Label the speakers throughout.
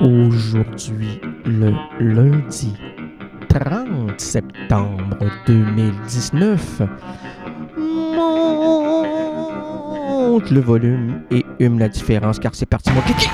Speaker 1: Aujourd'hui, le lundi 30 septembre 2019, monte le volume et hume la différence car c'est parti mon kiki!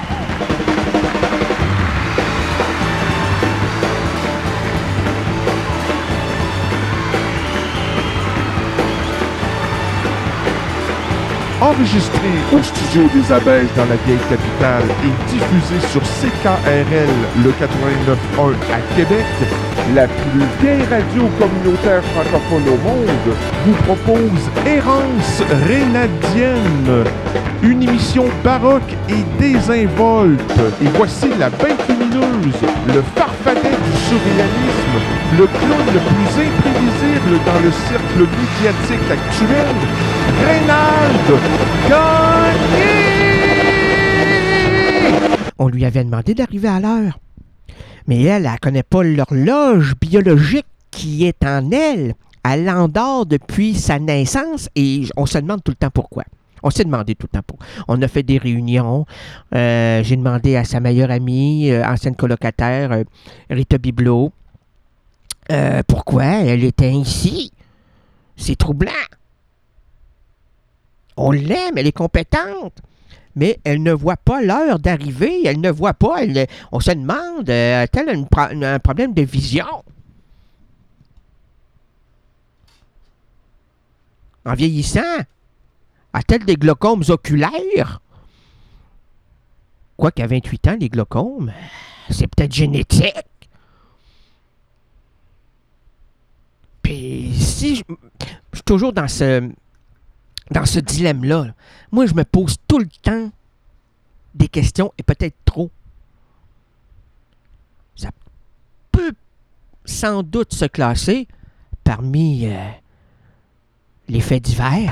Speaker 2: Enregistré au studio des Abeilles dans la vieille capitale et diffusé sur CKRL le 89.1 à Québec, la plus vieille radio communautaire francophone au monde vous propose Errance Rénadienne, une émission baroque et désinvolte. Et voici la bête lumineuse, le farfadet du surréalisme, le clown le plus imprévisible dans le cercle médiatique actuel, Reynald Gagné!
Speaker 1: On lui avait demandé d'arriver à l'heure. Mais elle connaît pas l'horloge biologique qui est en elle. Elle l'endort depuis sa naissance et on se demande tout le temps pourquoi. On s'est demandé tout le temps pourquoi. On a fait des réunions. J'ai demandé à sa meilleure amie, ancienne colocataire, Rita Biblo, pourquoi elle était ici. C'est troublant. On l'aime, elle est compétente. Mais elle ne voit pas l'heure d'arriver. Elle ne voit pas. On se demande, a-t-elle un problème de vision? En vieillissant, a-t-elle des glaucomes oculaires? Quoiqu'à 28 ans, les glaucomes, c'est peut-être génétique. Puis si je suis toujours dans ce dilemme-là. Moi, je me pose tout le temps des questions, et peut-être trop. Ça peut sans doute se classer parmi les faits divers.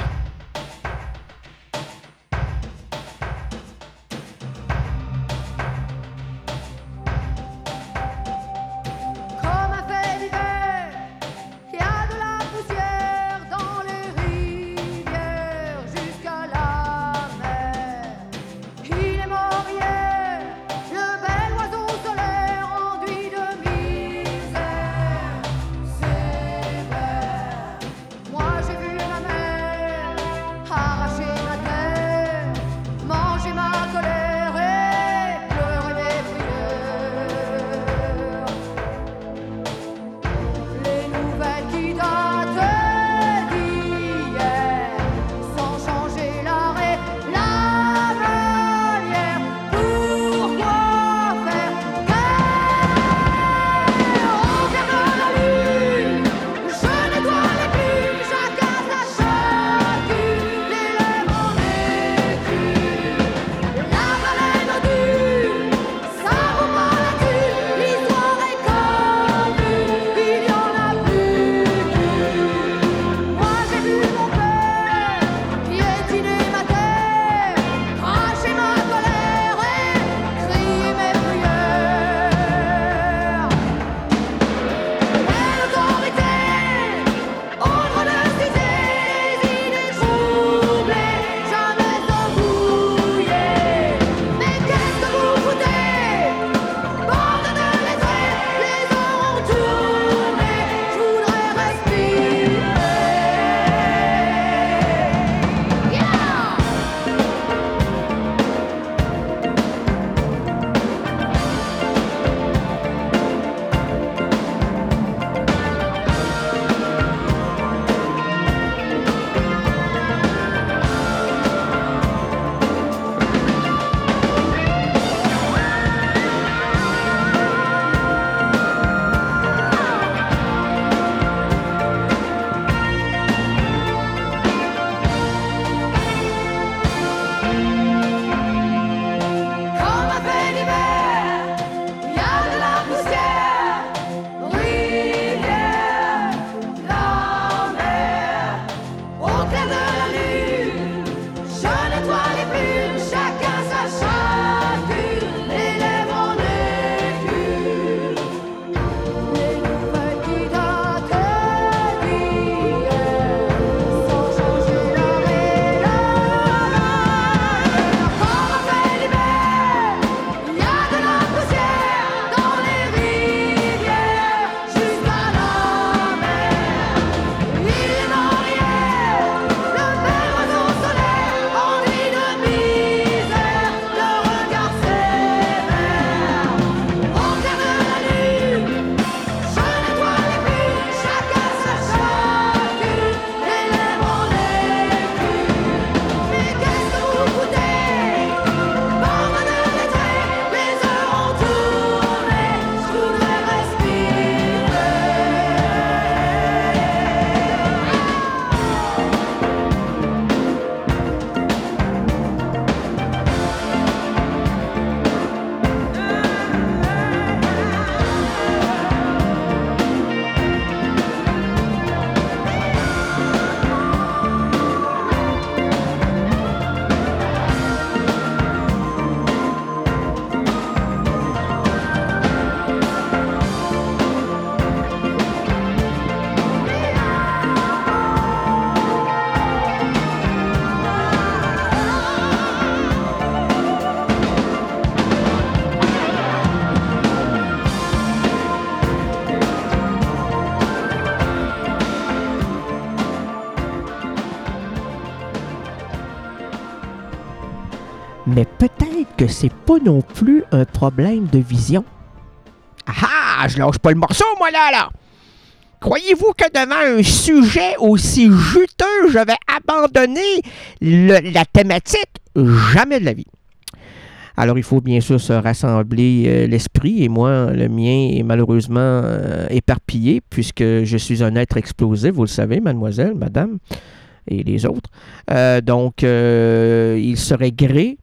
Speaker 1: Mais peut-être que c'est pas non plus un problème de vision. Ah! Je lâche pas le morceau, moi, là! Croyez-vous que devant un sujet aussi juteux, je vais abandonner la thématique? Jamais de la vie. Alors, il faut bien sûr se rassembler l'esprit, et moi, le mien est malheureusement éparpillé, puisque je suis un être explosif, vous le savez, mademoiselle, madame, et les autres. Donc, il serait gris,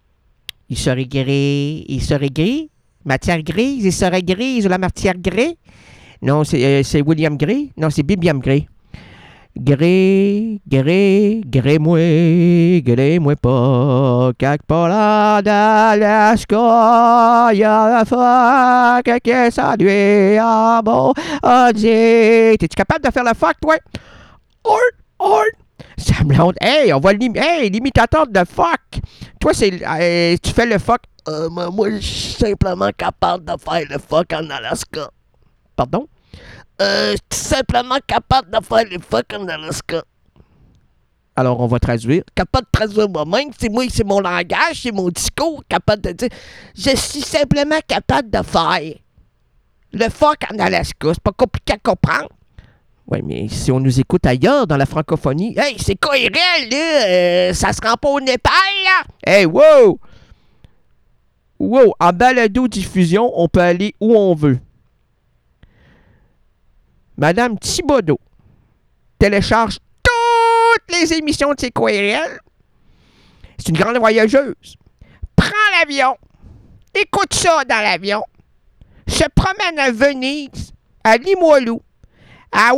Speaker 1: matière grise, il serait grise, la matière grise. Non, c'est William Gray. Non, c'est Bibiam Gray. Gré moi pas, quelque part là d'Alaska, y'a la fuck qui s'ennuie en beau, on dit, t'es-tu capable de faire le fuck, toi? Sa blonde, hey, on va l'imitateur de fuck. Toi, tu fais le fuck.
Speaker 3: Moi, je suis simplement capable de faire le fuck en Alaska.
Speaker 1: Pardon?
Speaker 3: Je suis simplement capable de faire le fuck en Alaska.
Speaker 1: Alors, on va traduire.
Speaker 3: Capable de traduire moi-même, c'est mon langage, c'est mon discours, capable de dire. Je suis simplement capable de faire le fuck en Alaska. C'est pas compliqué à comprendre.
Speaker 1: Oui, mais si on nous écoute ailleurs, dans la francophonie,
Speaker 3: hey, c'est cohérent, là. Ça se rend pas au Népal, là.
Speaker 1: Hey, wow! Wow! En balado-diffusion, on peut aller où on veut. Madame Thibodeau télécharge toutes les émissions de CKRL. C'est une grande voyageuse. Prend l'avion. Écoute ça dans l'avion. Se promène à Venise, à Limoilou, à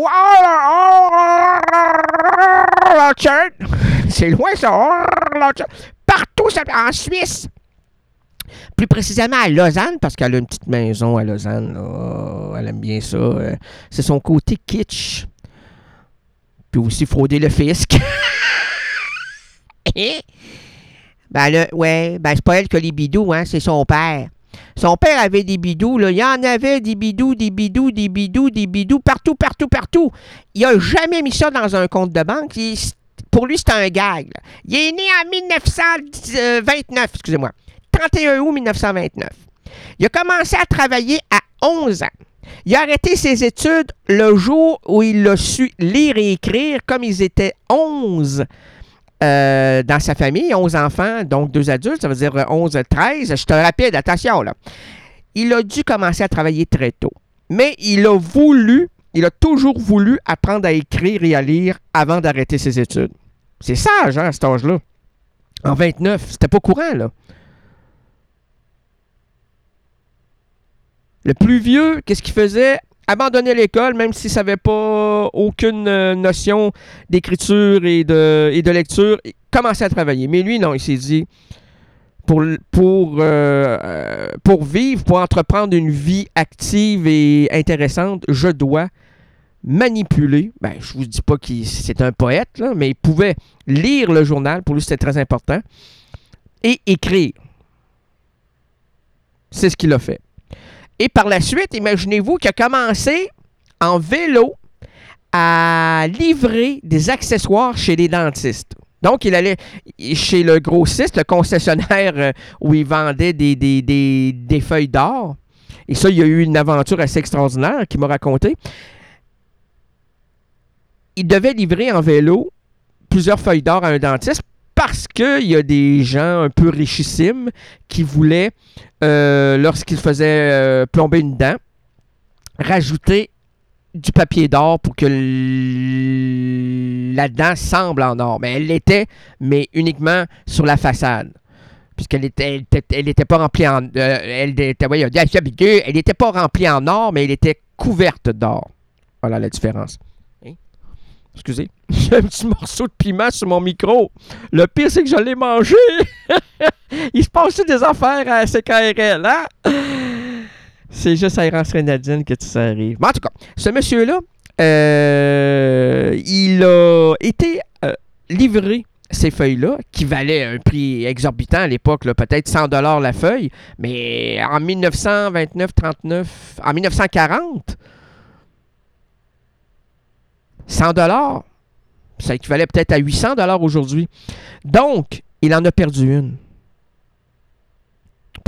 Speaker 1: Warlachert. C'est loin ça. Partout en Suisse. Plus précisément à Lausanne, parce qu'elle a une petite maison à Lausanne. Là. Elle aime bien ça. C'est son côté kitsch. Puis aussi frauder le fisc. Ben c'est pas elle qui a les bidous, hein, c'est son père. Son père avait des bidous, là. Il y en avait des bidous, partout. Il a jamais mis ça dans un compte de banque. Pour lui, c'est un gag. Là. Il est né en 1929, excusez-moi. 31 août 1929. Il a commencé à travailler à 11 ans. Il a arrêté ses études le jour où il a su lire et écrire, comme ils étaient 11 dans sa famille, 11 enfants, donc 2 adultes, ça veut dire 11, 13. Je te rappelle, attention, là. Il a dû commencer à travailler très tôt. Mais il a toujours voulu apprendre à écrire et à lire avant d'arrêter ses études. C'est sage, hein, à cet âge-là. En 29, c'était pas courant, là. Le plus vieux, qu'est-ce qu'il faisait? Abandonner l'école, même s'il ne savait pas aucune notion d'écriture et de lecture, il commençait à travailler. Mais lui, non, il s'est dit, pour vivre, pour entreprendre une vie active et intéressante, je dois manipuler. Ben, je ne vous dis pas que c'est un poète, là, mais il pouvait lire le journal, pour lui c'était très important, et écrire. C'est ce qu'il a fait. Et par la suite, imaginez-vous qu'il a commencé en vélo à livrer des accessoires chez les dentistes. Donc, il allait chez le grossiste, le concessionnaire où il vendait des feuilles d'or. Et ça, il y a eu une aventure assez extraordinaire qu'il m'a raconté. Il devait livrer en vélo plusieurs feuilles d'or à un dentiste parce qu'il y a des gens un peu richissimes qui voulaient, lorsqu'ils faisaient plomber une dent, rajouter du papier d'or pour que la dent semble en or. Mais elle l'était, mais uniquement sur la façade. Puisqu'elle était pas remplie en... elle n'était pas remplie en or, mais elle était couverte d'or. Voilà la différence. Excusez, j'ai un petit morceau de piment sur mon micro. Le pire, c'est que je l'ai mangé. Il se passait des affaires à CKRL, hein? C'est juste à Errance Grenadine que ça arrive. Mais en tout cas, ce monsieur-là, il a été livré ces feuilles-là, qui valaient un prix exorbitant à l'époque, là, peut-être 100 $ la feuille, mais en 1929-39, en 1940... 100 $, ça équivalait peut-être à 800 $ aujourd'hui. Donc, il en a perdu une.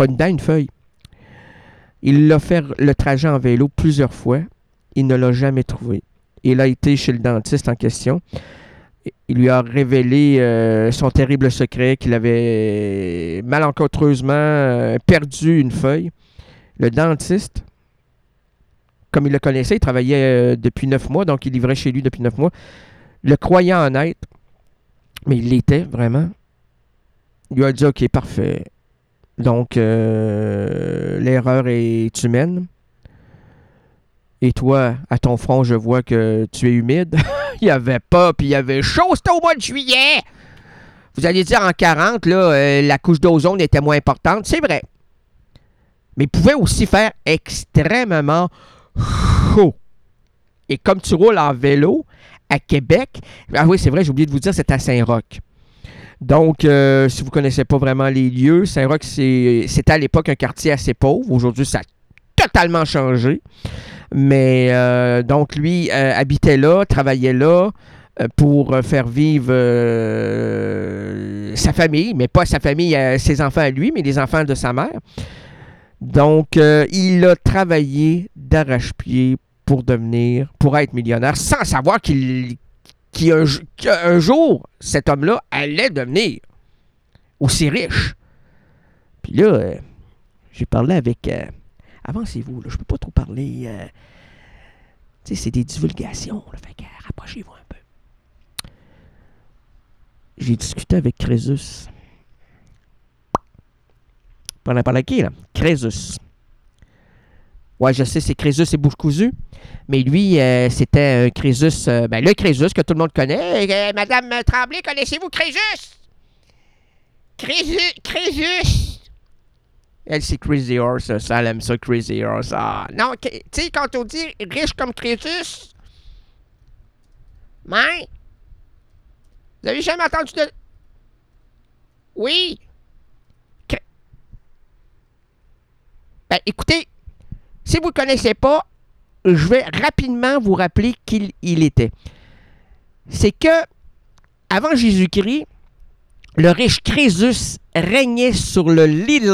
Speaker 1: Pas une dent, une feuille. Il l'a fait le trajet en vélo plusieurs fois. Il ne l'a jamais trouvé. Il a été chez le dentiste en question. Il lui a révélé son terrible secret qu'il avait malencontreusement perdu une feuille. Le dentiste, comme il le connaissait, il travaillait depuis 9 mois, donc il livrait chez lui depuis 9 mois, le croyant honnête, mais il l'était vraiment. Il lui a dit « Ok, parfait. Donc, l'erreur est humaine. Et toi, à ton front, je vois que tu es humide. » Il n'y avait pas, puis il y avait chaud, c'était au mois de juillet. Vous allez dire en 40, là, la couche d'ozone était moins importante. C'est vrai. Mais il pouvait aussi faire extrêmement chaud. Et comme tu roules en vélo à Québec, ah oui, c'est vrai, j'ai oublié de vous dire, c'est à Saint-Roch. Donc, si vous ne connaissez pas vraiment les lieux, Saint-Roch, c'était à l'époque un quartier assez pauvre. Aujourd'hui, ça a totalement changé. Mais donc, lui habitait là, travaillait là pour faire vivre sa famille, mais pas sa famille, ses enfants à lui, mais les enfants de sa mère. Donc, il a travaillé d'arrache-pied pour être millionnaire, sans savoir qu'un jour, cet homme-là allait devenir aussi riche. Puis là, j'ai parlé avec... avancez-vous, là, je peux pas trop parler... tu sais, c'est des divulgations, là, fait que rapprochez-vous un peu. J'ai discuté avec Crésus. Pas n'importe qui, là. Crésus. Ouais, je sais, c'est Crésus et bouche cousue. Mais lui, c'était un Crésus... le Crésus que tout le monde connaît. Madame Tremblay, connaissez-vous Crésus? Crésus! Elle, c'est Crazy Horse, ça, elle aime ça, Crazy Horse. Ah, non, tu sais, quand on dit riche comme Crésus, mais, vous avez jamais entendu de... Oui. Ben, écoutez, si vous ne le connaissez pas, je vais rapidement vous rappeler qui il était. C'est que, avant Jésus-Christ, le riche Crésus régnait sur la Lydie.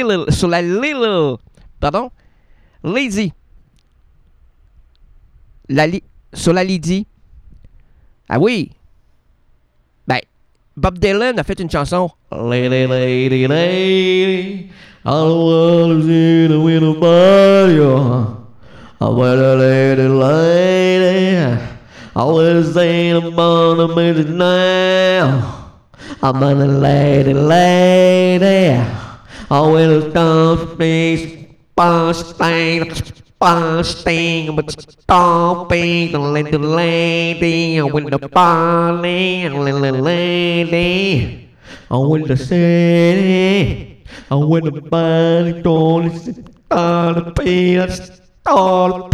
Speaker 1: Sur la Lydie. Ah oui. Ben, Bob Dylan a fait une chanson. Lady, lady, lady, all the world is in a window by you. I want a lady, lady, I will say about the minute now. I'm a lady, lady. I will stop this busting, but stopping the lady. I will the party, little lady. I will the city. I will the body, don't start the beat, start.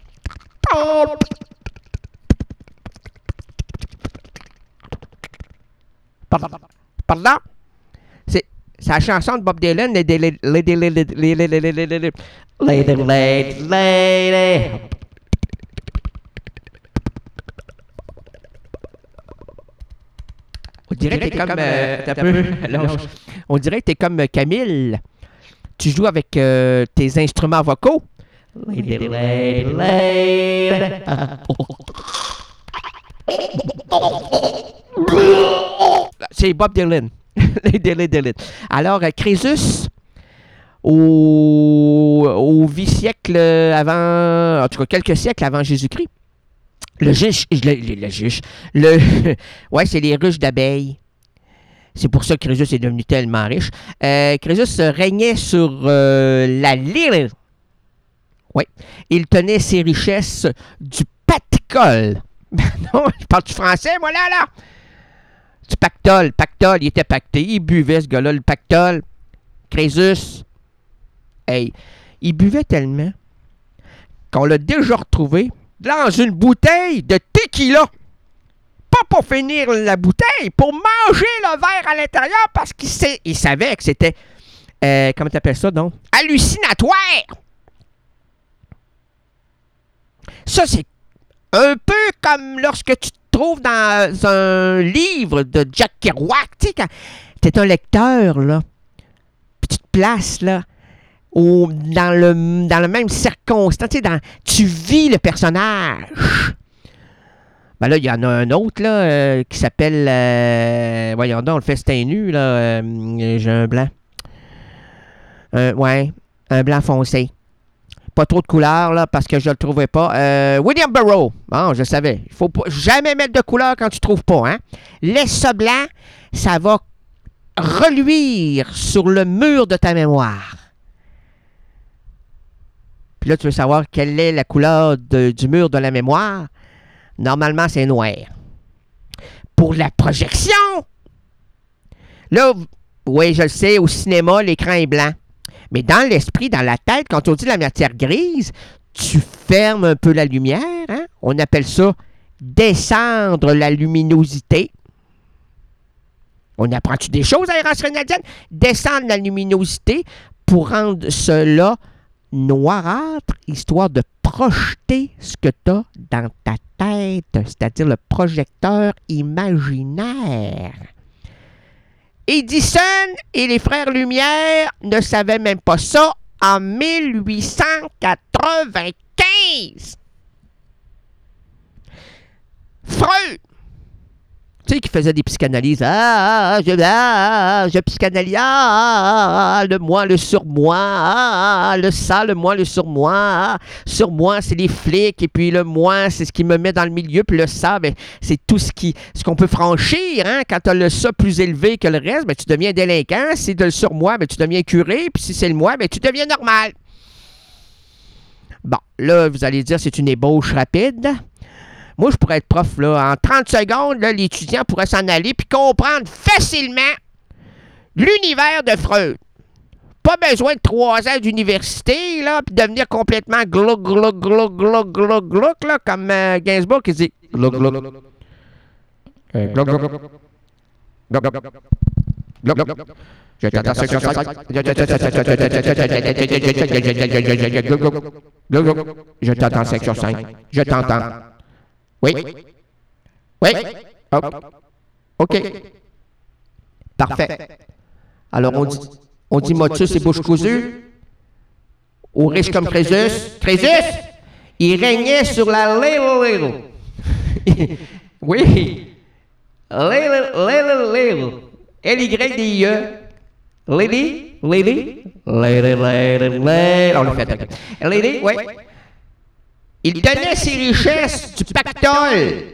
Speaker 1: Pardon? C'est la chanson de Bob Dylan, Lady. On dirait que t'es comme... on dirait que t'es comme Camille. Tu joues avec tes instruments vocaux. C'est Bob Dylan. Dylan. Alors, Crésus, au 8 siècles avant, en tout cas quelques siècles avant Jésus-Christ, ouais, c'est les ruches d'abeilles. C'est pour ça que Crésus est devenu tellement riche. Crésus régnait sur la Lyre. Oui. Il tenait ses richesses du pactole. Non, je parle du français, moi, là. Du pactole, il était pacté. Il buvait, ce gars-là, le pactole. Crésus. Hey, il buvait tellement qu'on l'a déjà retrouvé dans une bouteille de tequila. Pas pour finir la bouteille, pour manger le verre à l'intérieur parce qu'il savait que c'était, comment t'appelles ça, donc? Hallucinatoire! Ça, c'est un peu comme lorsque tu te trouves dans un livre de Jack Kerouac, tu sais, quand t'es un lecteur, là, puis tu te place, là, dans le même circonstance, tu vis le personnage. Ben là, il y en a un autre, là, qui s'appelle, voyons donc, le festin nu, là, j'ai un blanc. Un blanc foncé. Pas trop de couleur, là, parce que je le trouvais pas. William Burroughs. Bon, je savais. Il faut pas, jamais mettre de couleur quand tu trouves pas, hein. Laisse ça blanc, ça va reluire sur le mur de ta mémoire. Puis là, tu veux savoir quelle est la couleur du mur de la mémoire. Normalement, c'est noir. Pour la projection, là, oui, je le sais, au cinéma, l'écran est blanc. Mais dans l'esprit, dans la tête, quand on dit la matière grise, tu fermes un peu la lumière. Hein? On appelle ça descendre la luminosité. On apprend-tu des choses à Eros Renadienne? Descendre la luminosité pour rendre cela noirâtre, histoire de projeter ce que tu as dans ta tête, c'est-à-dire le projecteur imaginaire. Edison et les frères Lumière ne savaient même pas ça en 1895. Freud, tu sais, qui faisait des psychanalyses. Je psychanalyse. Le moi, le surmoi. Le ça, le moi, le surmoi. Surmoi, c'est les flics. Et puis le moi, c'est ce qui me met dans le milieu. Puis le ça, ben, c'est tout ce qu'on peut franchir. Hein? Quand tu as le ça plus élevé que le reste, ben, tu deviens délinquant. Si tu as le surmoi, ben, tu deviens curé. Puis si c'est le moi, ben, tu deviens normal. Bon, là, vous allez dire, c'est une ébauche rapide. Moi, je pourrais être prof, là. En 30 secondes, là, l'étudiant pourrait s'en aller puis comprendre facilement l'univers de Freud. Pas besoin de 3 ans d'université, là, puis devenir complètement glauque, là, comme Gainsbourg qui dit glauque. Je t'entends section 5. Je t'entends section 5. Je t'entends. Oui. Hop. OK. Parfait. Alors, on dit motus et bouche cousue. Au risque comme Crésus. Crésus, il régnait sur la Little. Oui. Little. L-Y-D-I-E. Lady. On l'a fait. Lady, oui. Il donnait ses richesses du pactole.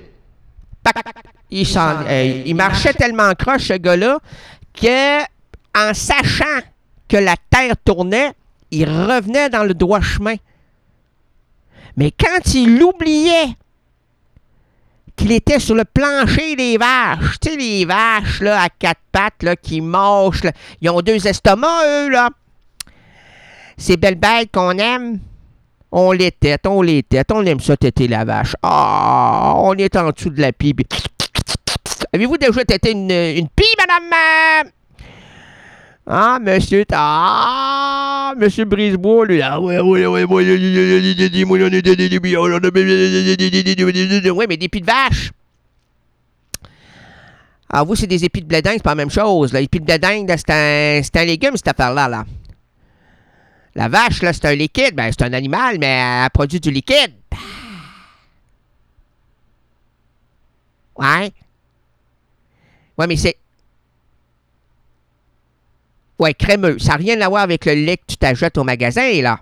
Speaker 1: Il marchait tellement croche, ce gars-là, qu'en sachant que la terre tournait, il revenait dans le droit chemin. Mais quand il oubliait qu'il était sur le plancher des vaches, tu sais, les vaches là, à 4 pattes là, qui mâchent, là, ils ont 2 estomacs, eux, là. Ces belles bêtes qu'on aime. On les tête, on aime ça têter la vache. Ah, on est en dessous de la pie. Avez-vous déjà têté une pie, madame? Ah, monsieur Brisebois, lui. Ah, ouais, mais des pies de vache. Ah, vous, c'est des épis de blé d'Inde, c'est pas la même chose. Les épis de blé d'Inde, c'est un légume, cette affaire-là, là. La vache, là, c'est un liquide. Ben, c'est un animal, mais elle produit du liquide. Ouais, mais c'est... Ouais, crémeux. Ça n'a rien à voir avec le lait que tu t'achètes au magasin, là.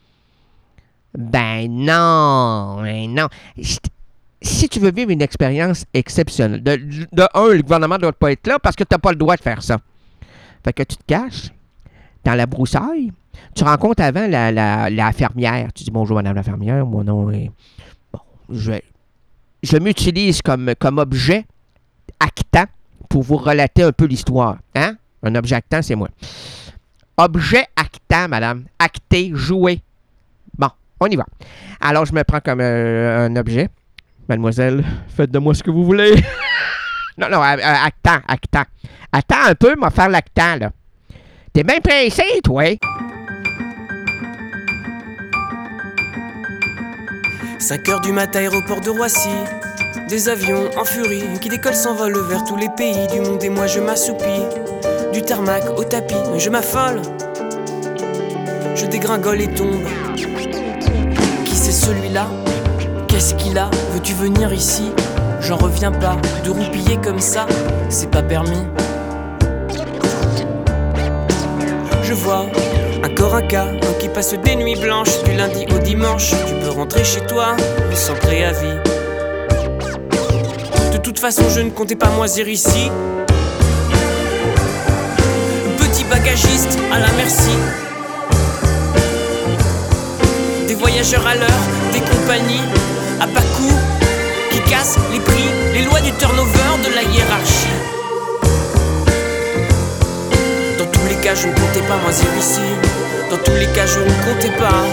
Speaker 1: Ben non. Si tu veux vivre une expérience exceptionnelle, de un, le gouvernement ne doit pas être là parce que tu n'as pas le droit de faire ça. Fait que tu te caches dans la broussaille. Tu rencontres avant la fermière. Tu dis « Bonjour, madame la fermière. Mon nom est... » Bon, je m'utilise comme objet actant pour vous relater un peu l'histoire. Hein? Un objet actant, c'est moi. Objet actant, madame. Acter, jouer. Bon, on y va. Alors, je me prends comme un objet. Mademoiselle, faites de moi ce que vous voulez. non, actant. Attends un peu, m'a faire l'actant, là. T'es bien pressé, toi.
Speaker 4: 5h du matin, aéroport de Roissy. Des avions en furie qui décollent, s'envolent vers tous les pays du monde. Et moi je m'assoupis, du tarmac au tapis, je m'affole je dégringole et tombe. Qui c'est celui-là? Qu'est-ce qu'il a? Veux-tu venir ici? J'en reviens pas, de roupiller comme ça, c'est pas permis. Je vois encore un cas qui passe des nuits blanches, du lundi au dimanche. Tu peux rentrer chez toi sans préavis. De toute façon je ne comptais pas moisir ici. Petit bagagiste à la merci. Des voyageurs à l'heure, des compagnies à bas coût qui cassent les prix, les lois du turnover, de la hiérarchie. Dans tous les cas je ne comptais pas moisir ici. Dans tous les cas je ne comptais pas.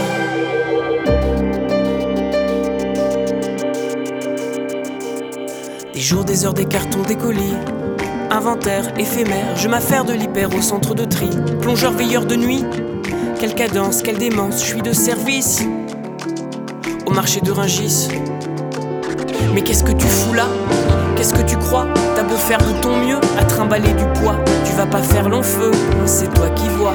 Speaker 4: Des jours, des heures, des cartons, des colis, inventaire éphémère, je m'affaire de l'hyper au centre de tri. Plongeur, veilleur de nuit, quelle cadence, quelle démence, je suis de service au marché de Rungis. Mais qu'est-ce que tu fous là? Qu'est-ce que tu crois? T'as beau faire de ton mieux à trimballer du poids, tu vas pas faire long feu, c'est toi qui vois.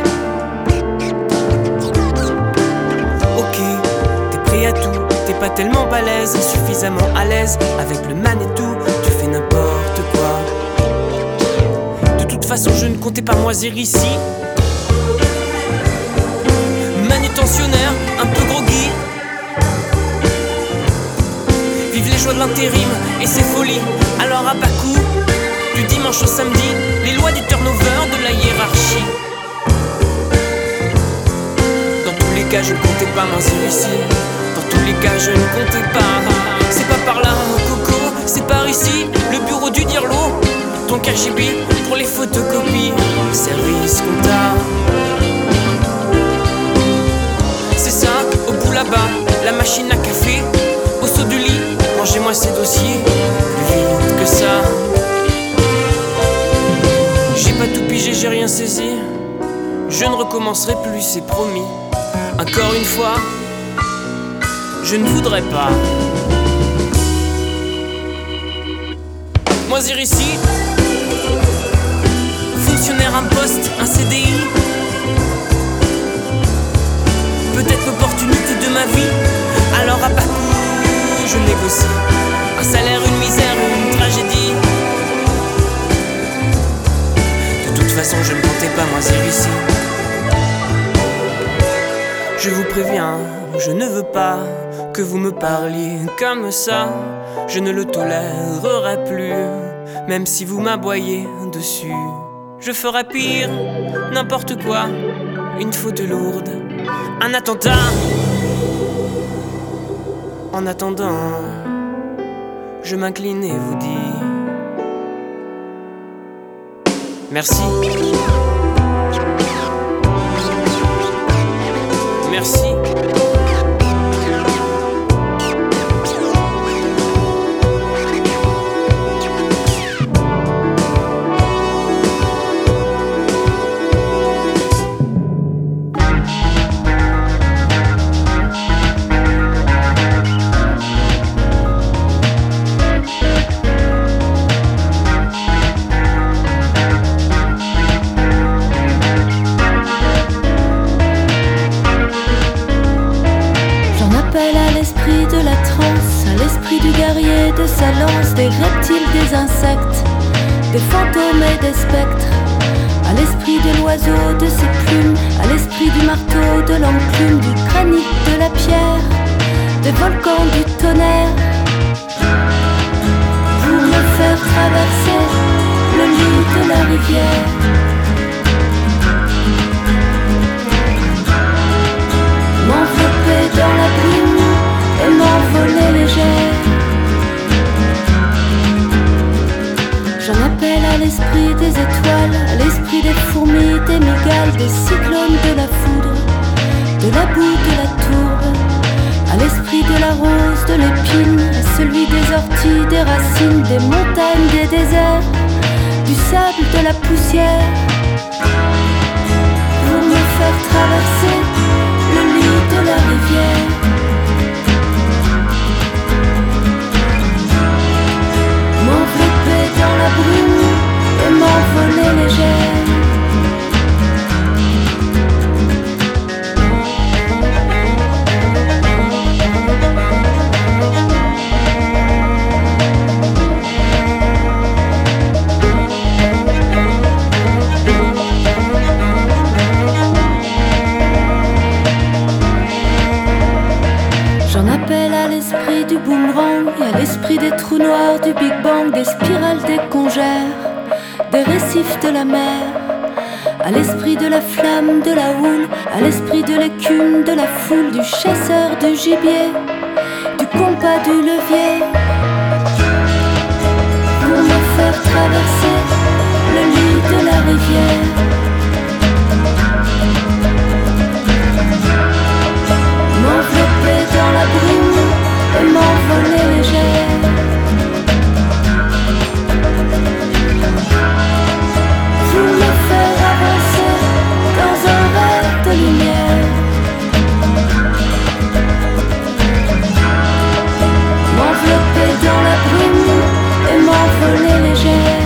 Speaker 4: Ok, t'es prêt à tout, t'es pas tellement balèze, suffisamment à l'aise avec le man et tout, tu fais n'importe quoi. De toute façon je ne comptais pas moisir ici. Manutentionnaire, un peu groggy. Vive les joies de l'intérim et ses folies. Alors à bas coût, du dimanche au samedi, les lois du turnover, de la hiérarchie. Dans tous les cas je ne comptais pas moisir ici. Dans tous les cas je ne comptais pas. C'est pas par là, coco, c'est par ici. Le bureau du Dirlo, ton KGB pour les photocopies. Service compta. C'est ça, au bout là-bas, la machine à café. Au saut du lit, rangez-moi ces dossiers. Plus vite que ça. J'ai pas tout pigé, j'ai rien saisi. Je ne recommencerai plus, c'est promis. Encore une fois, je ne voudrais pas moisir ici. Fonctionnaire, un poste, un CDI. Peut-être l'opportunité de ma vie. Alors à bas coût, je négocie. Un salaire, une misère, une tragédie. De toute façon je ne comptais pas moisir ici. Je vous préviens, je ne veux pas que vous me parliez comme ça. Je ne le tolérerai plus, même si vous m'aboyez dessus. Je ferai pire, n'importe quoi, une faute lourde, un attentat. En attendant, je m'incline et vous dis merci. Merci.
Speaker 5: De sa lance, des reptiles, des insectes, des fantômes et des spectres. À l'esprit de l'oiseau, de ses plumes, à l'esprit du marteau, de l'enclume, du granit, de la pierre, des volcans, du tonnerre. Pour me faire traverser le lit de la rivière. M'envelopper dans la brume et m'envoler légère. J'en appelle à l'esprit des étoiles, à l'esprit des fourmis, des mygales, des cyclones, de la foudre, de la boue, de la tourbe, à l'esprit de la rose, de l'épine, à celui des orties, des racines, des montagnes, des déserts, du sable, de la poussière. Pour me faire traverser le lit de la rivière. M'envelopper dans la brume et m'envoler légère. à l'esprit du boomerang et à l'esprit des trous noirs du Big Bang, des spirales, des congères, des récifs de la mer, à l'esprit de la flamme, de la houle, à l'esprit de l'écume, de la foule, du chasseur de gibier, du compas, du levier, pour me faire traverser le lit de la rivière. M'envelopper dans la brume et m'envoler légère. Pour me faire avancer dans un rêve de lumière. M'envelopper dans la brume et m'envoler légère.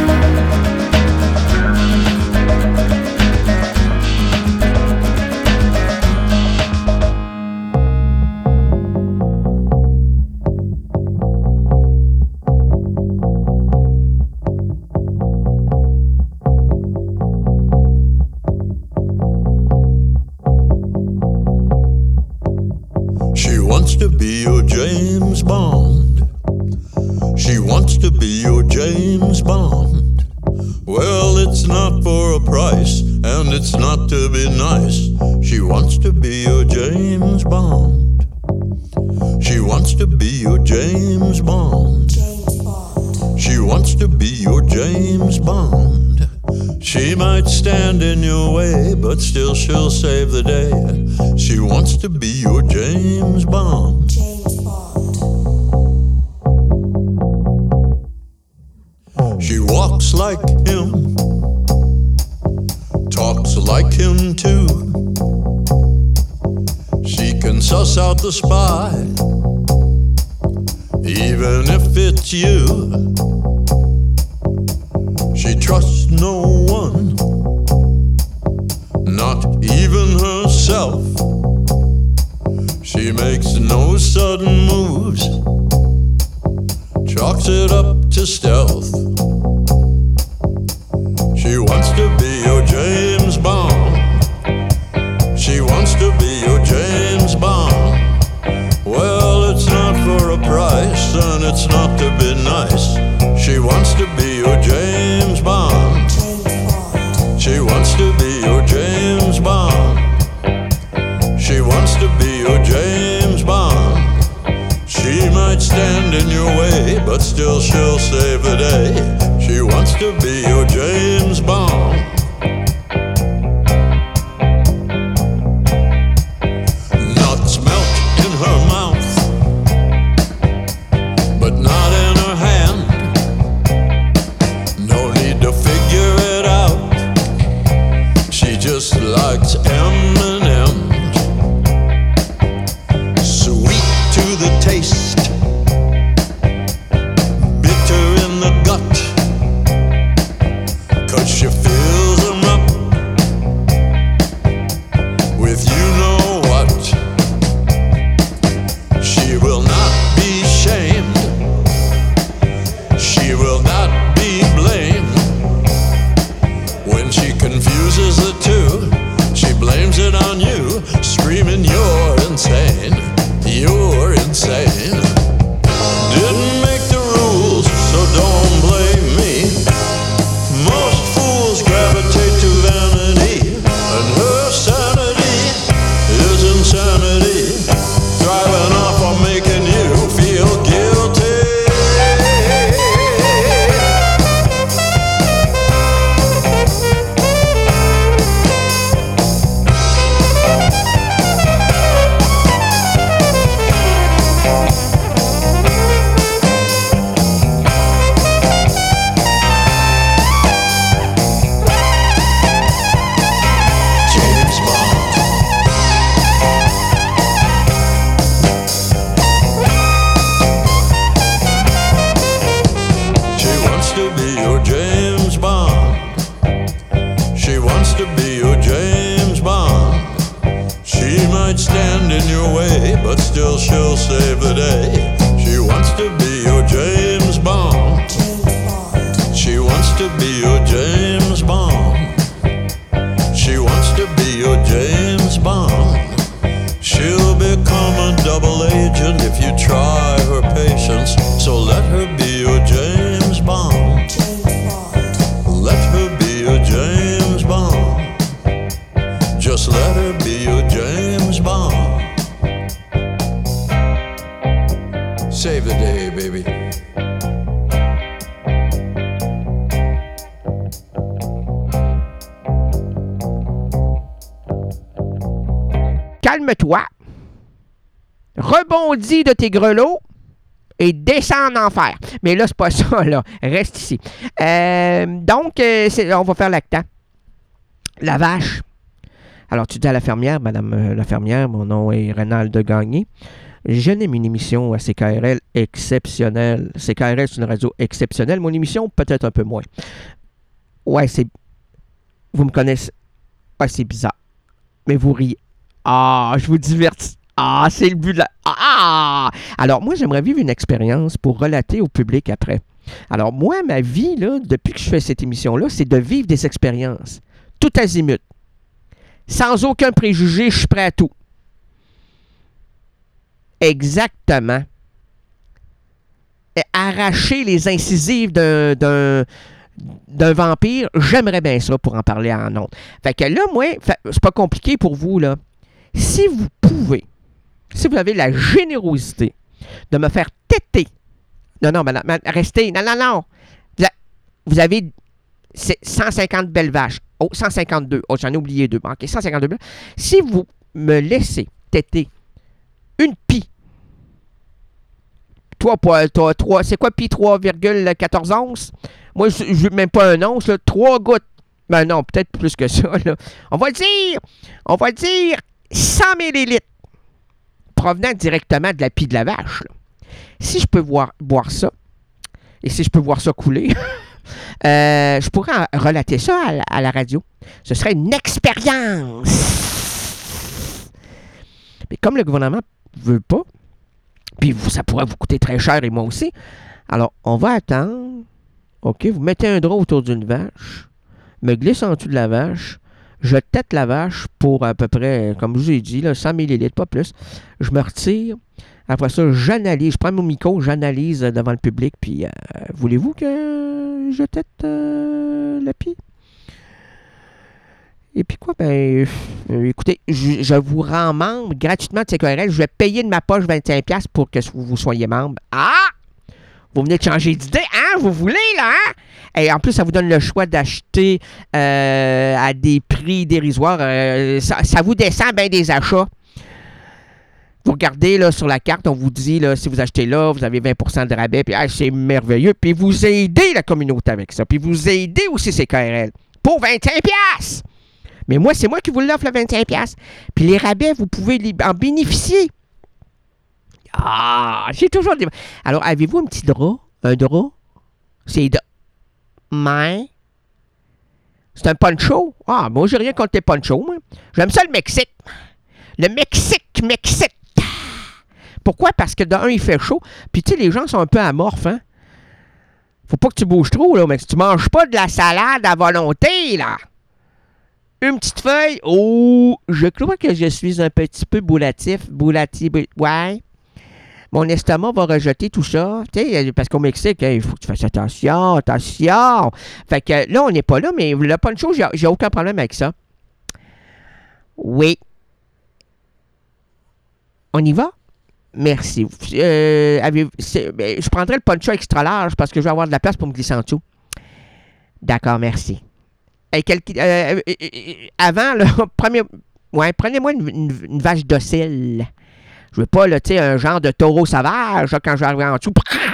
Speaker 6: To be your James Bond. She wants to be your James Bond. Well, it's not for a price, and it's not to be nice. She wants to be your James Bond. She wants to be your James Bond. She wants to be your James Bond. She might stand in your way, but still she'll save the day. She wants to be your James Bond. She walks like him, talks like him too. She can suss out the spy, even if it's you. She trusts no one, not even herself. She makes no sudden moves, chalks it up to stealth. She wants to be your James Bond. She wants to be your James Bond. Well, it's not for a price, and it's not to be nice. She wants to be your James Bond. She wants to be your James Bond. She wants to be your James Bond. She might stand in your way, but still she'll save the day. She wants to be your James Bond. Nuts melt in her mouth, but not in her hand. No need to figure it out. She just likes M&M's. Sweet to the taste, bitter in the gut, 'cause she fills them up with you know what. She will not be shamed, she will not be blamed. When she confuses the two, she blames it on you, screaming you're insane, you're insane. Didn't make the rules, so don't blame me. Most fools gravitate to vanity, and her sanity is insanity, thriving off of making you feel guilty. Still she'll save the day. She wants to be your James Bond. She wants to be your James Bond. She wants to be your James Bond. She'll become a double agent if you try her patience. So let her be your James Bond. Let her be your James Bond. Just let her be your James Bond. Save the day, baby.
Speaker 1: Calme-toi, rebondis de tes grelots et descends en enfer. Mais là, c'est pas ça, là. Reste ici. Donc, on va faire l'actant. La vache. Alors, tu dis à la fermière, Madame la fermière, mon nom est Rénal de Gagné. J'anime une émission à CKRL exceptionnelle. CKRL, c'est une radio exceptionnelle. Mon émission, peut-être un peu moins. Ouais, c'est... Vous me connaissez. Ouais, c'est bizarre. Mais vous riez. Ah, je vous divertis. Ah, c'est le but de la... Ah! Alors, moi, j'aimerais vivre une expérience pour relater au public après. Alors, moi, ma vie, là, depuis que je fais cette émission-là, c'est de vivre des expériences. Tout azimut. Sans aucun préjugé, je suis prêt à tout. Exactement. Et arracher les incisives d'un vampire, j'aimerais bien ça pour en parler en ondes. Fait que là, moi, c'est pas compliqué pour vous, là. Si vous pouvez, si vous avez la générosité de me faire téter, non, madame, restez, non. Vous avez 150 belles vaches. Oh, 152. Oh, j'en ai oublié 2. OK, 152 belles. Si vous me laissez téter une pie, toi, c'est quoi pie 3,14 onces? Moi, je veux même pas un once, là, 3 gouttes. Ben non, peut-être plus que ça, là. On va dire 100 millilitres provenant directement de la pie de la vache, là. Si je peux boire ça, et si je peux voir ça couler, je pourrais relater ça à la radio. Ce serait une expérience. Mais comme le gouvernement ne veut pas, puis ça pourrait vous coûter très cher et moi aussi, alors on va attendre. OK, vous mettez un drap autour d'une vache, me glisse en dessous de la vache, je tête la vache pour à peu près, comme je vous ai dit, là, 100 millilitres, pas plus. Je me retire. Après ça, j'analyse. Je prends mon micro, j'analyse devant le public. Puis, voulez-vous que je tête la pie? Et puis quoi? Ben, écoutez, je vous rends membre gratuitement de CKRL. Je vais payer de ma poche 25$ pour que vous soyez membre. Ah! Vous venez de changer d'idée, hein? Vous voulez, là, hein? Et en plus, ça vous donne le choix d'acheter à des prix dérisoires. Ça vous descend bien des achats. Vous regardez là, sur la carte, on vous dit, là, si vous achetez là, vous avez 20% de rabais. Puis c'est merveilleux. Puis vous aidez la communauté avec ça. Puis vous aidez aussi CKRL pour 25$. Mais moi, c'est moi qui vous l'offre, le 25$. Puis les rabais, vous pouvez en bénéficier. Ah, j'ai toujours des... Alors, avez-vous un petit drap? Un drap? C'est mais c'est un poncho. Ah, moi, j'ai rien contre les ponchos, moi. J'aime ça, le Mexique. Le Mexique. Pourquoi? Parce que d'un, il fait chaud. Puis, tu sais, les gens sont un peu amorphes, hein. Faut pas que tu bouges trop, là, mais tu manges pas de la salade à volonté, là. Une petite feuille. Oh, je crois que je suis un petit peu boulatif. Ouais. Mon estomac va rejeter tout ça. Parce qu'au Mexique, il faut que tu fasses attention. Fait que là, on n'est pas là, mais le poncho, j'ai aucun problème avec ça. Oui. On y va? Merci. Je prendrai le poncho extra large parce que je vais avoir de la place pour me glisser en dessous. D'accord, merci. Avant, là, prenez-moi une vache docile. Je veux pas, là, tu sais, un genre de taureau sauvage, là, quand je vais arriver en dessous.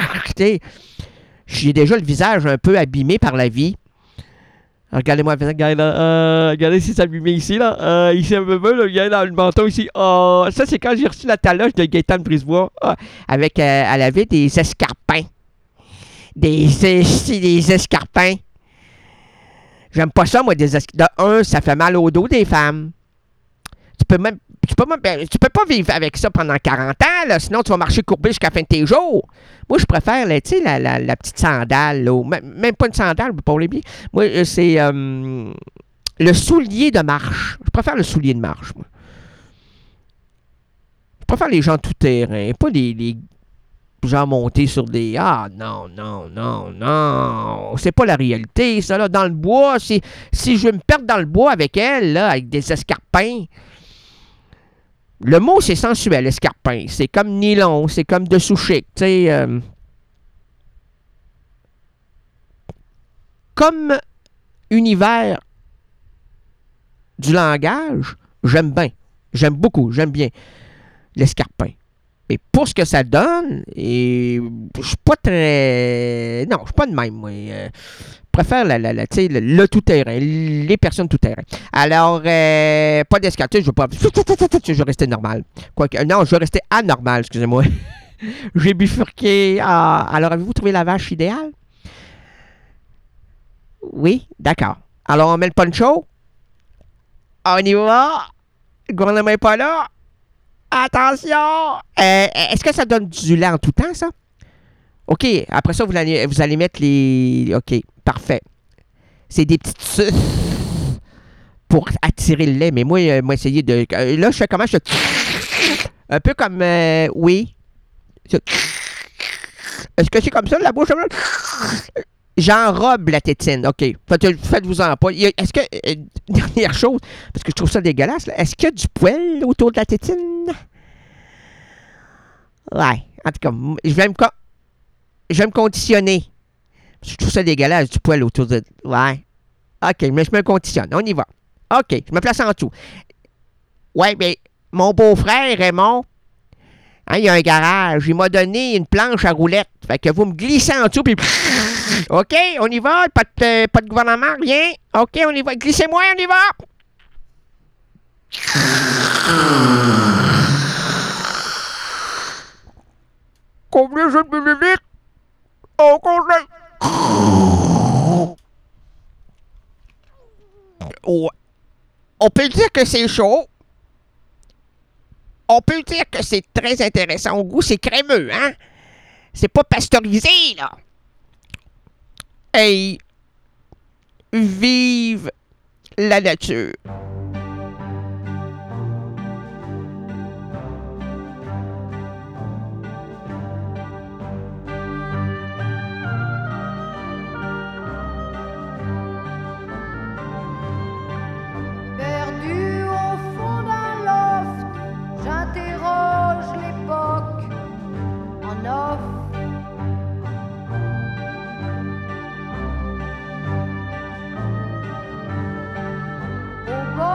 Speaker 1: J'ai déjà le visage un peu abîmé par la vie. Regardez-moi le visage. Regardez si c'est abîmé ici, là. Ici un peu, là, il y a dans le menton ici. Ça, c'est quand j'ai reçu la taloche de Gaétan Brisebois. Avec, elle avait des escarpins. Des escarpins. J'aime pas ça, moi, des escarpins. De un, ça fait mal au dos des femmes. Tu peux pas vivre avec ça pendant 40 ans, là, sinon tu vas marcher courbé jusqu'à la fin de tes jours. Moi, je préfère, tu sais, la petite sandale, là, même pas une sandale, pour les pieds. Moi, c'est le soulier de marche. Je préfère le soulier de marche, moi. préfère les gens tout-terrain, pas les gens montés sur des... Ah, non, non, non, non. C'est pas la réalité, ça, là. Dans le bois, si je veux me perdre dans le bois avec elle, là, avec des escarpins... Le mot, c'est sensuel, escarpin. C'est comme nylon, c'est comme dessous chic, tu sais... Comme univers du langage, j'aime bien. J'aime beaucoup, j'aime bien l'escarpin. Mais pour ce que ça donne, et je suis pas très... Non, je suis pas de même, moi. Je préfère le tout-terrain, les personnes tout-terrain. Alors, pas d'escarpin, je veux pas... Je veux rester normal. Quoique, non, je veux rester anormal, excusez-moi. J'ai bifurqué. Alors, avez-vous trouvé la vache idéale? Oui, d'accord. Alors, on met le poncho. On y va. Le gouvernement n'est pas là. Attention! Est-ce que ça donne du lait en tout temps, ça? OK. Après ça, vous allez mettre les... OK, parfait. C'est des petites suces pour attirer le lait. Mais moi, essayer de... là, je fais comment? Je fais... Un peu comme... oui. Est-ce que c'est comme ça, la bouche? J'enrobe la tétine. OK. Faites-vous-en pas. Est-ce que... dernière chose, parce que je trouve ça dégueulasse, là. Est-ce qu'il y a du poil autour de la tétine? Ouais. En tout cas, je vais me conditionner. Parce que je trouve ça dégueulasse, du poil autour de... Ouais. OK, mais je me conditionne. On y va. OK, je me place en dessous. Ouais, mais mon beau-frère, Raymond... Hein, il y a un garage. Il m'a donné une planche à roulettes. Fait que vous me glissez en dessous, puis... OK, on y va. Pas de gouvernement, rien. OK, on y va. Glissez-moi, on y va. Combien je me limite au conseil? Ouais. On peut dire que c'est chaud. On peut dire que c'est très intéressant au goût. C'est crémeux, hein? C'est pas pasteurisé, là. Hey, vive la nature.
Speaker 7: Perdu au fond d'un loft, j'interroge l'époque en off. Au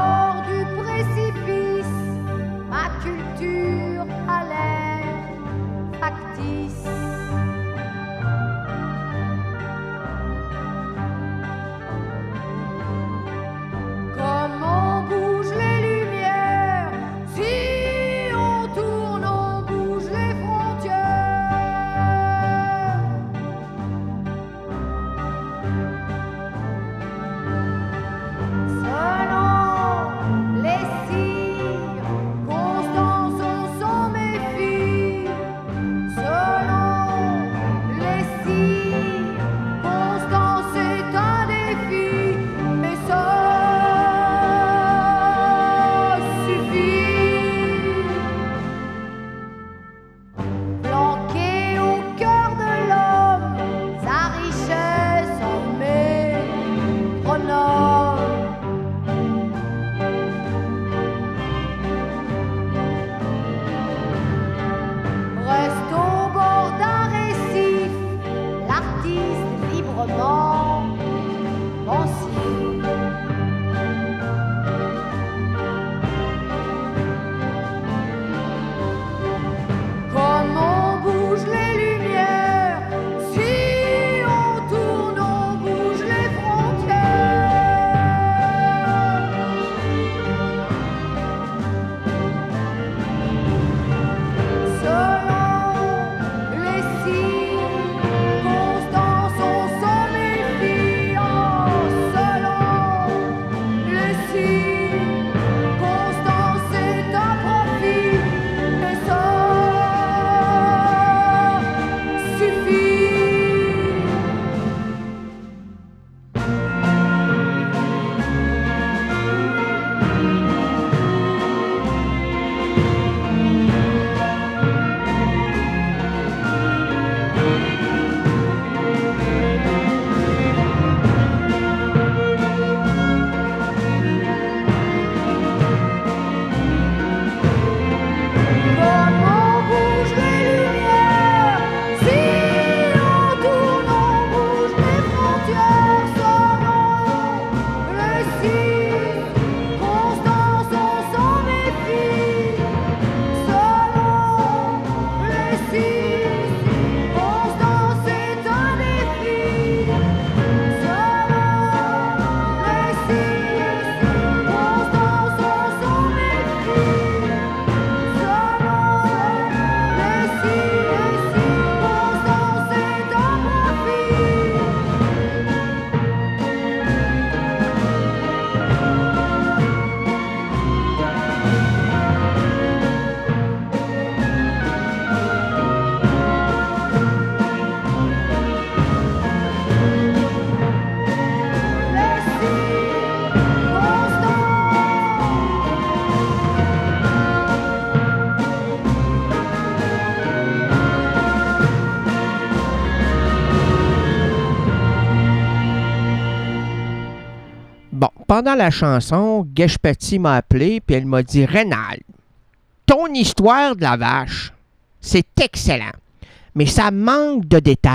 Speaker 1: pendant la chanson, Geshpati m'a appelé puis elle m'a dit « Rénal, ton histoire de la vache, c'est excellent, mais ça manque de détails. »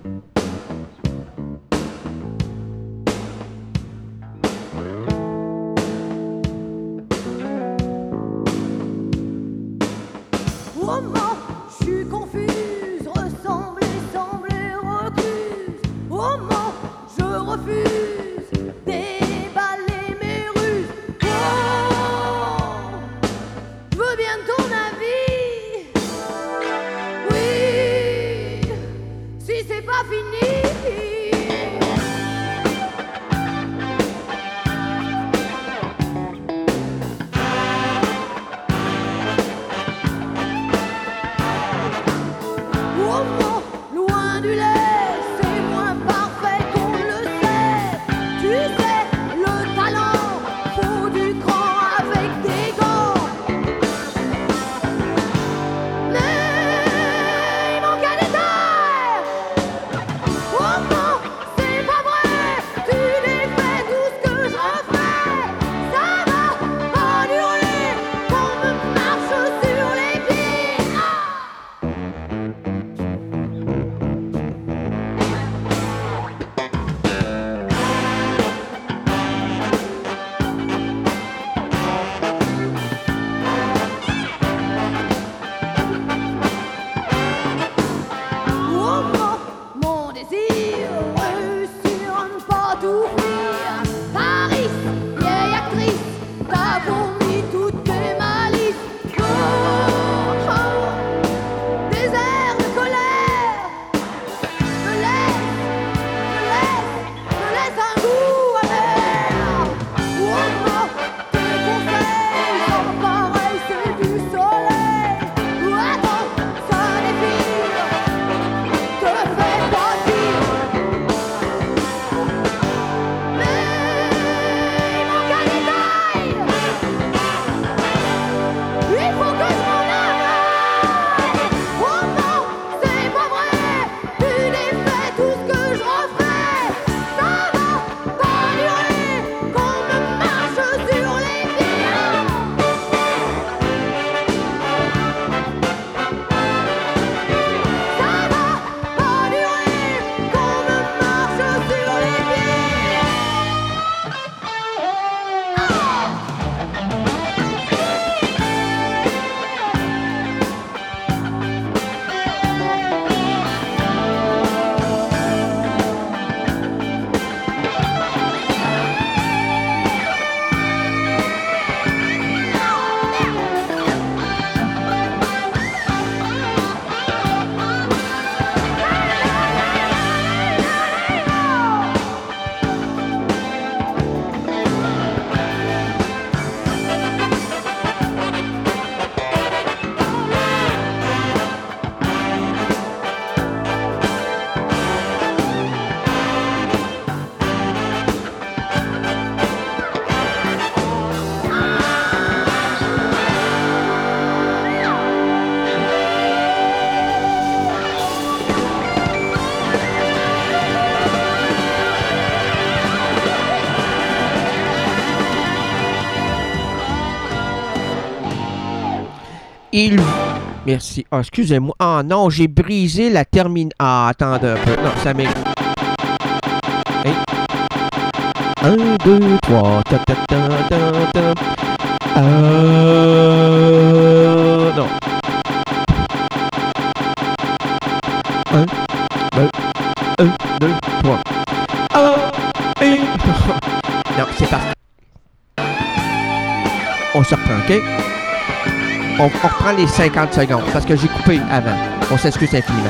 Speaker 7: Maman, je suis confuse, ressemble et recuse. Oh maman, je refuse déballer mes ruses. Oh, je veux bien ton avis. Oui, si c'est pas fini. Loin du lait, c'est moins parfait qu'on le sait. Tu sais, le talent, faut du cran avec des gants. Mais il manque un détail. Oh non, c'est pas vrai, tu défais tout ce que je refais. Ça va pas durer, qu'on me marche sur les pieds. Oh, mon désir, réussir à ne pas tout fuir. Paris, vieille actrice, t'as vomi toutes tes malices. Oh, oh, désert de colère, me laisse un goût amer. Oh, tes conseils sont pareils, c'est du soleil. Oh, attends, ça défile. Te fais pas dire. Mais il manque un détail. Il faut que je m'en aille. Oh non, c'est pas vrai. Tu défais tout ce que je refais. Ça va pas durer, qu'on me marche sur les pieds. Ça va pas durer, qu'on me marche sur les pieds.
Speaker 1: Merci. Ah, excusez-moi. Ah non, j'ai brisé la termine. Ah, attendez un peu. Non, ça m'est... Hey. 1, 2, 3. Ta, ta, ta, ta, ta. Non. 1, 2, 3. Et... Non, c'est parti. On se reprend, OK? On reprend les 50 secondes parce que j'ai coupé avant. On s'excuse infiniment.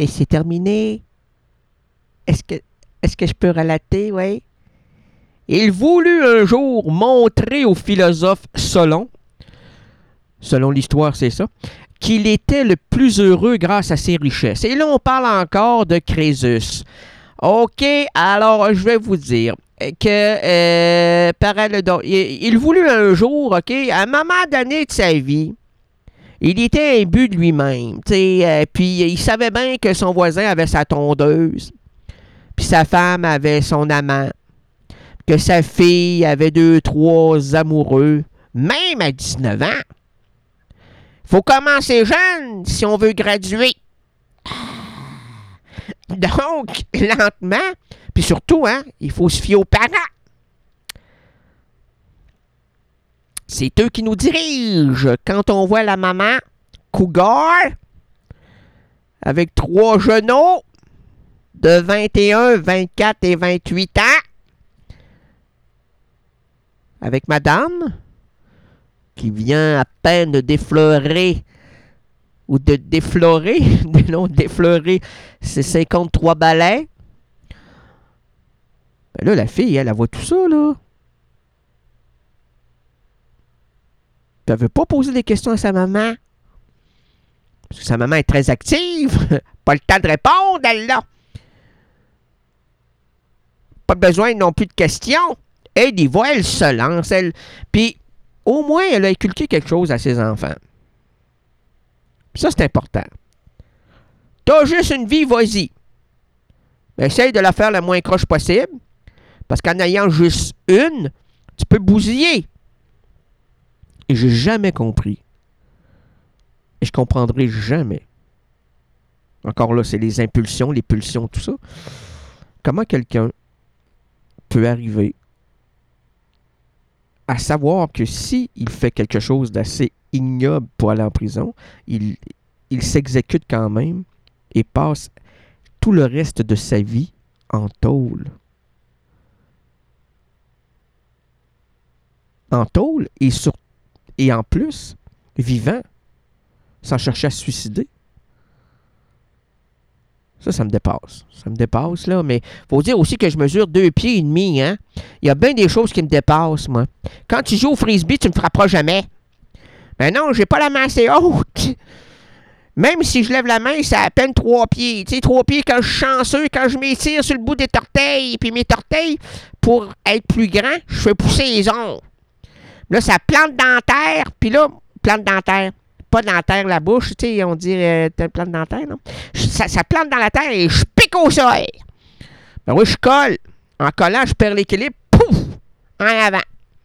Speaker 1: Et c'est terminé. Est-ce que je peux relater, oui? Il voulut un jour montrer au philosophe Solon, selon l'histoire, c'est ça, qu'il était le plus heureux grâce à ses richesses. Et là, on parle encore de Crésus. OK, alors je vais vous dire que il voulut un jour, OK, à un moment donné de sa vie, il était imbu de lui-même, puis il savait bien que son voisin avait sa tondeuse, puis sa femme avait son amant, que sa fille avait 2-3 amoureux, même à 19 ans. Faut commencer jeune si on veut graduer. Donc, lentement, puis surtout, il faut se fier aux parents. C'est eux qui nous dirigent. Quand on voit la maman cougar avec 3 genoux de 21, 24 et 28 ans, avec madame qui vient à peine de déflorer ou de déflorer, non, déflorer ses 53 balais. Ben là, la fille, elle voit tout ça, là. Elle ne veut pas poser des questions à sa maman. Parce que sa maman est très active. Pas le temps de répondre, elle, là. Pas besoin non plus de questions. Elle y va, elle se lance. Puis, au moins, elle a inculqué quelque chose à ses enfants. Ça, c'est important. T'as juste une vie, vas-y. Mais essaye de la faire la moins croche possible. Parce qu'en ayant juste une, tu peux bousiller. Et j'ai jamais compris. Et je comprendrai jamais. Encore là, c'est les impulsions, les pulsions, tout ça. Comment quelqu'un peut arriver à savoir que s'il fait quelque chose d'assez ignoble pour aller en prison, il s'exécute quand même et passe tout le reste de sa vie en tôle. En tôle et en plus, vivant, sans chercher à se suicider. Ça me dépasse. Ça me dépasse, là. Mais il faut dire aussi que je mesure 2 pieds et demi, hein. Il y a bien des choses qui me dépassent, moi. Quand tu joues au frisbee, tu ne me frapperas jamais. Ben non, j'ai pas la main assez haute. Même si je lève la main, c'est à peine 3 pieds. Tu sais, 3 pieds, quand je suis chanceux, quand je m'étire sur le bout des orteils, puis mes orteils, pour être plus grand, je fais pousser les ongles. Là, ça plante dans la terre, puis là, plante dans la terre. Pas dans la terre, la bouche, tu sais, on dit t'as une plante dans la terre, non? Ça plante dans la terre et je pique au sol. Ben oui, je colle. En collant, je perds l'équilibre, pouf, en avant.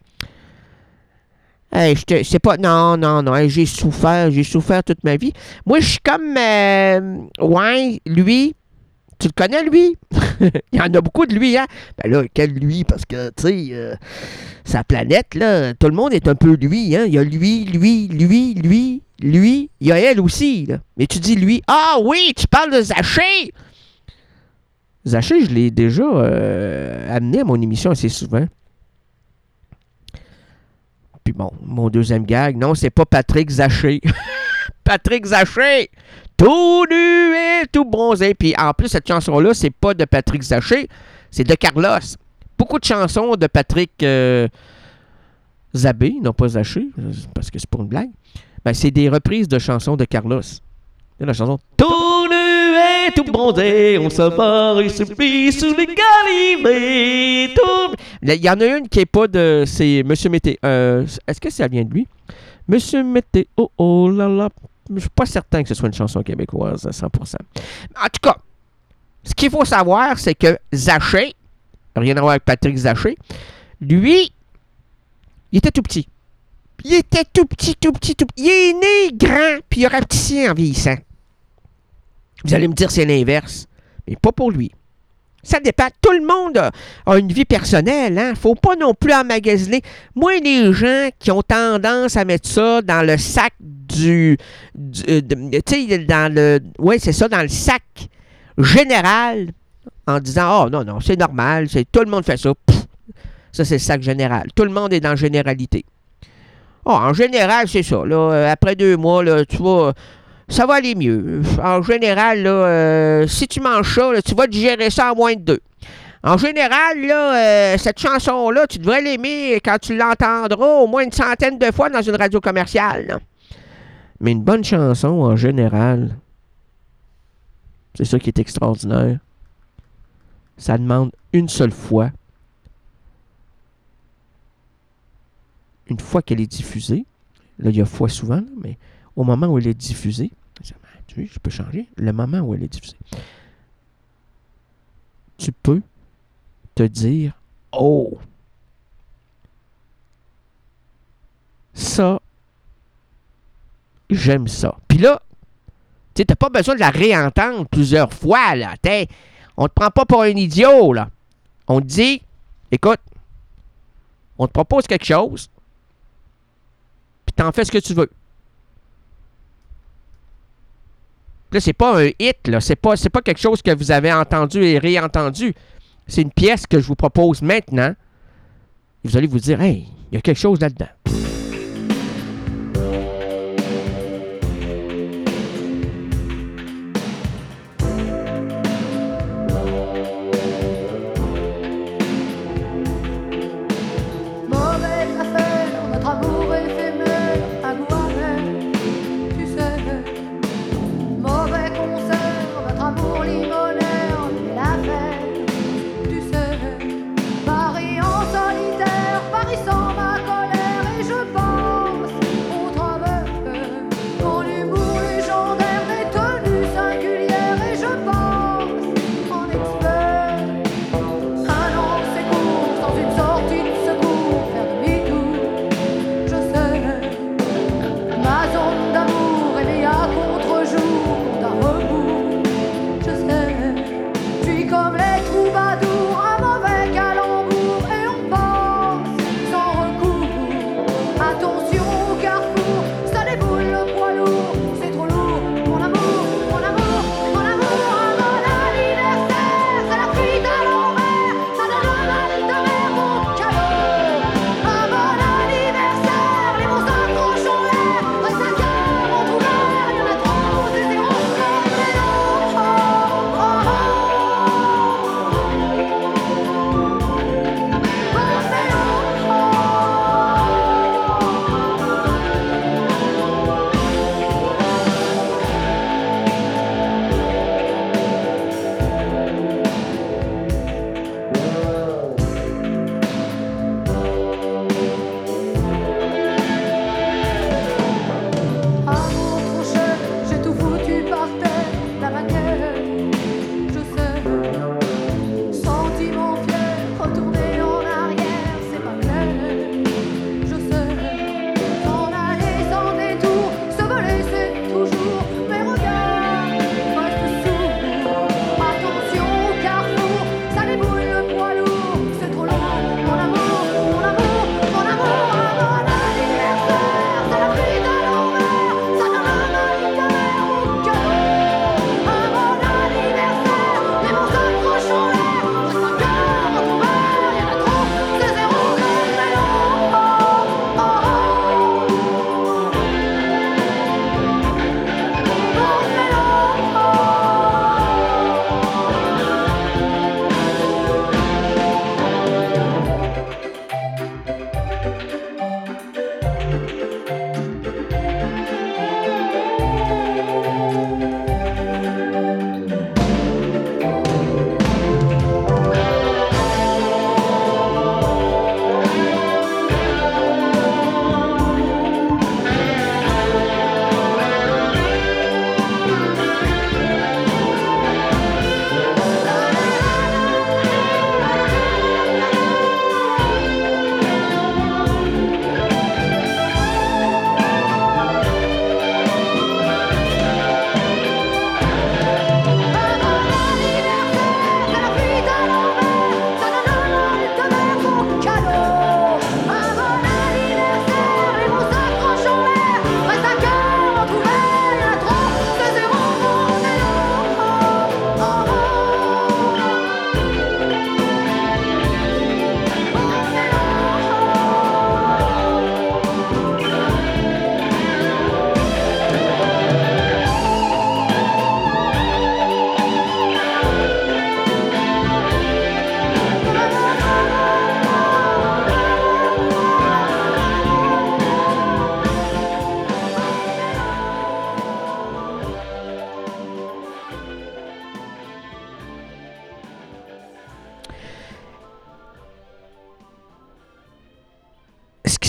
Speaker 1: Hey, c'est pas... Non, hey, j'ai souffert toute ma vie. Moi, je suis comme... ouais, lui... Tu le connais, lui? Il y en a beaucoup de lui, hein? Ben là, quel lui? Parce que, tu sais, sa planète, là, tout le monde est un peu lui, hein? Il y a lui. Il y a elle aussi, là. Mais tu dis lui. Ah oui, tu parles de Zaché! Zaché, je l'ai déjà amené à mon émission assez souvent. Puis bon, mon deuxième gag, non, c'est pas Patrick Zaché. Patrick Zaché! Tout nu et tout bronzé. Puis en plus, cette chanson-là, c'est pas de Patrick Zaché, c'est de Carlos. Beaucoup de chansons de Patrick Zabé, non pas Zaché, parce que c'est pour une blague. Ben, c'est des reprises de chansons de Carlos. C'est la chanson Tout nu et tout bronzé, on se barre et se plie sous les galibés. Il y en a une qui est pas de... C'est Monsieur Mété. Est-ce que ça vient de lui? Monsieur Mété, oh là là. Je suis pas certain que ce soit une chanson québécoise à 100%. En tout cas, ce qu'il faut savoir, c'est que Zaché, rien à voir avec Patrick Zaché, lui, il était tout petit. Il était tout petit. Il est né grand, puis il a rapetissé en vieillissant. Vous allez me dire c'est l'inverse, mais pas pour lui. Ça dépend. Tout le monde a une vie personnelle, hein. Faut pas non plus emmagasiner. Moi, les gens qui ont tendance à mettre ça dans le sac tu sais, dans le... Oui, c'est ça, dans le sac général, en disant, oh non, c'est normal, tout le monde fait ça. Pff, ça, c'est le sac général. Tout le monde est dans la généralité. Oh, en général, c'est ça. Là, après 2 mois, là, tu vas ça va aller mieux. En général, là, si tu manges ça, là, tu vas digérer ça en moins de 2. En général, là, cette chanson-là, tu devrais l'aimer quand tu l'entendras au moins une centaine de fois dans une radio commerciale. Là. Mais une bonne chanson, en général, c'est ça qui est extraordinaire. Ça demande une seule fois. Une fois qu'elle est diffusée, là, il y a fois souvent, là, mais au moment où elle est diffusée, tu sais, je peux changer, le moment où elle est diffusée, tu peux te dire, oh, ça, j'aime ça. Puis là, tu sais, t'as pas besoin de la réentendre plusieurs fois, là. On te prend pas pour un idiot, là. On te dit, écoute, on te propose quelque chose, puis t'en fais ce que tu veux. Là, c'est pas un hit, là. C'est pas quelque chose que vous avez entendu et réentendu. C'est une pièce que je vous propose maintenant. Et vous allez vous dire, hey, il y a quelque chose là-dedans.
Speaker 7: Mauvaise affaire, notre amour éphémère, à goût amer, tu sais. Mauvais concert, notre amour limonaire, l'affaire, tu sais. Paris en solitaire, Paris sans ma colère, et je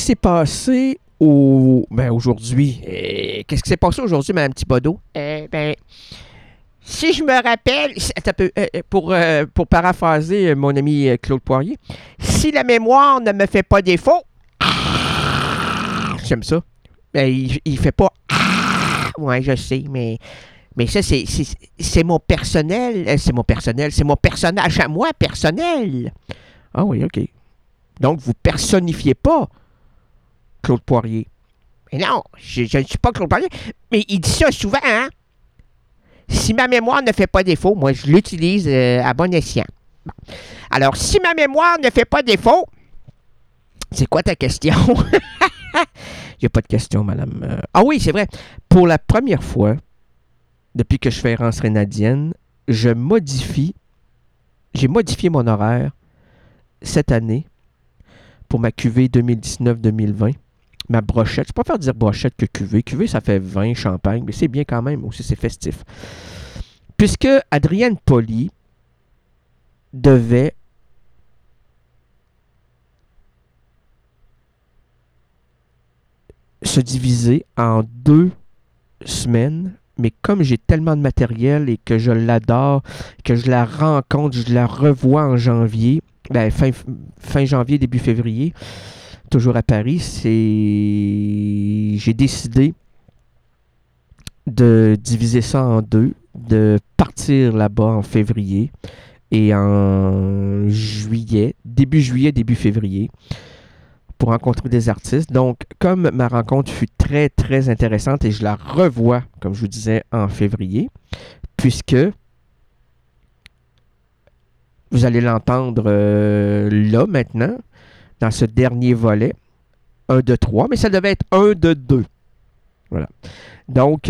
Speaker 1: s'est passé aujourd'hui? Qu'est-ce qui s'est passé aujourd'hui, Mme Thibodeau?
Speaker 3: Si je me rappelle,
Speaker 1: Pour paraphraser mon ami Claude Poirier,
Speaker 3: si la mémoire ne me fait pas défaut,
Speaker 1: j'aime ça.
Speaker 3: il fait pas. Ouais, je sais, mais ça, c'est mon personnel. C'est mon personnage à moi, personnel.
Speaker 1: Ah oui, OK. Donc, vous personnifiez pas Claude Poirier.
Speaker 3: Mais non, je ne suis pas Claude Poirier. Mais il dit ça souvent, hein? Si ma mémoire ne fait pas défaut, moi, je l'utilise à bon escient. Bon. Alors, si ma mémoire ne fait pas défaut, c'est quoi ta question?
Speaker 1: Il n'y a pas de question, madame. Ah oui, c'est vrai. Pour la première fois, depuis que je fais Errance rénadienne, j'ai modifié mon horaire cette année pour ma cuvée 2019-2020. Ma brochette. Je préfère dire brochette que cuvée. Cuvée, ça fait vin, champagne, mais c'est bien quand même. Aussi, c'est festif. Puisque Adrienne Poli devait se diviser en 2 semaines, mais comme j'ai tellement de matériel et que je l'adore, que je la rencontre, je la revois en janvier, fin janvier, début février, toujours à Paris, j'ai décidé de diviser ça en 2, de partir là-bas en février et en juillet, début février, pour rencontrer des artistes. Donc, comme ma rencontre fut très, très intéressante et je la revois, comme je vous disais, en février, puisque vous allez l'entendre là, maintenant, dans ce dernier volet, 1 de 3, mais ça devait être 1 de 2. Voilà. Donc,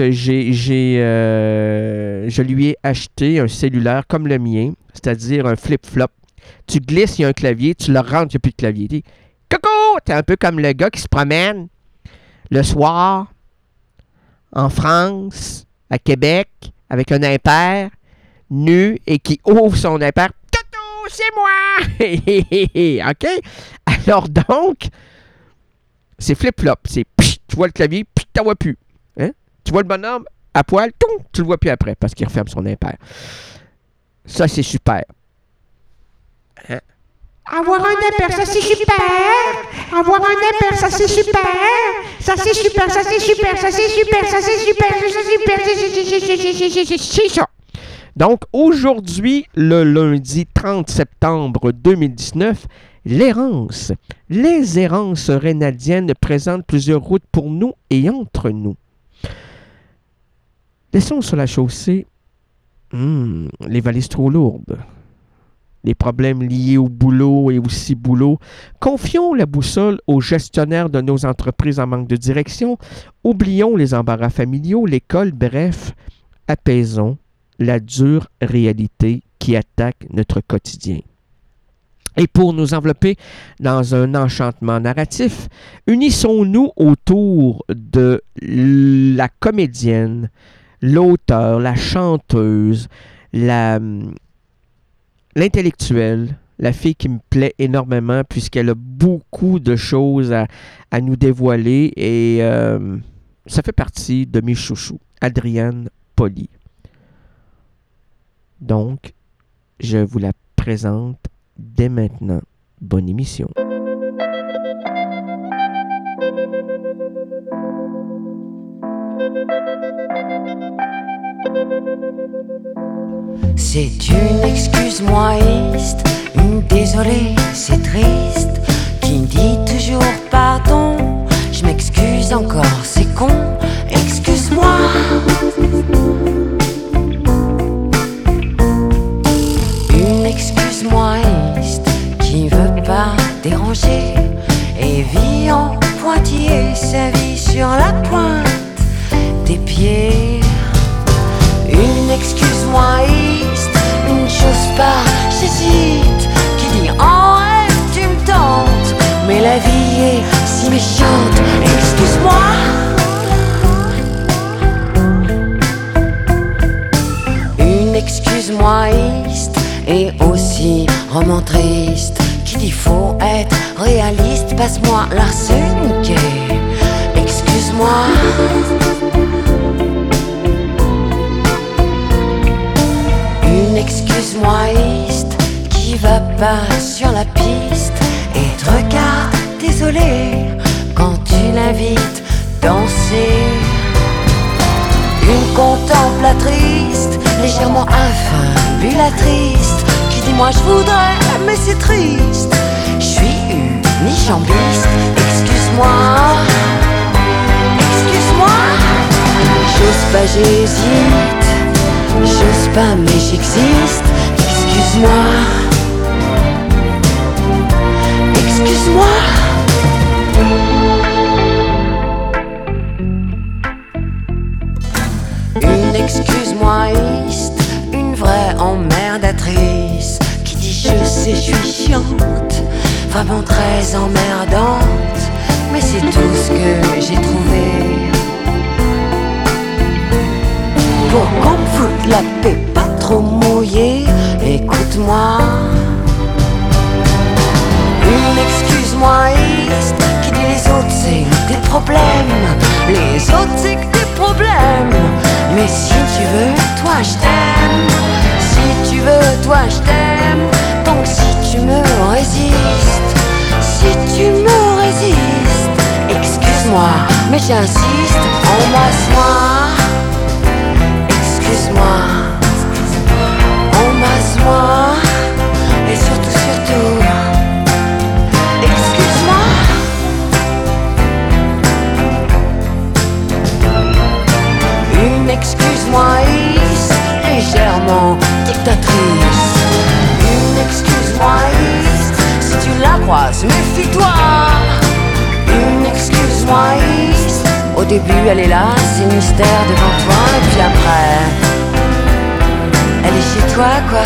Speaker 1: je lui ai acheté un cellulaire comme le mien, c'est-à-dire un flip-flop. Tu glisses, il y a un clavier, tu le rentres, il n'y a plus de clavier. Tu dis, coucou! T'es un peu comme le gars qui se promène le soir en France, à Québec, avec un impair, nu, et qui ouvre son impair. Toutou, c'est moi! OK? Alors donc, c'est flip-flop. C'est psh, tu vois le clavier, puis tu ne vois plus. Hein? Tu vois le bonhomme à poil, tu le vois plus après parce qu'il referme son impair. Ça, c'est super. Hein?
Speaker 7: Avoir un impair, ça c'est super. Avoir un impair, ça c'est super. Ça c'est super, ça c'est super, ça c'est super, ça c'est super, ça c'est super,
Speaker 1: c'est ça. Donc, aujourd'hui, le lundi 30 septembre 2019, l'errance. Les errances rénadiennes présentent plusieurs routes pour nous et entre nous. Laissons sur la chaussée les valises trop lourdes, les problèmes liés au boulot et au ciboulot. Confions la boussole aux gestionnaires de nos entreprises en manque de direction. Oublions les embarras familiaux, l'école, bref, apaisons la dure réalité qui attaque notre quotidien. Et pour nous envelopper dans un enchantement narratif, unissons-nous autour de la comédienne, l'auteur, la chanteuse, l'intellectuelle, la fille qui me plaît énormément puisqu'elle a beaucoup de choses à nous dévoiler et ça fait partie de mes chouchous, Adrienne Poli. Donc, je vous la présente dès maintenant. Bonne émission.
Speaker 8: C'est une excuse moïste, une désolée, c'est triste, qui me dit toujours pardon. Je m'excuse encore, c'est con, excuse-moi. Une excuse moïste qui veut pas déranger et vit en pointillé sa vie sur la pointe des pieds. Une excuse moïste, une chose pas, j'hésite, qui dit en rêve tu me tentes, mais la vie est si méchante, excuse-moi. Une excuse moïste et aussi roman triste, qui puisqu'il faut être réaliste, passe-moi l'arsenic. Excuse-moi. Une excuse-moiste qui va pas sur la piste et te regarde désolé quand tu l'invites danser. Une contemplatrice légèrement infabulatrice qui dit moi je voudrais mais c'est triste. Je suis unijambiste, excuse-moi. Excuse-moi. J'ose pas, j'hésite. J'ose pas mais j'existe. Excuse-moi. Excuse-moi. Une excuse-moiste, une vraie emmerdatrice qui dit je sais je suis chiante, vraiment très emmerdante, mais c'est tout ce que j'ai trouvé. Pour qu'on me foute la paix pas trop mouillée, écoute-moi. Une excuse-moiste qui dit les autres c'est des problèmes, les autres c'est que des problèmes. Mais si tu veux, toi je t'aime. Si tu veux, toi je t'aime. Donc si tu me résistes, si tu me résistes, excuse-moi, mais j'insiste, embrasse-moi. Excuse-moi, embrasse-moi. Et surtout, surtout, excuse-moi. Une excuse-moiste, légèrement dictatrice. Une excuse-moiste, si tu la croises, méfie-toi. Une excuse-moiste, au début elle est là, c'est le mystère devant toi. Et puis après, elle est chez toi quoi.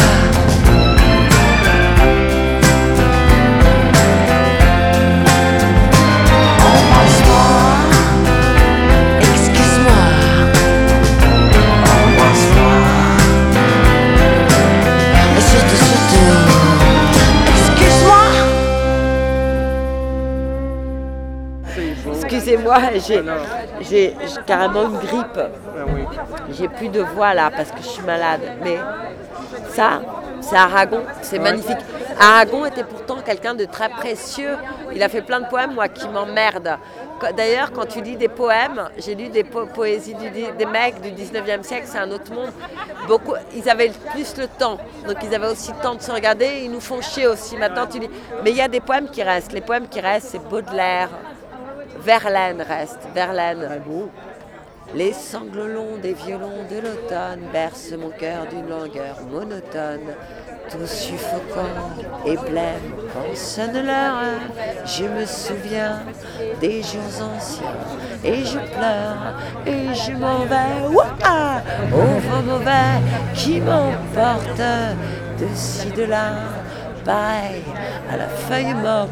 Speaker 9: Excusez-moi, j'ai carrément une grippe. J'ai plus de voix là parce que je suis malade. Mais ça, c'est Aragon, c'est magnifique. Aragon était pourtant quelqu'un de très précieux. Il a fait plein de poèmes, moi, qui m'emmerdent. D'ailleurs, quand tu lis des poèmes, j'ai lu des poésies des mecs du 19e siècle, c'est un autre monde. Beaucoup, ils avaient plus le temps, donc ils avaient aussi le temps de se regarder. Ils nous font chier aussi. Maintenant, tu lis. Mais il y a des poèmes qui restent. Les poèmes qui restent, c'est Baudelaire. Verlaine reste, Verlaine. Les sanglots longs des violons de l'automne bercent mon cœur d'une langueur monotone, tout suffocant et blême quand sonne l'heure. Je me souviens des jours anciens et je pleure et je m'en vais au vent mauvais qui m'emporte de ci de là. Pareil à la feuille morte.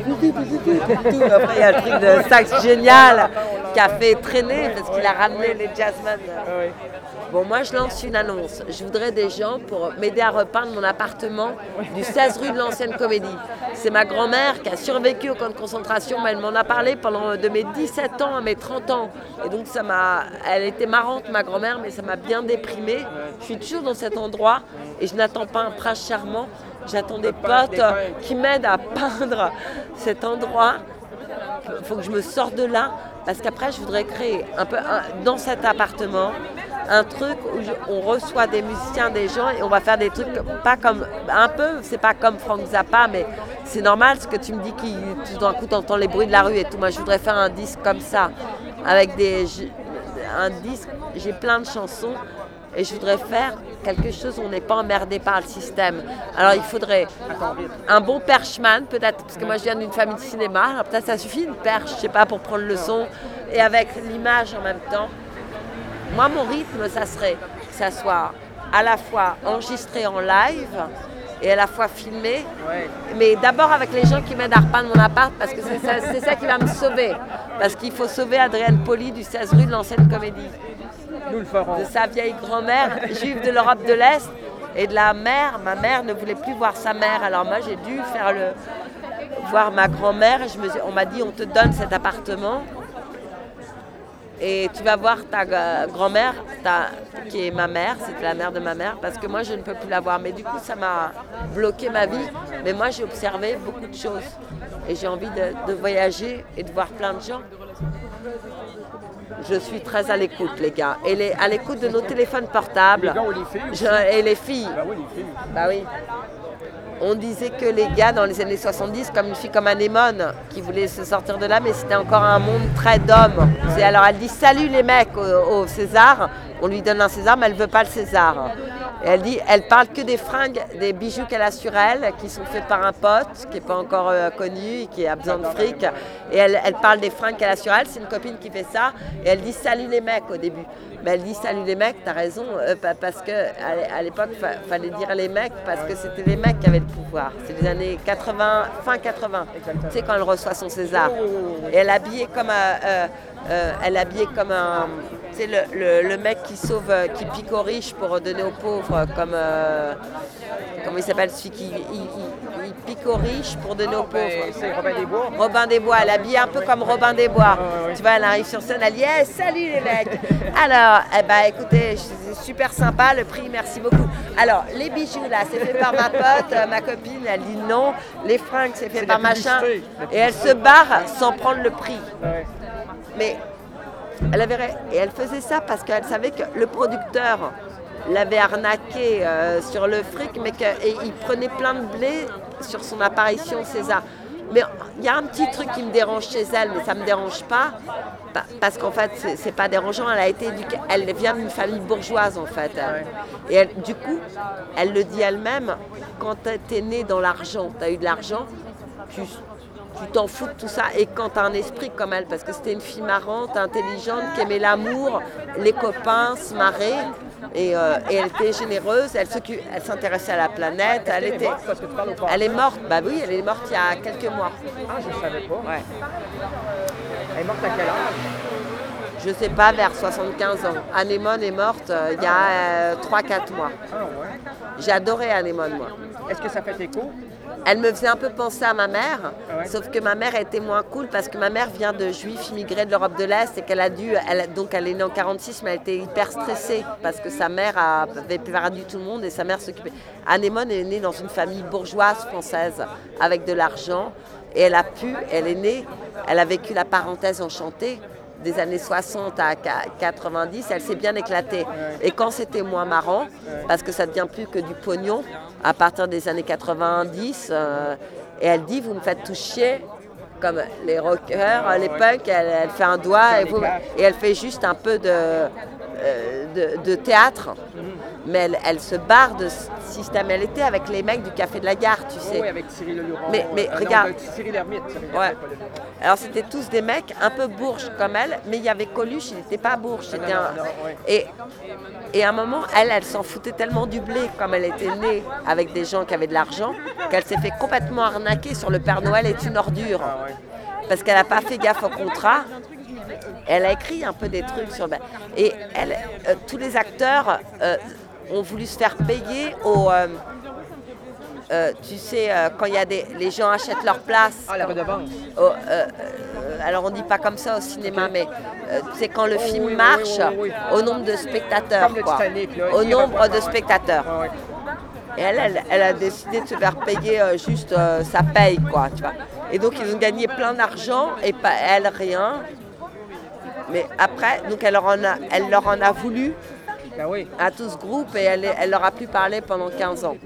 Speaker 9: Après, il y a le truc de sax génial qui a fait traîner parce qu'il a ramené les jazzmen. Bon, moi, je lance une annonce. Je voudrais des gens pour m'aider à repeindre mon appartement du 16 rue de l'Ancienne Comédie. C'est ma grand-mère qui a survécu au camp de concentration, mais elle m'en a parlé pendant de mes 17 ans à mes 30 ans. Et donc, elle était marrante, ma grand-mère, mais ça m'a bien déprimée. Je suis toujours dans cet endroit et je n'attends pas un prince charmant. J'attends des potes qui m'aident à peindre cet endroit. Il faut que je me sorte de là parce qu'après je voudrais créer un peu dans cet appartement un truc où on reçoit des musiciens, des gens et on va faire des trucs pas comme un peu, c'est pas comme Frank Zappa mais c'est normal ce que tu me dis tout d'un coup t'entends les bruits de la rue et tout. Moi je voudrais faire un disque comme ça avec un disque, j'ai plein de chansons. Et je voudrais faire quelque chose où on n'est pas emmerdé par le système. Alors il faudrait un bon perchman, peut-être, parce que moi je viens d'une famille de cinéma, alors peut-être ça suffit une perche, je sais pas, pour prendre le son, et avec l'image en même temps. Moi mon rythme, ça serait que ça soit à la fois enregistré en live et à la fois filmé, mais d'abord avec les gens qui m'aident à repeindre mon appart, parce que c'est ça qui va me sauver. Parce qu'il faut sauver Adrienne Poli du 16 rue de l'Ancienne Comédie.
Speaker 10: Nous le ferons.
Speaker 9: De sa vieille grand-mère juive de l'Europe de l'Est et de la mère. Ma mère ne voulait plus voir sa mère, alors moi j'ai dû faire voir ma grand-mère. On m'a dit, on te donne cet appartement. Et tu vas voir ta grand-mère, qui est ma mère, c'était la mère de ma mère, parce que moi, je ne peux plus la voir. Mais du coup, ça m'a bloqué ma vie. Mais moi, j'ai observé beaucoup de choses. Et j'ai envie de voyager et de voir plein de gens. Je suis très à l'écoute, les gars. Et à l'écoute de nos téléphones portables.
Speaker 10: Les gars ou les filles
Speaker 9: Et les filles.
Speaker 10: Bah oui, les filles.
Speaker 9: Bah oui. On disait que les gars, dans les années 70, comme une fille comme Anémone, qui voulait se sortir de là, mais c'était encore un monde très d'hommes. Alors elle dit salut les mecs au César. On lui donne un César, mais elle ne veut pas le César. Et elle dit, elle parle que des fringues, des bijoux qu'elle a sur elle, qui sont faits par un pote, qui n'est pas encore connu, qui a besoin de fric. Et elle parle des fringues qu'elle a sur elle, c'est une copine qui fait ça. Et elle dit salut les mecs au début. Mais elle dit salut les mecs, t'as raison, parce qu'à l'époque, fallait dire les mecs, parce que c'était les mecs qui avaient le pouvoir. C'est les années 80, fin 80, tu sais, quand elle reçoit son César. Et elle est habillée comme un... Tu sais, le mec qui sauve, qui pique aux riches pour donner aux pauvres, comme... comment il s'appelle, celui qui il pique aux riches pour donner aux pauvres.
Speaker 10: C'est Robin des Bois.
Speaker 9: Robin des Bois, elle est habillée un peu comme Robin des Bois. Tu vois, elle arrive sur scène, elle dit hey, salut les mecs. Alors, écoutez, c'est super sympa, le prix, merci beaucoup. Alors, les bijoux là, c'est fait par ma pote, ma copine, elle dit non. Les fringues, c'est fait par machin. Et elle se barre sans prendre le prix. Mais elle avait, et elle faisait ça parce qu'elle savait que le producteur l'avait arnaqué sur le fric, mais qu'il prenait plein de blé sur son apparition César. Mais il y a un petit truc qui me dérange chez elle, mais ça ne me dérange pas, parce qu'en fait, c'est pas dérangeant, elle a été éduquée, elle vient d'une famille bourgeoise en fait. Et elle, du coup, elle le dit elle-même, quand tu es né dans l'argent, tu as eu de l'argent, tu t'en fous de tout ça. Et quand tu as un esprit comme elle, parce que c'était une fille marrante, intelligente, qui aimait l'amour, les copains, se marrer, et elle était généreuse, elle s'intéressait à la planète. Elle est morte, bah oui, elle est morte il y a quelques mois.
Speaker 10: Ah, je ne savais pas.
Speaker 9: Ouais.
Speaker 10: Elle est morte à quel âge?
Speaker 9: Je sais pas, vers 75 ans. Anémone est morte il y a 3-4 mois.
Speaker 10: Ah ouais.
Speaker 9: J'ai adoré Anémone, moi.
Speaker 10: Est-ce que ça fait écho?
Speaker 9: Elle me faisait un peu penser à ma mère, sauf que ma mère était moins cool parce que ma mère vient de juifs immigrés de l'Europe de l'Est et qu'elle a dû, donc elle est née en 46, mais elle était hyper stressée parce que sa mère avait perdu tout le monde et sa mère s'occupait. Anémone est née dans une famille bourgeoise française avec de l'argent et elle est née, elle a vécu la parenthèse enchantée des années 60 à 90, elle s'est bien éclatée. Et quand c'était moins marrant, parce que ça ne devient plus que du pognon, à partir des années 90, et elle dit, vous me faites tout chier, comme les rockers, les punks, elle fait un doigt, et elle fait juste un peu de théâtre. Mais elle se barre de ce système. Elle était avec les mecs du Café de la Gare, tu sais.
Speaker 10: Oui, avec Cyril Leluron.
Speaker 9: Mais regarde.
Speaker 10: Cyril Hermite.
Speaker 9: Ouais. Alors c'était tous des mecs un peu bourges comme elle, mais il y avait Coluche, il n'était pas bourge. Et à un moment, elle s'en foutait tellement du blé, comme elle était née avec des gens qui avaient de l'argent, qu'elle s'est fait complètement arnaquer sur le Père Noël est une ordure. Parce qu'elle n'a pas fait gaffe au contrat. Elle a écrit un peu des trucs sur... Et tous les acteurs ont voulu se faire payer au... tu sais, quand il y a les gens achètent leur place...
Speaker 10: Ah, la redevance.
Speaker 9: Alors on ne dit pas comme ça au cinéma, mais c'est quand le film marche au nombre de spectateurs.
Speaker 10: Comme le
Speaker 9: quoi.
Speaker 10: Titanic, là,
Speaker 9: Au nombre de spectateurs.
Speaker 10: Ouais.
Speaker 9: Et elle a décidé de se faire payer juste sa paye, quoi, tu vois. Et donc ils ont gagné plein d'argent et pas elle rien. Mais après, donc elle leur en a voulu
Speaker 10: Ben oui.
Speaker 9: à tout ce groupe et elle leur a plus parlé pendant 15 ans.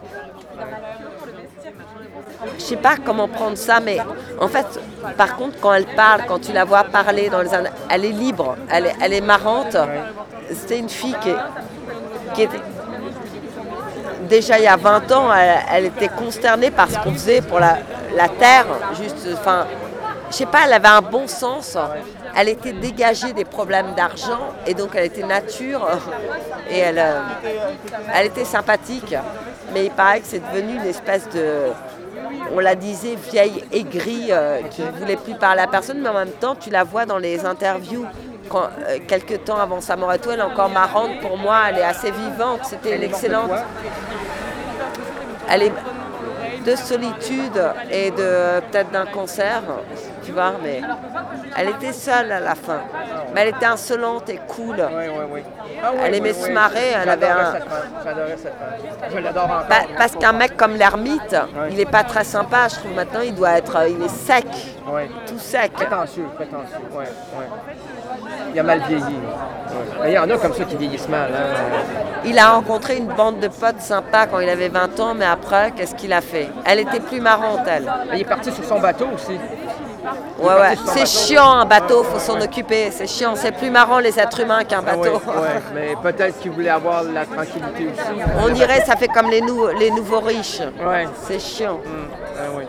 Speaker 9: Je sais pas comment prendre ça, mais en fait, par contre, quand elle parle, quand tu la vois parler, elle est libre, elle est marrante. C'était une fille qui était... Déjà il y a 20 ans, elle était consternée par ce qu'on faisait pour la terre. Juste, enfin, je sais pas, elle avait un bon sens. Elle était dégagée des problèmes d'argent et donc elle était nature et elle était sympathique. Mais il paraît que c'est devenu une espèce de, on la disait, vieille aigrie qui ne voulait plus parler à personne, mais en même temps tu la vois dans les interviews. Quelques temps avant sa mort et tout, elle est encore marrante pour moi, elle est assez vivante, c'était une excellente. de solitude et de peut-être d'un cancer, tu vois, mais elle était seule à la fin. Mais elle était insolente et cool. Elle aimait se marrer, elle avait un...
Speaker 10: J'adorais cette femme. Je l'adore encore.
Speaker 9: Parce qu'un mec comme l'ermite, il n'est pas très sympa, je trouve maintenant, il est sec, tout sec.
Speaker 10: Prétentieux, ouais. Il a mal vieilli. Ouais. Il y en a comme ça qui vieillissent mal. Hein.
Speaker 9: Il a rencontré une bande de potes sympas quand il avait 20 ans, mais après, qu'est-ce qu'il a fait? Elle était plus marrante, elle.
Speaker 10: Il est parti sur son bateau aussi.
Speaker 9: Ouais. C'est chiant un bateau, faut s'en occuper. C'est chiant, c'est plus marrant les êtres humains qu'un bateau.
Speaker 10: Ouais. Mais peut-être qu'il voulait avoir la tranquillité aussi.
Speaker 9: On dirait ça fait comme les nouveaux riches.
Speaker 10: Ouais.
Speaker 9: C'est chiant.
Speaker 10: Oui.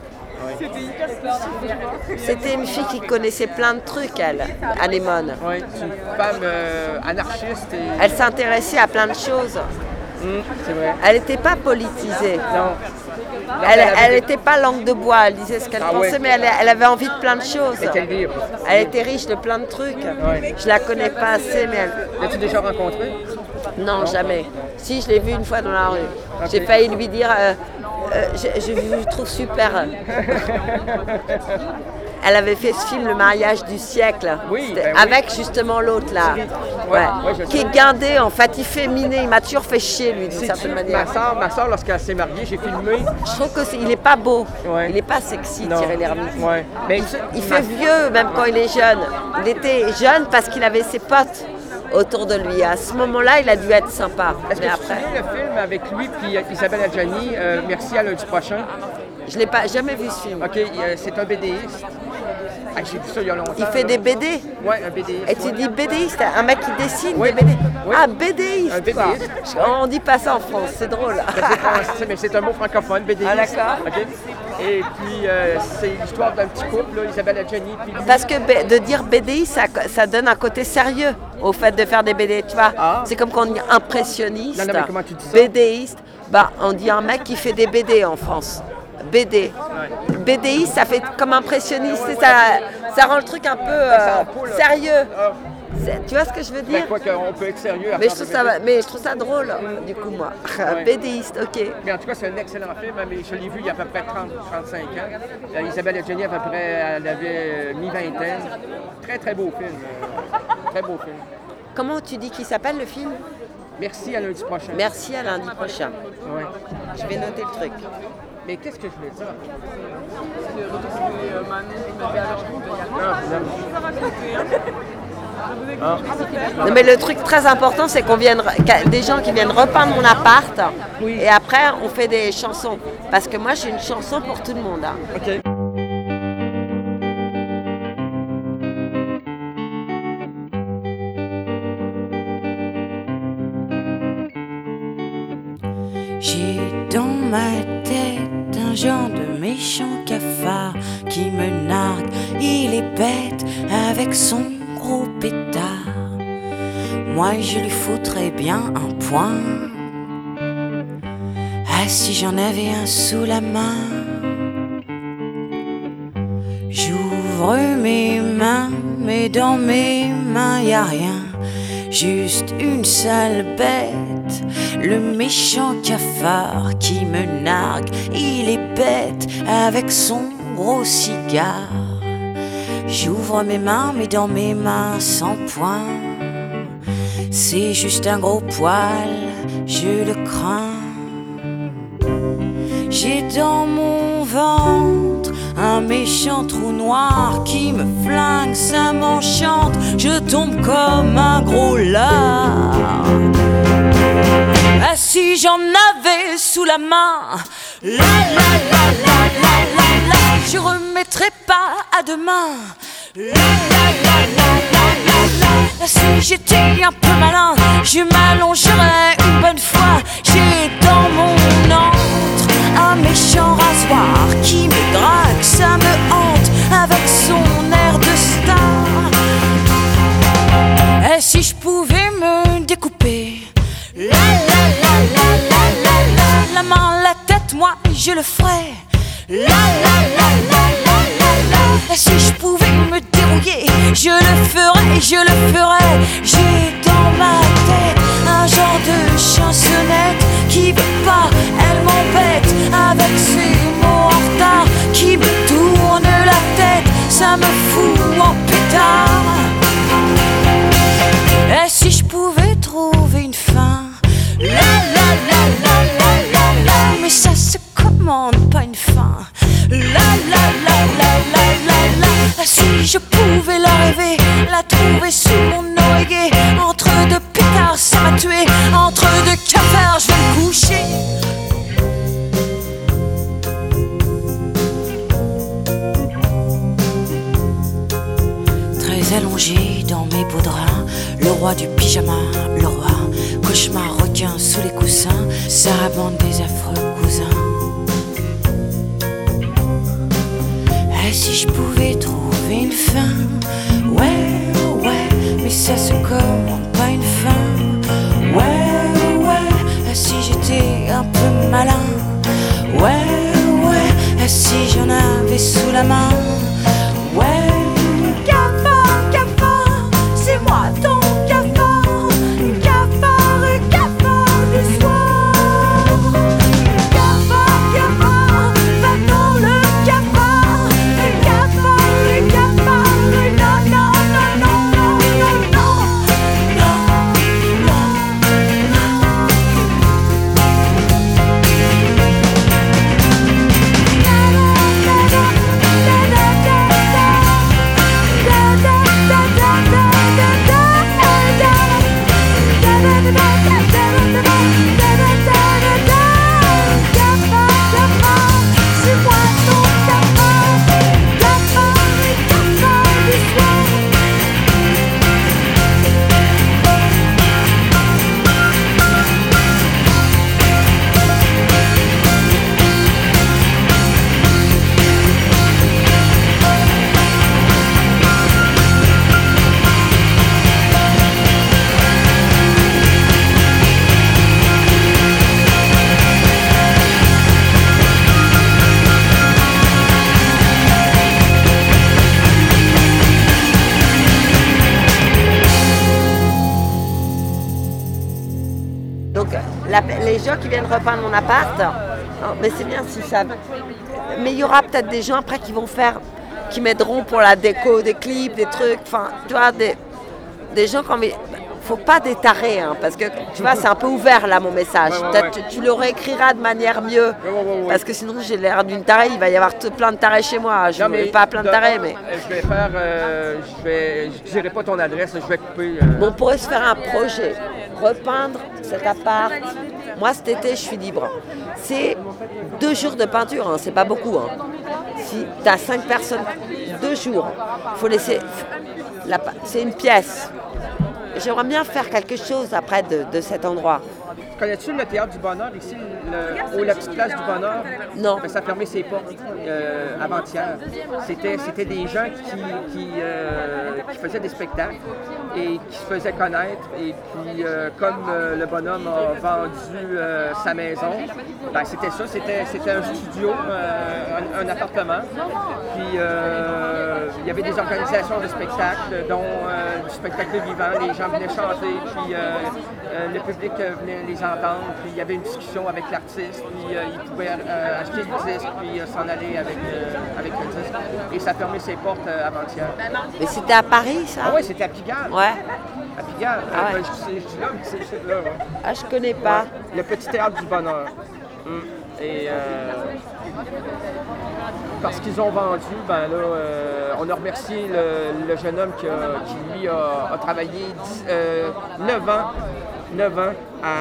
Speaker 9: C'était une fille qui connaissait plein de trucs, elle, Anémone.
Speaker 10: Oui, c'est une femme anarchiste.
Speaker 9: Elle s'intéressait à plein de choses.
Speaker 10: C'est vrai.
Speaker 9: Elle n'était pas politisée.
Speaker 10: Non.
Speaker 9: Elle n'était pas langue de bois, elle disait ce qu'elle pensait, mais elle avait envie de plein de choses. Elle était riche de plein de trucs.
Speaker 10: Ouais.
Speaker 9: Je la connais pas assez, mais elle...
Speaker 10: L'as-tu déjà rencontrée?
Speaker 9: Non, jamais. Si, je l'ai vue une fois dans la rue. Okay. J'ai failli lui dire... je vous trouve super. Elle avait fait ce film Le mariage du siècle, avec justement l'autre là, qui est guindé en fait, il fait miner, il m'a toujours fait chier lui d'une certaine manière.
Speaker 10: Ma soeur lorsqu'elle s'est mariée, j'ai filmé.
Speaker 9: Je trouve qu'il est pas beau, il est pas sexy Thierry Lhermitte.
Speaker 10: Mais
Speaker 9: il fait vieux même quand il est jeune. Il était jeune parce qu'il avait ses potes autour de lui. À ce moment-là, il a dû être sympa.
Speaker 10: Est-ce que tu te souviens le film avec lui et Isabelle Adjani, Merci à lundi prochain?
Speaker 9: Je l'ai pas jamais vu ce film.
Speaker 10: OK, c'est un BDiste. J'ai vu ça il y a longtemps.
Speaker 9: Il fait des BD?
Speaker 10: Oui, un BDiste.
Speaker 9: Et tu dis BDiste, un mec qui dessine des BD? Oui. Ah, BDiste!
Speaker 10: Un BDiste.
Speaker 9: On dit pas ça en France, c'est drôle.
Speaker 10: Mais c'est un mot francophone, BDiste.
Speaker 9: Ah, d'accord.
Speaker 10: Okay. Et puis, c'est l'histoire d'un petit couple, là, Isabelle Adjani. Puis lui.
Speaker 9: Parce que de dire BDI, ça donne un côté sérieux au fait de faire des BD, tu vois. Ah. C'est comme quand on dit impressionniste.
Speaker 10: Non, mais comment tu dis ça?
Speaker 9: BDiste, on dit un mec qui fait des BD en France. BD. Ouais. BDI, ça fait comme impressionniste, ça rend le truc un peu sérieux. Tu vois ce que je veux dire?
Speaker 10: Quoi qu'on peut être sérieux.
Speaker 9: Mais je trouve ça drôle, du coup, moi. BDiste, ok.
Speaker 10: Mais en tout cas, c'est un excellent film. Mais je l'ai vu il y a à peu près 30-35 ans. Isabelle Adjani, à peu près, elle avait mi-vingtaine. Très, très beau film. Très beau film.
Speaker 9: Comment tu dis qu'il s'appelle, le film?
Speaker 10: Merci à lundi prochain.
Speaker 9: Merci à lundi prochain.
Speaker 10: Ouais.
Speaker 9: Je vais noter le truc.
Speaker 10: Mais qu'est-ce que je voulais dire?
Speaker 9: Non, mais le truc très important, c'est qu'on vienne des gens qui viennent repeindre mon appart, et après on fait des chansons. Parce que moi j'ai une chanson pour tout le monde. Hein.
Speaker 10: Okay.
Speaker 8: J'ai dans ma tête un genre de méchant cafard qui me nargue. Il est bête avec son gros pétard. Moi je lui foutrais bien un point. Ah si j'en avais un sous la main. J'ouvre mes mains, mais dans mes mains y a rien. Juste une sale bête, le méchant cafard qui me nargue. Il est bête avec son gros cigare. J'ouvre mes mains, mais dans mes mains sans point. C'est juste un gros poil, je le crains. J'ai dans mon ventre un méchant trou noir qui me flingue, ça m'enchante. Je tombe comme un gros lard. Ah si j'en avais sous la main, la la la la la la la, je remettrais pas à demain. La la la la la la la. Si j'étais un peu malin, je m'allongerais une bonne fois. J'ai dans mon antre un méchant rasoir qui me drague, ça me hante avec son air de star. Et si je pouvais me découper, la la la la la la la, la main, la tête, moi je le ferais. La la la la la la la. Et si je pouvais me dérouiller, je le ferais. J'ai dans ma tête un genre de chansonnette qui veut pas, elle m'embête avec ses pyjama, le roi, cauchemar, requin sous les coussins, sarabande des affreux cousins. Et si je pouvais trouver une fin, ouais, mais ça se commande pas une fin. Ouais, et si j'étais un peu malin, ouais, et si j'en avais sous la main, ouais. Cafard, c'est moi ton cafard, cafard du soir. Cafard, va dans le cafard,
Speaker 9: les gens qui viennent repeindre mon appart, non, mais c'est bien si ça. Mais il y aura peut-être des gens après qui m'aideront pour la déco, des clips, des trucs, enfin, tu vois, des gens comme. Faut pas détarrer, hein, parce que tu vois, c'est un peu ouvert là mon message. Peut-être tu le réécriras de manière mieux, parce que sinon j'ai l'air d'une tarée. Il va y avoir plein de tarés chez moi. Je ne vais pas plein de tarés, mais.
Speaker 10: Je vais faire, je dirai pas ton adresse, je vais couper.
Speaker 9: Bon, on pourrait se faire un projet, repeindre cet appart. Moi cet été, je suis libre. C'est 2 jours de peinture, hein, c'est pas beaucoup. Hein. Si tu as 5 personnes, 2 jours, faut laisser. C'est une pièce. J'aimerais bien faire quelque chose après de cet endroit.
Speaker 10: Connais-tu le Théâtre du Bonheur ici, ou la petite place du Bonheur?
Speaker 9: Non.
Speaker 10: Ça a fermé ses portes avant-hier. C'était des gens qui faisaient des spectacles et qui se faisaient connaître. Et puis, comme le bonhomme a vendu sa maison, ben, c'était ça. C'était un studio, un appartement. Puis, il y avait des organisations de spectacles, dont du spectacle vivant. Les gens venaient chanter, puis le public venait les entendre, puis il y avait une discussion avec l'artiste, puis il pouvait acheter le disque, puis s'en aller avec le disque. Et ça a fermé ses portes avant-hier.
Speaker 9: Mais c'était à Paris, ça?
Speaker 10: Ah oui, c'était à Pigalle.
Speaker 9: Ouais.
Speaker 10: À Pigalle.
Speaker 9: Ah ouais.
Speaker 10: Je suis là, mais c'est là. Ouais.
Speaker 9: Ah, je connais pas.
Speaker 10: Ouais. Le petit Théâtre du Bonheur. Et parce qu'ils ont vendu, ben là, on a remercié le jeune homme qui lui a travaillé 9 ans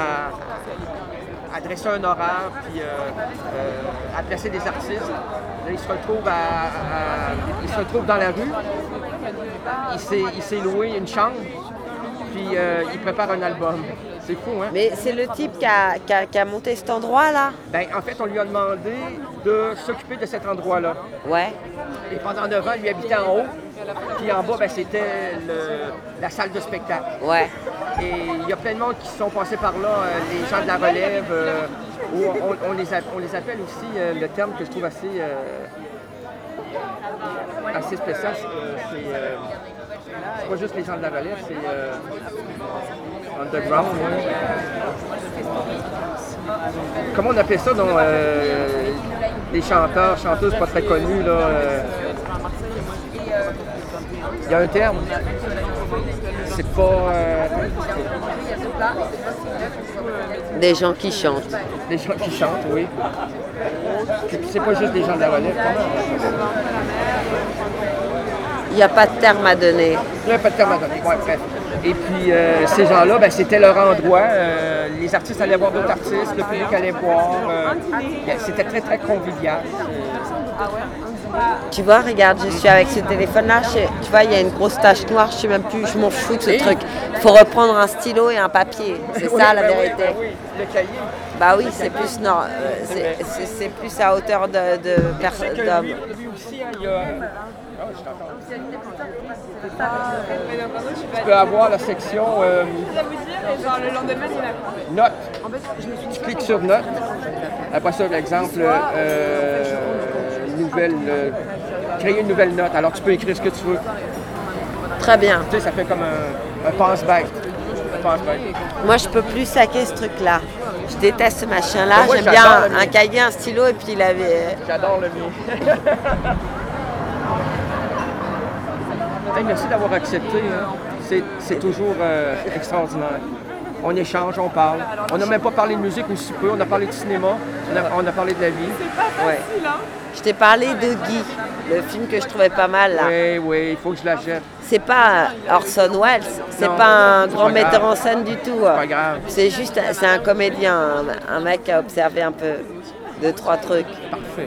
Speaker 10: à dresser un horaire, puis à placer des artistes. Là, il se retrouve dans la rue. Il s'est loué une chambre, puis il prépare un album. C'est fou, hein?
Speaker 9: Mais c'est le type qui a monté cet endroit-là?
Speaker 10: Ben, en fait, on lui a demandé de s'occuper de cet endroit-là.
Speaker 9: Ouais.
Speaker 10: Et pendant 9 ans, lui habitait en haut. Puis en bas, ben, c'était la salle de spectacle.
Speaker 9: Ouais.
Speaker 10: Et il y a plein de monde qui sont passés par là, les gens de la relève, où on les appelle aussi, le terme que je trouve assez spécial, c'est pas juste les gens de la relève, c'est underground. Comment on appelle ça dans les chanteurs, chanteuses pas très connus, là? Il y a un terme. C'est pas...
Speaker 9: Des gens qui chantent.
Speaker 10: Des gens qui chantent, oui. C'est pas juste des gens de la relève.
Speaker 9: Il n'y a pas de terme à donner.
Speaker 10: Il n'y a pas de terme à donner, ouais, bref. Et puis, ces gens-là, ben, c'était leur endroit. Les artistes allaient voir d'autres artistes, le public allait voir. C'était très, très convivial.
Speaker 9: Tu vois, regarde, je suis avec ce téléphone-là. Tu vois, il y a une grosse tache noire. Je sais même plus, je m'en fous de ce truc. Il faut reprendre un stylo et un papier. C'est ça la vérité.
Speaker 10: Le cahier.
Speaker 9: Bah oui, c'est plus c'est plus à hauteur de personne d'homme.
Speaker 10: Lui aussi, hein, il y a... Ah, je t'entends. Tu peux avoir la section notes. Tu cliques sur notes. Après ça, par exemple, créer une nouvelle note. Alors, tu peux écrire ce que tu veux.
Speaker 9: Très bien.
Speaker 10: Tu sais, ça fait comme un passe-bête.
Speaker 9: Moi, je peux plus saquer ce truc-là. Je déteste ce machin-là.
Speaker 10: Moi,
Speaker 9: J'aime bien un cahier, un stylo et puis il avait...
Speaker 10: J'adore le mien. Hey, merci d'avoir accepté. Hein. C'est toujours extraordinaire. On échange, on parle. On n'a même pas parlé de musique aussi peu. On a parlé de cinéma. On a parlé de la vie.
Speaker 9: Ouais. Je t'ai parlé de Guy, le film que je trouvais pas mal là.
Speaker 10: Oui, il faut que je la jette.
Speaker 9: C'est pas Orson Welles, c'est
Speaker 10: Non,
Speaker 9: pas un
Speaker 10: c'est
Speaker 9: grand
Speaker 10: pas
Speaker 9: metteur
Speaker 10: grave.
Speaker 9: en scène du tout.
Speaker 10: C'est pas grave.
Speaker 9: C'est un comédien, un mec qui a observé un peu 2-3 trucs.
Speaker 10: Parfait.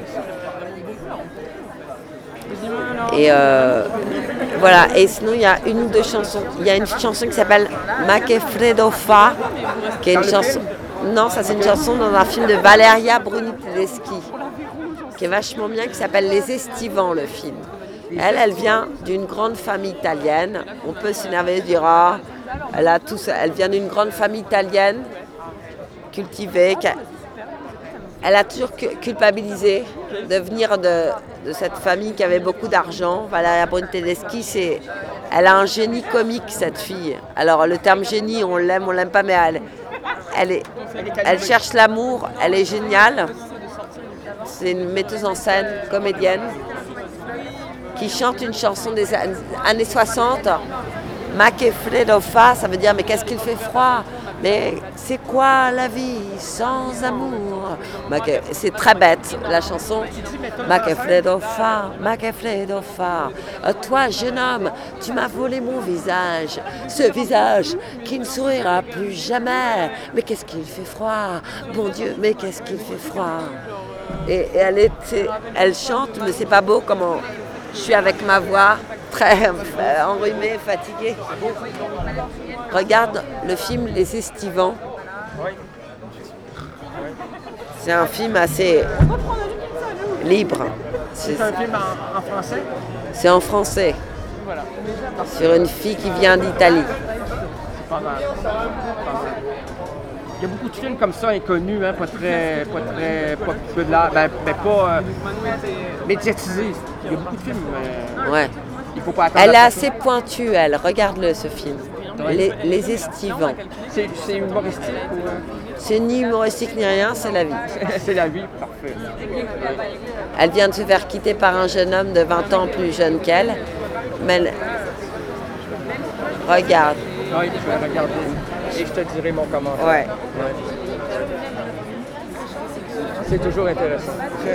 Speaker 9: Et voilà, et sinon il y a une ou deux chansons. Il y a une chanson qui s'appelle Ma che freddo fa, qui est une chanson. Non, ça c'est une chanson dans un film de Valeria Bruni Tedeschi, qui est vachement bien, qui s'appelle Les Estivants, le film. Elle vient d'une grande famille italienne. On peut s'énerver et dire ah, elle vient d'une grande famille italienne, cultivée. Elle a toujours culpabilisé de venir de cette famille qui avait beaucoup d'argent. Valeria Bruni Tedeschi, elle a un génie comique, cette fille. Alors le terme génie, on l'aime pas, mais elle cherche l'amour, elle est géniale. C'est une metteuse en scène, comédienne, qui chante une chanson des années 60. Ma che freddo fa, ça veut dire mais qu'est-ce qu'il fait froid. Mais c'est quoi la vie sans amour? C'est très bête, la chanson. Ma che freddo fa, ma che freddo fa. Toi, jeune homme, tu m'as volé mon visage. Ce visage qui ne sourira plus jamais. Mais qu'est-ce qu'il fait froid? Bon Dieu, mais qu'est-ce qu'il fait froid? Et elle chante, mais c'est pas beau comment je suis avec ma voix très enrhumée, fatiguée. Regarde le film Les Estivants. C'est un film assez libre.
Speaker 10: C'est un film en français?
Speaker 9: C'est en français.
Speaker 10: Voilà.
Speaker 9: Sur une fille qui vient d'Italie.
Speaker 10: C'est pas mal. Il y a beaucoup de films comme ça inconnus, hein, pas très populaires, pas médiatisés. Il y a beaucoup de films.
Speaker 9: Ouais.
Speaker 10: Il faut pas attendre.
Speaker 9: Elle est assez pointue, elle. Regarde-le, ce film. Les Estivants.
Speaker 10: C'est humoristique ou...
Speaker 9: C'est ni humoristique ni rien, c'est la vie.
Speaker 10: C'est la vie, parfait.
Speaker 9: Elle vient de se faire quitter par un jeune homme de 20 ans plus jeune qu'elle. Mais regarde.
Speaker 10: Oui, je vais regarder et je te dirai mon commentaire.
Speaker 9: Ouais.
Speaker 10: C'est toujours intéressant.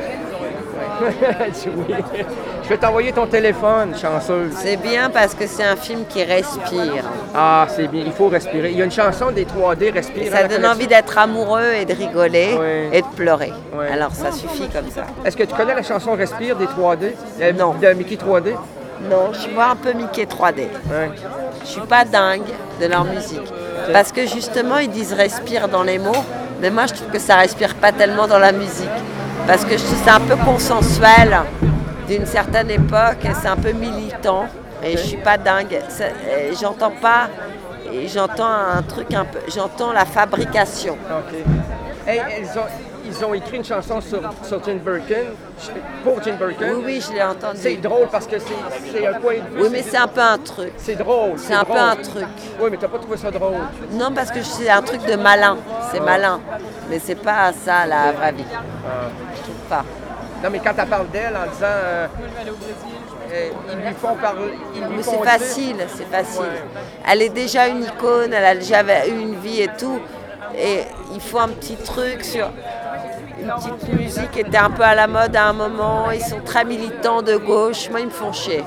Speaker 10: Oui. Je vais t'envoyer ton téléphone, chanceuse.
Speaker 9: C'est bien parce que c'est un film qui respire.
Speaker 10: Ah, c'est bien, il faut respirer. Il y a une chanson des 3D, Respire.
Speaker 9: Ça donne envie d'être amoureux et de rigoler et de pleurer.
Speaker 10: Oui.
Speaker 9: Alors ça suffit comme ça.
Speaker 10: Est-ce que tu connais la chanson Respire des 3D?
Speaker 9: Non.
Speaker 10: De Mickey 3D?
Speaker 9: Non, je vois un peu Mickey 3D.
Speaker 10: Ouais.
Speaker 9: Je suis pas dingue de leur musique. Parce que justement, ils disent respire dans les mots, mais moi je trouve que ça respire pas tellement dans la musique. Parce que je trouve que c'est un peu consensuel d'une certaine époque, c'est un peu militant, et je suis pas dingue. J'entends pas, et j'entends un truc un peu, j'entends la fabrication.
Speaker 10: OK. Hey, ils ont écrit une chanson sur Jane Birkin, pour Jane Birkin.
Speaker 9: Oui, je l'ai entendu.
Speaker 10: C'est drôle parce que c'est un point de vue.
Speaker 9: Oui, mais c'est un peu un truc.
Speaker 10: C'est drôle.
Speaker 9: C'est un peu un truc.
Speaker 10: Oui, mais t'as pas trouvé ça drôle.
Speaker 9: Non, parce que c'est un truc de malin. C'est malin. Mais c'est pas ça la vraie vie. Je trouve pas.
Speaker 10: Non, mais quand tu parles d'elle en disant... ils lui font parler...
Speaker 9: Mais c'est facile, c'est facile. Ouais. Elle est déjà une icône, elle a déjà eu une vie et tout. Et il faut un petit truc sur une petite musique qui était un peu à la mode à un moment. Ils sont très militants de gauche. Moi, ils me font chier.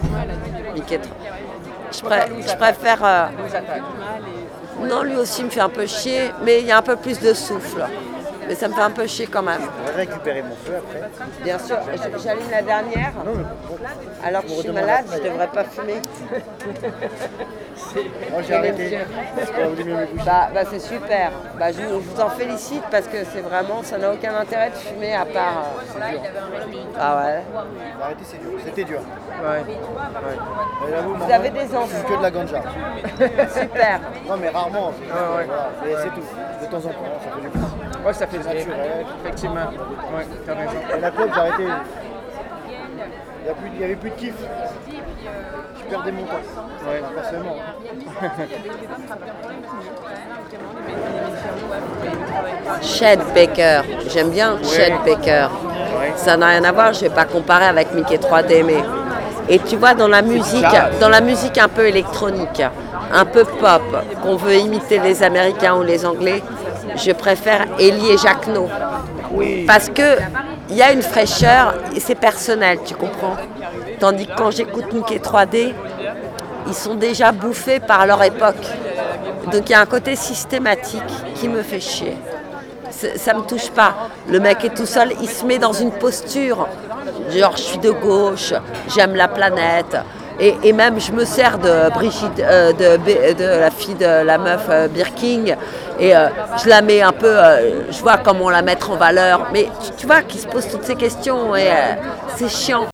Speaker 9: Je préfère... Non, lui aussi me fait un peu chier, mais il y a un peu plus de souffle. Mais ça me fait un peu chier quand même.
Speaker 11: Je vais récupérer mon feu après.
Speaker 9: Bien sûr, j'allume la dernière.
Speaker 11: Non, mais
Speaker 9: Alors que je suis malade, je devrais pas fumer.
Speaker 11: moi j'ai arrêté. Parce qu'on a voulu mieux me coucher.
Speaker 9: Bah c'est super. Bah, je vous en félicite parce que c'est vraiment, ça n'a aucun intérêt de fumer à part.
Speaker 11: C'est dur.
Speaker 9: Ah ouais.
Speaker 11: J'ai arrêté, c'est dur. C'était dur.
Speaker 10: Ouais.
Speaker 11: Et j'avoue,
Speaker 9: Vous avez des
Speaker 11: je fume
Speaker 9: enfants.
Speaker 11: que de la ganja.
Speaker 9: Super.
Speaker 11: Non, mais rarement.
Speaker 10: Ouais.
Speaker 11: Voilà. Mais c'est tout. De temps en temps, ça fait du bien.
Speaker 10: Ouais, ça fait du bien.
Speaker 11: Naturel.
Speaker 10: Effectivement. Ouais, t'as raison.
Speaker 11: Et la clope, j'ai arrêté. Il n'y avait plus de kiff. Je perdais mon temps.
Speaker 10: Ouais.
Speaker 11: Personnellement.
Speaker 9: Chet Baker. J'aime bien Chet Baker. Ça n'a rien à voir, je vais pas comparer avec Mickey 3D, mais... Et tu vois, dans la musique un peu électronique, un peu pop, qu'on veut imiter les Américains ou les Anglais, je préfère Elie et Jacquenot. Parce que il y a une fraîcheur, et c'est personnel, tu comprends. Tandis que quand j'écoute Mickey 3D, ils sont déjà bouffés par leur époque. Donc il y a un côté systématique qui me fait chier. Ça me touche pas. Le mec est tout seul, il se met dans une posture. Genre, je suis de gauche, j'aime la planète. Et même, je me sers de Brigitte, de la fille de la meuf Birking. Et je la mets un peu, je vois comment la mettre en valeur. Mais tu vois qu'il se pose toutes ces questions et c'est chiant.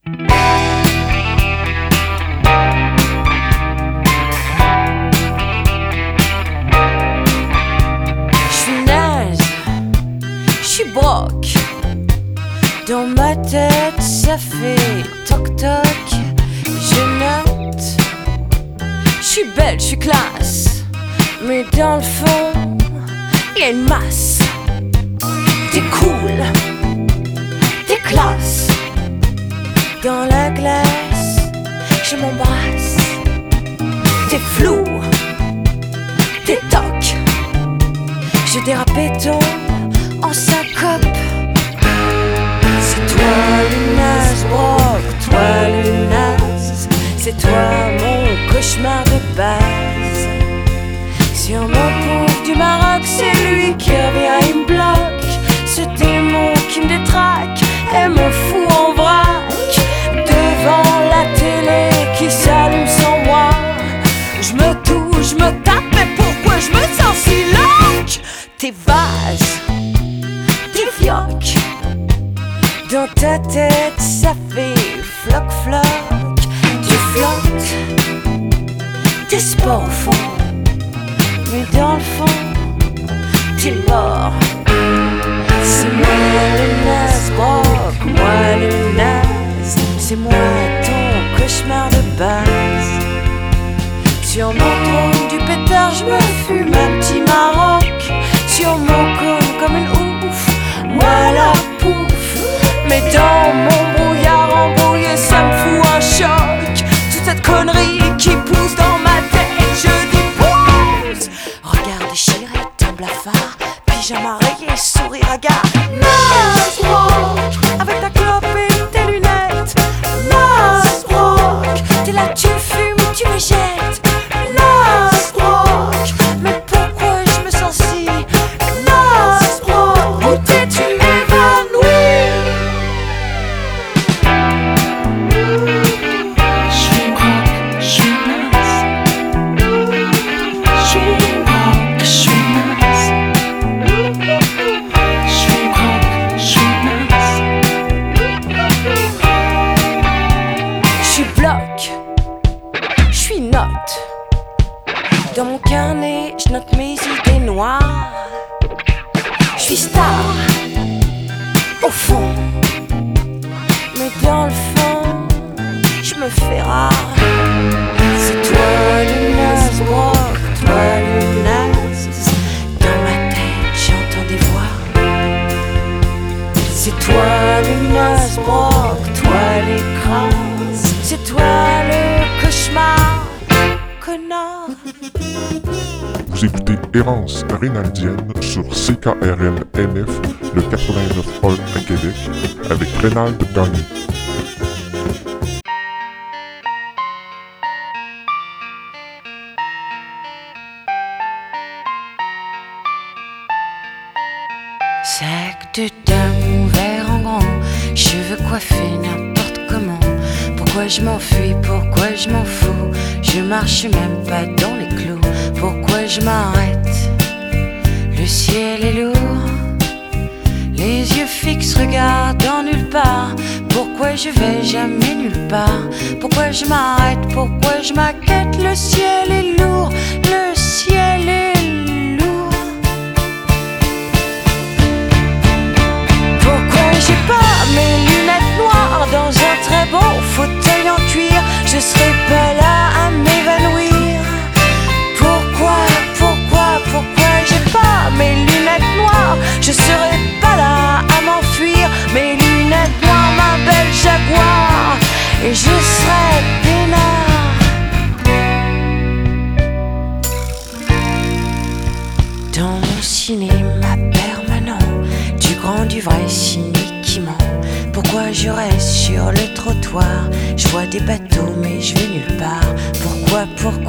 Speaker 8: Broc. Dans ma tête, ça fait toc-toc. Je note. Je suis belle, je suis classe. Mais dans le fond, il y a une masse. T'es cool, t'es classe. Dans la glace, je m'embrasse. T'es flou, t'es toc. Je dérape et tombe en syncope. C'est toi le naze, Broc, toi le naze. C'est toi mon cauchemar de base. Sur mon pauvre du Maroc, c'est lui qui revient, il me bloque. Ce démon qui me détraque et me fout en vrac. Devant la télé qui s'allume sans moi, je me touche, je me tape, mais pourquoi je me sens si lâche? Tes vases, dans ta tête, ça fait floc-floc. Tu flottes, t'es sport au fond. Mais dans le fond, t'es mort. C'est moi le naze, Broc, moi le naze. C'est moi ton cauchemar de base. Sur mon trône du pétard, je me fume un petit Maroc. Sur mon cône comme une ouf, moi la pouf. Mais dans mon brouillard embrouillé, ça me fout un choc. Toute cette connerie qui pousse dans ma tête, je dis pousse. Regard déchiré, un blafard, pyjama rayé, sourire hagard. Naze Broc, avec ta clope et tes lunettes. Naze Broc, t'es là, tu fumes, tu me jettes. Naze Broc, mais pourquoi je me sens si Naze Broc, où t'es-tu évanoui? Dans mon carnet, je note mes idées noires. Je suis star, au fond. Mais dans le fond, je me fais rare. C'est toi le naze, Broc, toi le naze. Dans ma tête, j'entends des voix. C'est toi le naze, Broc, toi l'écrase. C'est toi le cauchemar, connard.
Speaker 2: Vous écoutez Errance Rénaldienne sur CKRL NF, le 89.1 à Québec, avec Rénald Gagné.
Speaker 8: Sac de dames ouvert en grand, cheveux coiffés n'importe comment. Pourquoi je m'enfuis, pourquoi je m'en fous, je marche même pas dans les clous. Pourquoi je m'arrête, le ciel est lourd, les yeux fixes regardent en nulle part. Pourquoi je vais jamais nulle part, pourquoi je m'arrête, pourquoi je m'inquiète. Le ciel est lourd, le ciel est lourd. Pourquoi j'ai pas mes lunettes noires dans un très beau fauteuil en cuir, je serai pas là à m'évanouir. Pourquoi j'ai pas mes lunettes noires, je serai pas là à m'enfuir. Mes lunettes noires, ma belle Jaguar, et je serai peinard. Dans mon cinéma permanent, du grand, du vrai cynique qui ment. Pourquoi je reste sur le trottoir, je vois des bateaux mais je vais nulle part. Pourquoi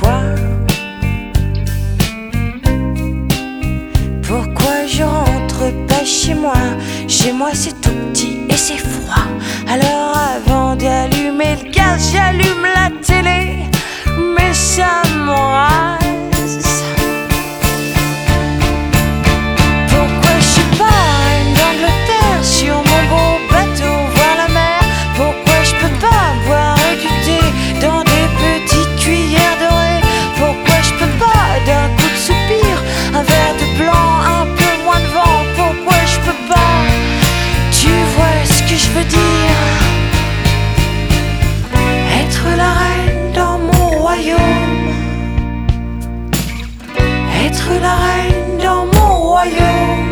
Speaker 8: je rentre pas chez moi? Chez moi c'est tout petit et c'est froid. Alors avant d'allumer le gaz, j'allume la télé, mais ça m'enrage. Pourquoi je suis pas reine d'Angleterre sur mon beau bateau voir la mer? Pourquoi je peux pas boire du thé dans des petites cuillères dorées? Pourquoi je peux pas d'un coup de soupir, un verre de blanc, un peu moins de vent? Pourquoi je peux pas? Tu vois ce que je veux dire? Être la reine dans mon royaume, être la reine dans mon royaume.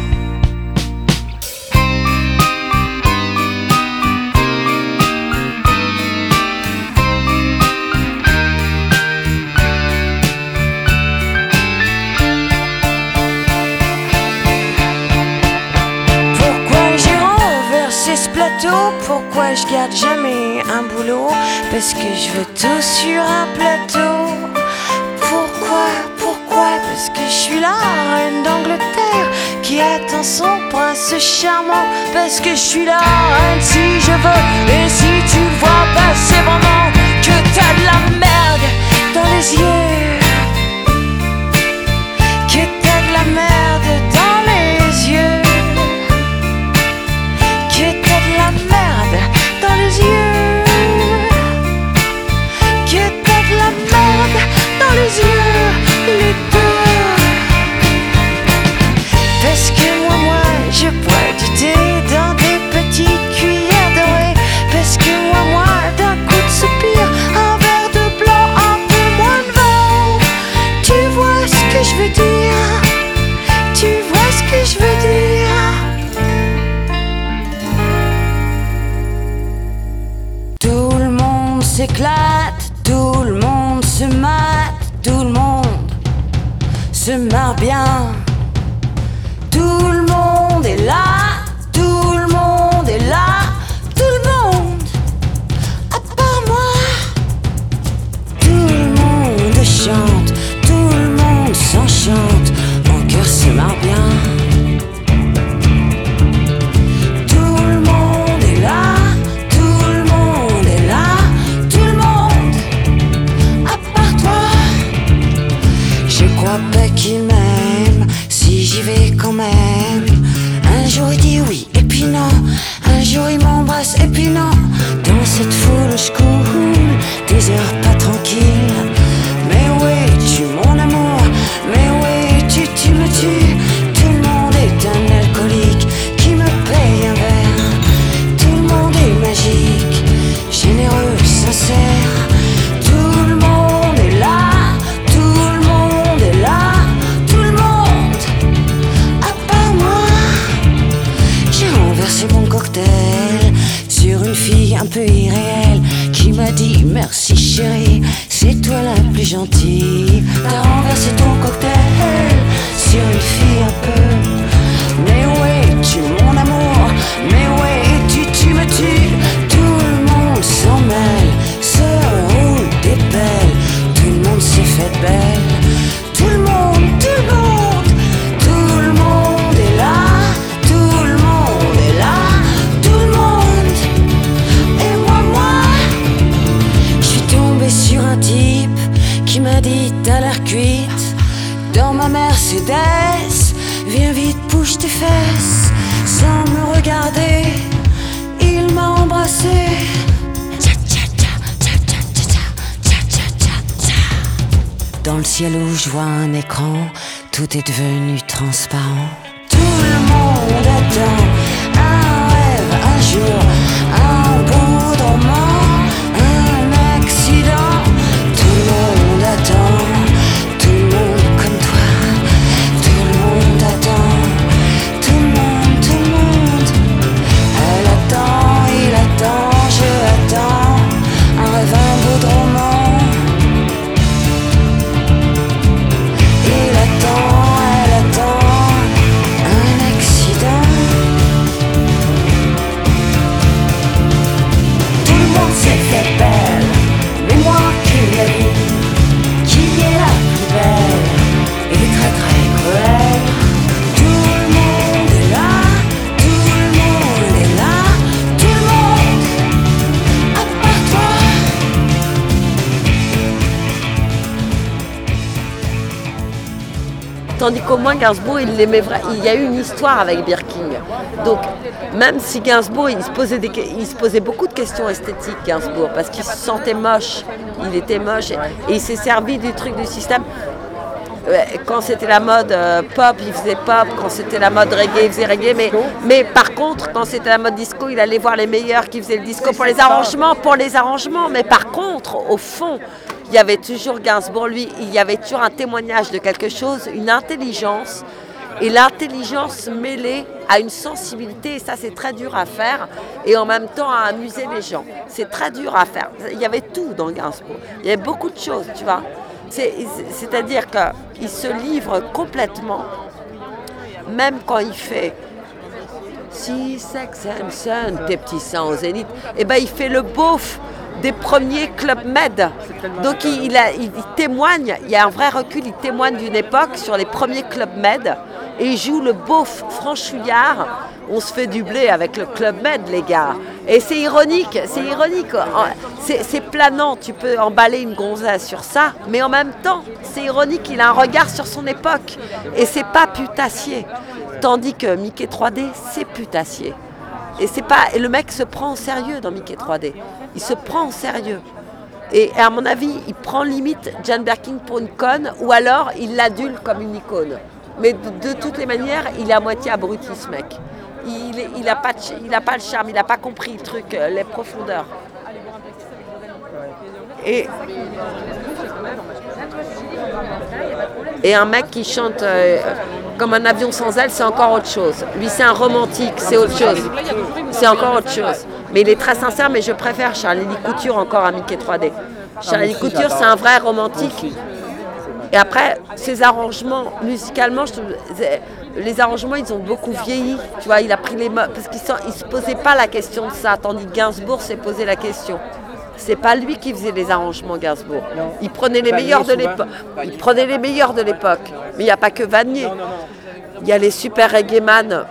Speaker 8: Pourquoi je garde jamais un boulot? Parce que je veux tout sur un plateau. Pourquoi? Parce que je suis la reine d'Angleterre qui attend son prince charmant. Parce que je suis la reine si je veux. Et si tu vois passer vraiment que t'as de la merde dans les yeux, que t'as de la merde dans les yeux, que t'as de la merde dans les yeux, que t'as de la merde dans les yeux, les deux. Parce que moi, je bois du thé dans des petites cuillères dorées. Parce que moi, d'un coup de soupir, un verre de blanc, un peu moins de vent. Tu vois ce que je veux dire? Tu vois ce que je veux dire? Tout le monde s'éclate, tout le monde se mate, tout le monde se marre bien. Tout le monde est là, tout le monde est là, tout le monde, à part moi. Tout le monde chante, tout le monde s'enchante, mon cœur se marre bien. Tout le monde est là, tout le monde est là, tout le monde, à part toi. Je crois pas qu'il m'aime si j'y vais quand même. Un jour il dit oui et puis non, un jour il m'embrasse et puis non. Dans cette foule je coule des heures pas tranquilles. Mais où es-tu mon amour? Mais où es-tu? Tu me tues. Tout le monde est un alcoolique qui me paye un verre. Tout le monde est magique, généreux, sincère. Tout le monde est là, tout le monde est là, tout le monde, à part moi. J'ai renversé mon cocktail sur une fille un peu irréelle qui m'a dit merci chérie, c'est toi la plus gentille. T'as renversé ton cocktail sur une fille un peu. Mais où es-tu mon amour? Mais où es-tu? Tu me tues. Tout le monde s'en mêle, se roule des pelles. Tout le monde s'est fait belle. Tout le monde, tout le monde, tout le monde est là, tout bouge tes fesses sans me regarder. Il m'a embrassé. Dans le ciel où je vois un écran, tout est devenu transparent. Tout le monde attend un rêve, un jour, un bout de roman, un accident. Tout le monde attend, tout le monde comme toi. Tout le monde attend, tout le monde, tout le monde. Elle attend, il attend, je attends, un rêve, un bout de roman. Il attend, elle attend, un accident. Tout le monde s'est fait belle, mais moi qui l'ai vu, qui est la plus belle et très très cruelle. Tout le monde est là, tout le monde est là, tout le monde, à part toi.
Speaker 9: Tandis qu'au moins Gainsbourg, il l'aimait vraiment. Il y a eu une histoire avec Birkin. Donc, même si Gainsbourg, il se posait beaucoup de questions esthétiques, Gainsbourg, parce qu'il se sentait moche. Il était moche et il s'est servi du truc du système. Quand c'était la mode pop, il faisait pop. Quand c'était la mode reggae, il faisait reggae. Mais par contre, quand c'était la mode disco, il allait voir les meilleurs qui faisaient le disco pour les arrangements. Mais par contre, au fond, il y avait toujours Gainsbourg, lui, il y avait toujours un témoignage de quelque chose, une intelligence. Et l'intelligence mêlée à une sensibilité, et ça c'est très dur à faire, et en même temps à amuser les gens. C'est très dur à faire. Il y avait tout dans Gainsbourg. Il y avait beaucoup de choses, tu vois. C'est-à-dire qu'il se livre complètement, même quand il fait Si Sex and Sun, tes petits seins au Zénith, et ben il fait le beauf des premiers clubs Med. Donc il témoigne, il y a un vrai recul, il témoigne d'une époque sur les premiers clubs Med et il joue le beauf franchouillard. On se fait du blé avec le club Med, les gars. Et c'est ironique. C'est planant, tu peux emballer une gonzesse sur ça, mais en même temps, c'est ironique, il a un regard sur son époque. Et c'est pas putassier. Tandis que Mickey 3D, c'est putassier. Et le mec se prend au sérieux dans Mickey 3D. Il se prend au sérieux. Et à mon avis, il prend limite Jane Birkin pour une conne, ou alors il l'adule comme une icône. Mais de toutes les manières, il est à moitié abruti, ce mec. Il a pas le charme, il n'a pas compris le truc, les profondeurs. Et un mec qui chante comme un avion sans ailes, c'est encore autre chose. Lui, c'est un romantique, c'est autre chose. C'est encore autre chose. Mais il est très sincère, mais je préfère Charlie Couture encore à Mickey 3D. Charlie Couture, c'est un vrai romantique. Et après, ses arrangements, musicalement, je trouve, les arrangements, ils ont beaucoup vieilli. Tu vois, il a pris les mots, parce qu'il ne se posait pas la question de ça, tandis que Gainsbourg s'est posé la question. C'est pas lui qui faisait les arrangements, Gainsbourg. Il prenait les meilleurs de l'époque. Il prenait les meilleurs de l'époque. Mais il n'y a pas que Vanier. Il y a les super reggaeman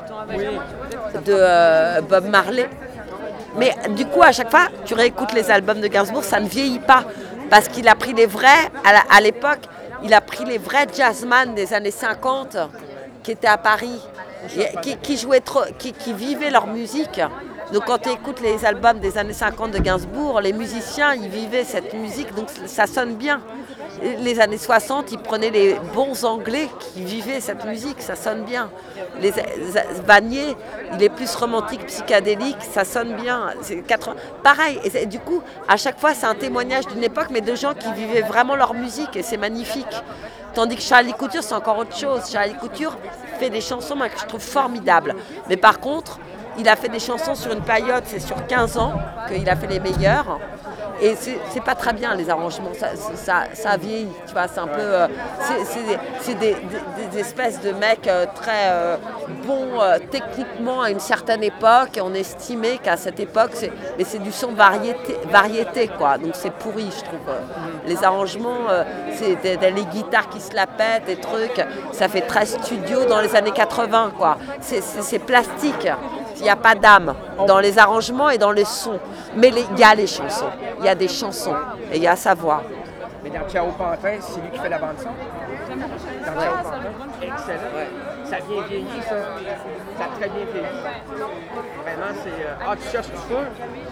Speaker 9: de Bob Marley. Mais du coup, à chaque fois, tu réécoutes les albums de Gainsbourg, ça ne vieillit pas. Parce qu'il a pris les vrais, à l'époque, il a pris les vrais jazzman des années 50 qui étaient à Paris, qui jouaient qui vivaient leur musique. Donc quand tu écoutes les albums des années 50 de Gainsbourg, les musiciens, ils vivaient cette musique, donc ça sonne bien. Les années 60, ils prenaient les bons Anglais qui vivaient cette musique, ça sonne bien. Vanier, il est plus romantique, psychédélique, ça sonne bien. Pareil, et du coup, à chaque fois, c'est un témoignage d'une époque, mais de gens qui vivaient vraiment leur musique, et c'est magnifique. Tandis que Charlie Couture, c'est encore autre chose. Charlie Couture fait des chansons que je trouve formidables. Mais par contre, il a fait des chansons sur une période, c'est sur 15 ans qu'il a fait les meilleures. Et c'est pas très bien les arrangements, ça vieillit, tu vois, c'est un peu... c'est des espèces de mecs très bons techniquement à une certaine époque, et on estimait qu'à cette époque, mais c'est du son variété, quoi, donc c'est pourri, je trouve. Les arrangements, c'est les guitares qui se la pètent, des trucs, ça fait très studio dans les années 80, quoi. C'est plastique. Il n'y a pas d'âme dans les arrangements et dans les sons. Mais il y a les chansons. Il y a des chansons et il y a sa voix.
Speaker 10: Mais dans Ciao Pantin, c'est lui qui fait la bande-son? Excellent. Ça a bien vieilli, ça. Ça a très bien vieilli. Vraiment, c'est... Ah, tu cherches du feu?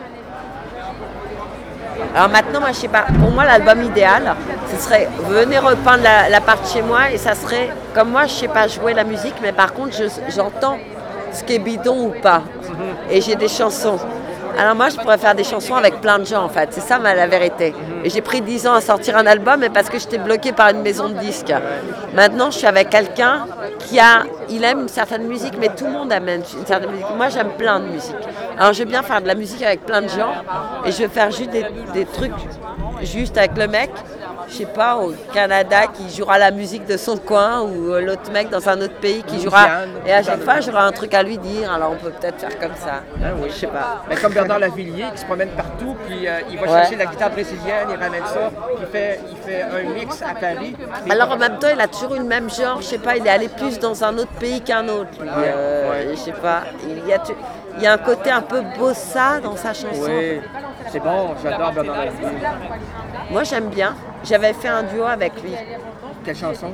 Speaker 9: Alors maintenant, moi, je sais pas, pour moi, l'album idéal, ce serait venez repeindre l'appart chez moi et ça serait, comme moi, je sais pas jouer la musique, mais par contre, j'entends ce qui est bidon ou pas. Et j'ai des chansons. Alors moi, je pourrais faire des chansons avec plein de gens, en fait. C'est ça, la vérité. Et j'ai pris 10 ans à sortir un album, mais parce que j'étais bloquée par une maison de disques. Maintenant, je suis avec quelqu'un il aime une certaine musique, mais tout le monde aime une certaine musique. Moi, j'aime plein de musique. Alors, je veux bien faire de la musique avec plein de gens, et je veux faire juste des trucs juste avec le mec, je sais pas, au Canada qui jouera la musique de son coin ou l'autre mec dans un autre pays qui jouera. Et à chaque fois, j'aurai un truc à lui dire. Alors on peut peut-être faire comme ça.
Speaker 10: Oui.
Speaker 9: Je sais pas.
Speaker 10: Mais comme Bernard Lavillier qui se promène partout, puis il va chercher la guitare brésilienne, il ramène ça, il fait un mix à Paris.
Speaker 9: Alors en même temps, il a toujours eu le même genre. Je sais pas, il est allé plus dans un autre pays qu'un autre. Je sais pas. Il y a un côté un peu bossa dans sa chanson.
Speaker 10: Oui, c'est bon, j'adore Bernard Lavillier.
Speaker 9: Moi, j'aime bien. J'avais fait un duo avec lui.
Speaker 10: Quelle chanson?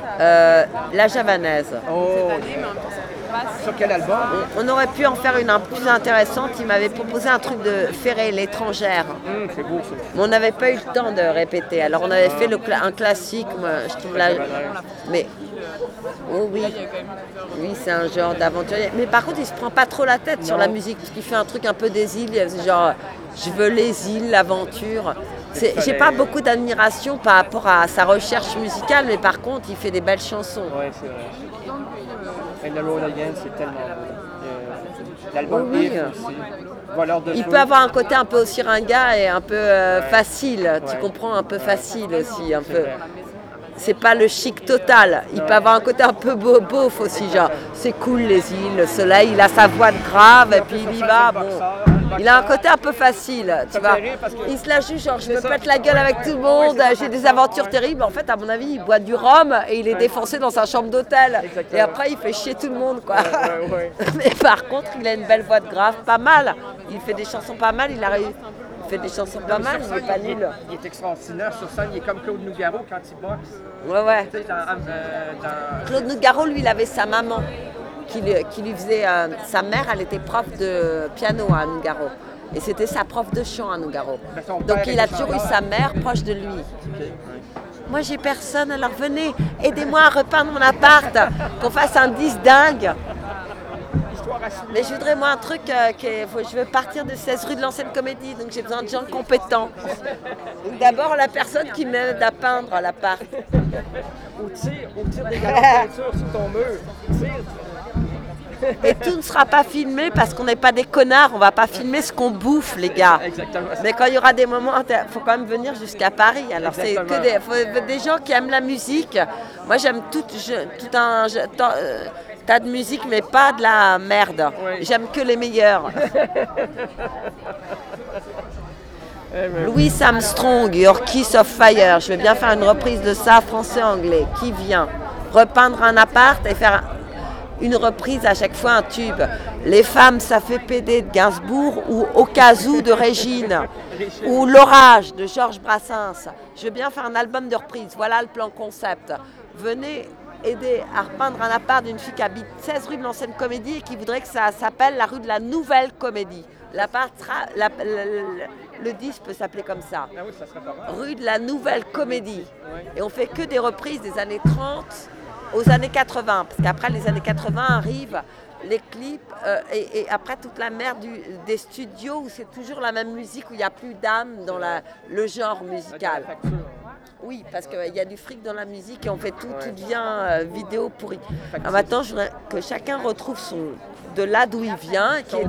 Speaker 9: La Javanaise.
Speaker 10: Oh! Sur quel album?
Speaker 9: On aurait pu en faire une plus intéressante. Il m'avait proposé un truc de Ferré, L'étrangère.
Speaker 10: C'est beau ça.
Speaker 9: Mais on n'avait pas eu le temps de répéter. Alors on avait fait un classique, moi, je trouve là. Mais oh oui, oui, c'est un genre d'aventurier. Mais par contre, il se prend pas trop la tête sur la musique, parce qu'il fait un truc un peu des îles, genre je veux les îles, l'aventure. J'ai pas beaucoup d'admiration par rapport à sa recherche musicale, mais par contre, il fait des belles chansons.
Speaker 10: Oui, c'est vrai. And the Road Again, c'est tellement beau. L'album
Speaker 9: oui.
Speaker 10: aussi. Voleur de
Speaker 9: Il
Speaker 10: feu.
Speaker 9: peut avoir un côté un peu aussi ringard et un peu facile. Tu comprends, un peu facile aussi, un peu. C'est pas le chic total. Il peut avoir un côté un peu beauf aussi, genre c'est cool les îles, le soleil, il a sa voix de grave et puis il y va. Bon. Il a un côté un peu facile, tu vois. Il se la juge, genre je me pète la gueule avec tout le monde, j'ai des aventures terribles. En fait, à mon avis, il boit du rhum et il est défoncé dans sa chambre d'hôtel. Et après, il fait chier tout le monde, quoi. Mais par contre, il a une belle voix de grave, pas mal. Il fait des chansons pas mal, il fait des chansons pas mal, il n'est pas nul.
Speaker 10: Il est extraordinaire sur scène, il est comme Claude Nougaro quand il boxe.
Speaker 9: Ouais.
Speaker 10: Tu sais,
Speaker 9: Claude Nougaro, lui, il avait sa maman qui lui faisait... sa mère, elle était prof de piano à Nougaro. Et c'était sa prof de chant à Nougaro. Donc il a toujours eu sa mère proche de lui. Moi, j'ai personne, alors venez, aidez-moi à repeindre mon appart, qu'on fasse un 10 dingue. Mais je voudrais, moi, un truc, je veux partir de 16 rue de l'Ancienne Comédie, donc j'ai besoin de gens compétents. Donc d'abord, la personne qui m'aide à peindre l'appart.
Speaker 10: Ou tire des galons de peinture sur ton mur.
Speaker 9: Et tout ne sera pas filmé parce qu'on n'est pas des connards, on va pas filmer ce qu'on bouffe, les gars.
Speaker 10: Exactement.
Speaker 9: Mais quand il y aura des moments, il faut quand même venir jusqu'à Paris. Alors c'est que des gens qui aiment la musique. Moi, j'aime tout un tas de musique, mais pas de la merde. Oui. J'aime que les meilleurs. Louis Armstrong, Your Kiss of Fire. Je vais bien faire une reprise de ça, français-anglais. Qui vient repeindre un appart et faire une reprise à chaque fois un tube. Les femmes, ça fait péder de Gainsbourg ou Au cas où de Régine ou L'orage de Georges Brassens. Je veux bien faire un album de reprise. Voilà le plan concept. Venez aider à repeindre un appart d'une fille qui habite 16 rue de l'Ancienne Comédie et qui voudrait que ça s'appelle la rue de la Nouvelle Comédie. L'appart, le disque peut s'appeler comme ça.
Speaker 10: Ah oui, ça serait pas mal.
Speaker 9: Rue de la Nouvelle Comédie. Et on fait que des reprises des années 30 aux années 80, parce qu'après les années 80 arrivent les clips et après toute la merde des studios où c'est toujours la même musique, où il n'y a plus d'âme dans le genre musical. Oui, parce qu'il y a du fric dans la musique et on fait tout devient vidéo pourrie. Alors maintenant, je voudrais que chacun retrouve de là d'où il vient, qui est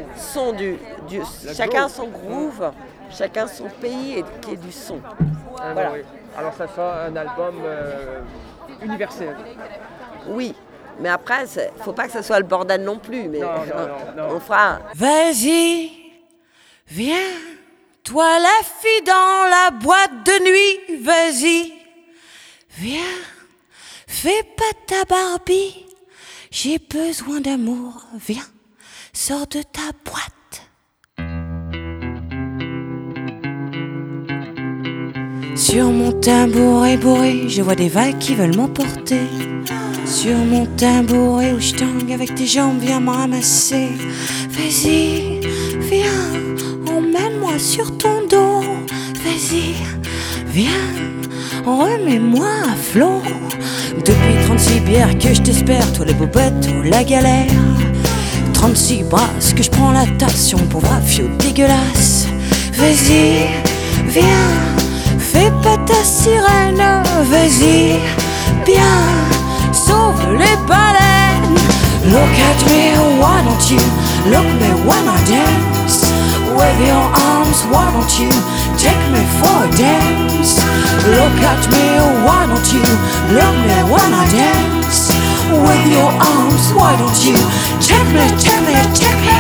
Speaker 9: chacun son groove, chacun son pays et qui est du son. Voilà.
Speaker 10: Oui. Alors ça sera un album universel.
Speaker 9: Oui, mais après, faut pas que ça soit le bordel non plus. Mais
Speaker 10: non.
Speaker 9: On fera.
Speaker 8: Vas-y, viens, toi la fille dans la boîte de nuit. Vas-y, viens, fais pas ta Barbie. J'ai besoin d'amour. Viens, sors de ta boîte. Sur mon tabouret bourré, je vois des vagues qui veulent m'emporter. Sur mon tabouret où je tangue avec tes jambes, viens me ramasser. Vas-y, viens, emmène-moi sur ton dos. Vas-y, viens, remets-moi à flot. Depuis 36 bières que je t'espère, toi les beaux bateaux, la galère. 36 brasses que je prends la tasse, mon pauvre afio dégueulasse. Vas-y, viens, fais pas ta sirène. Vas-y, viens, sauve les baleines. Look at me, why don't you look me when I dance? With your arms, why don't you take me for a dance? Look at me, why don't you look me when I dance? With your arms, why don't you take me, take me, take me?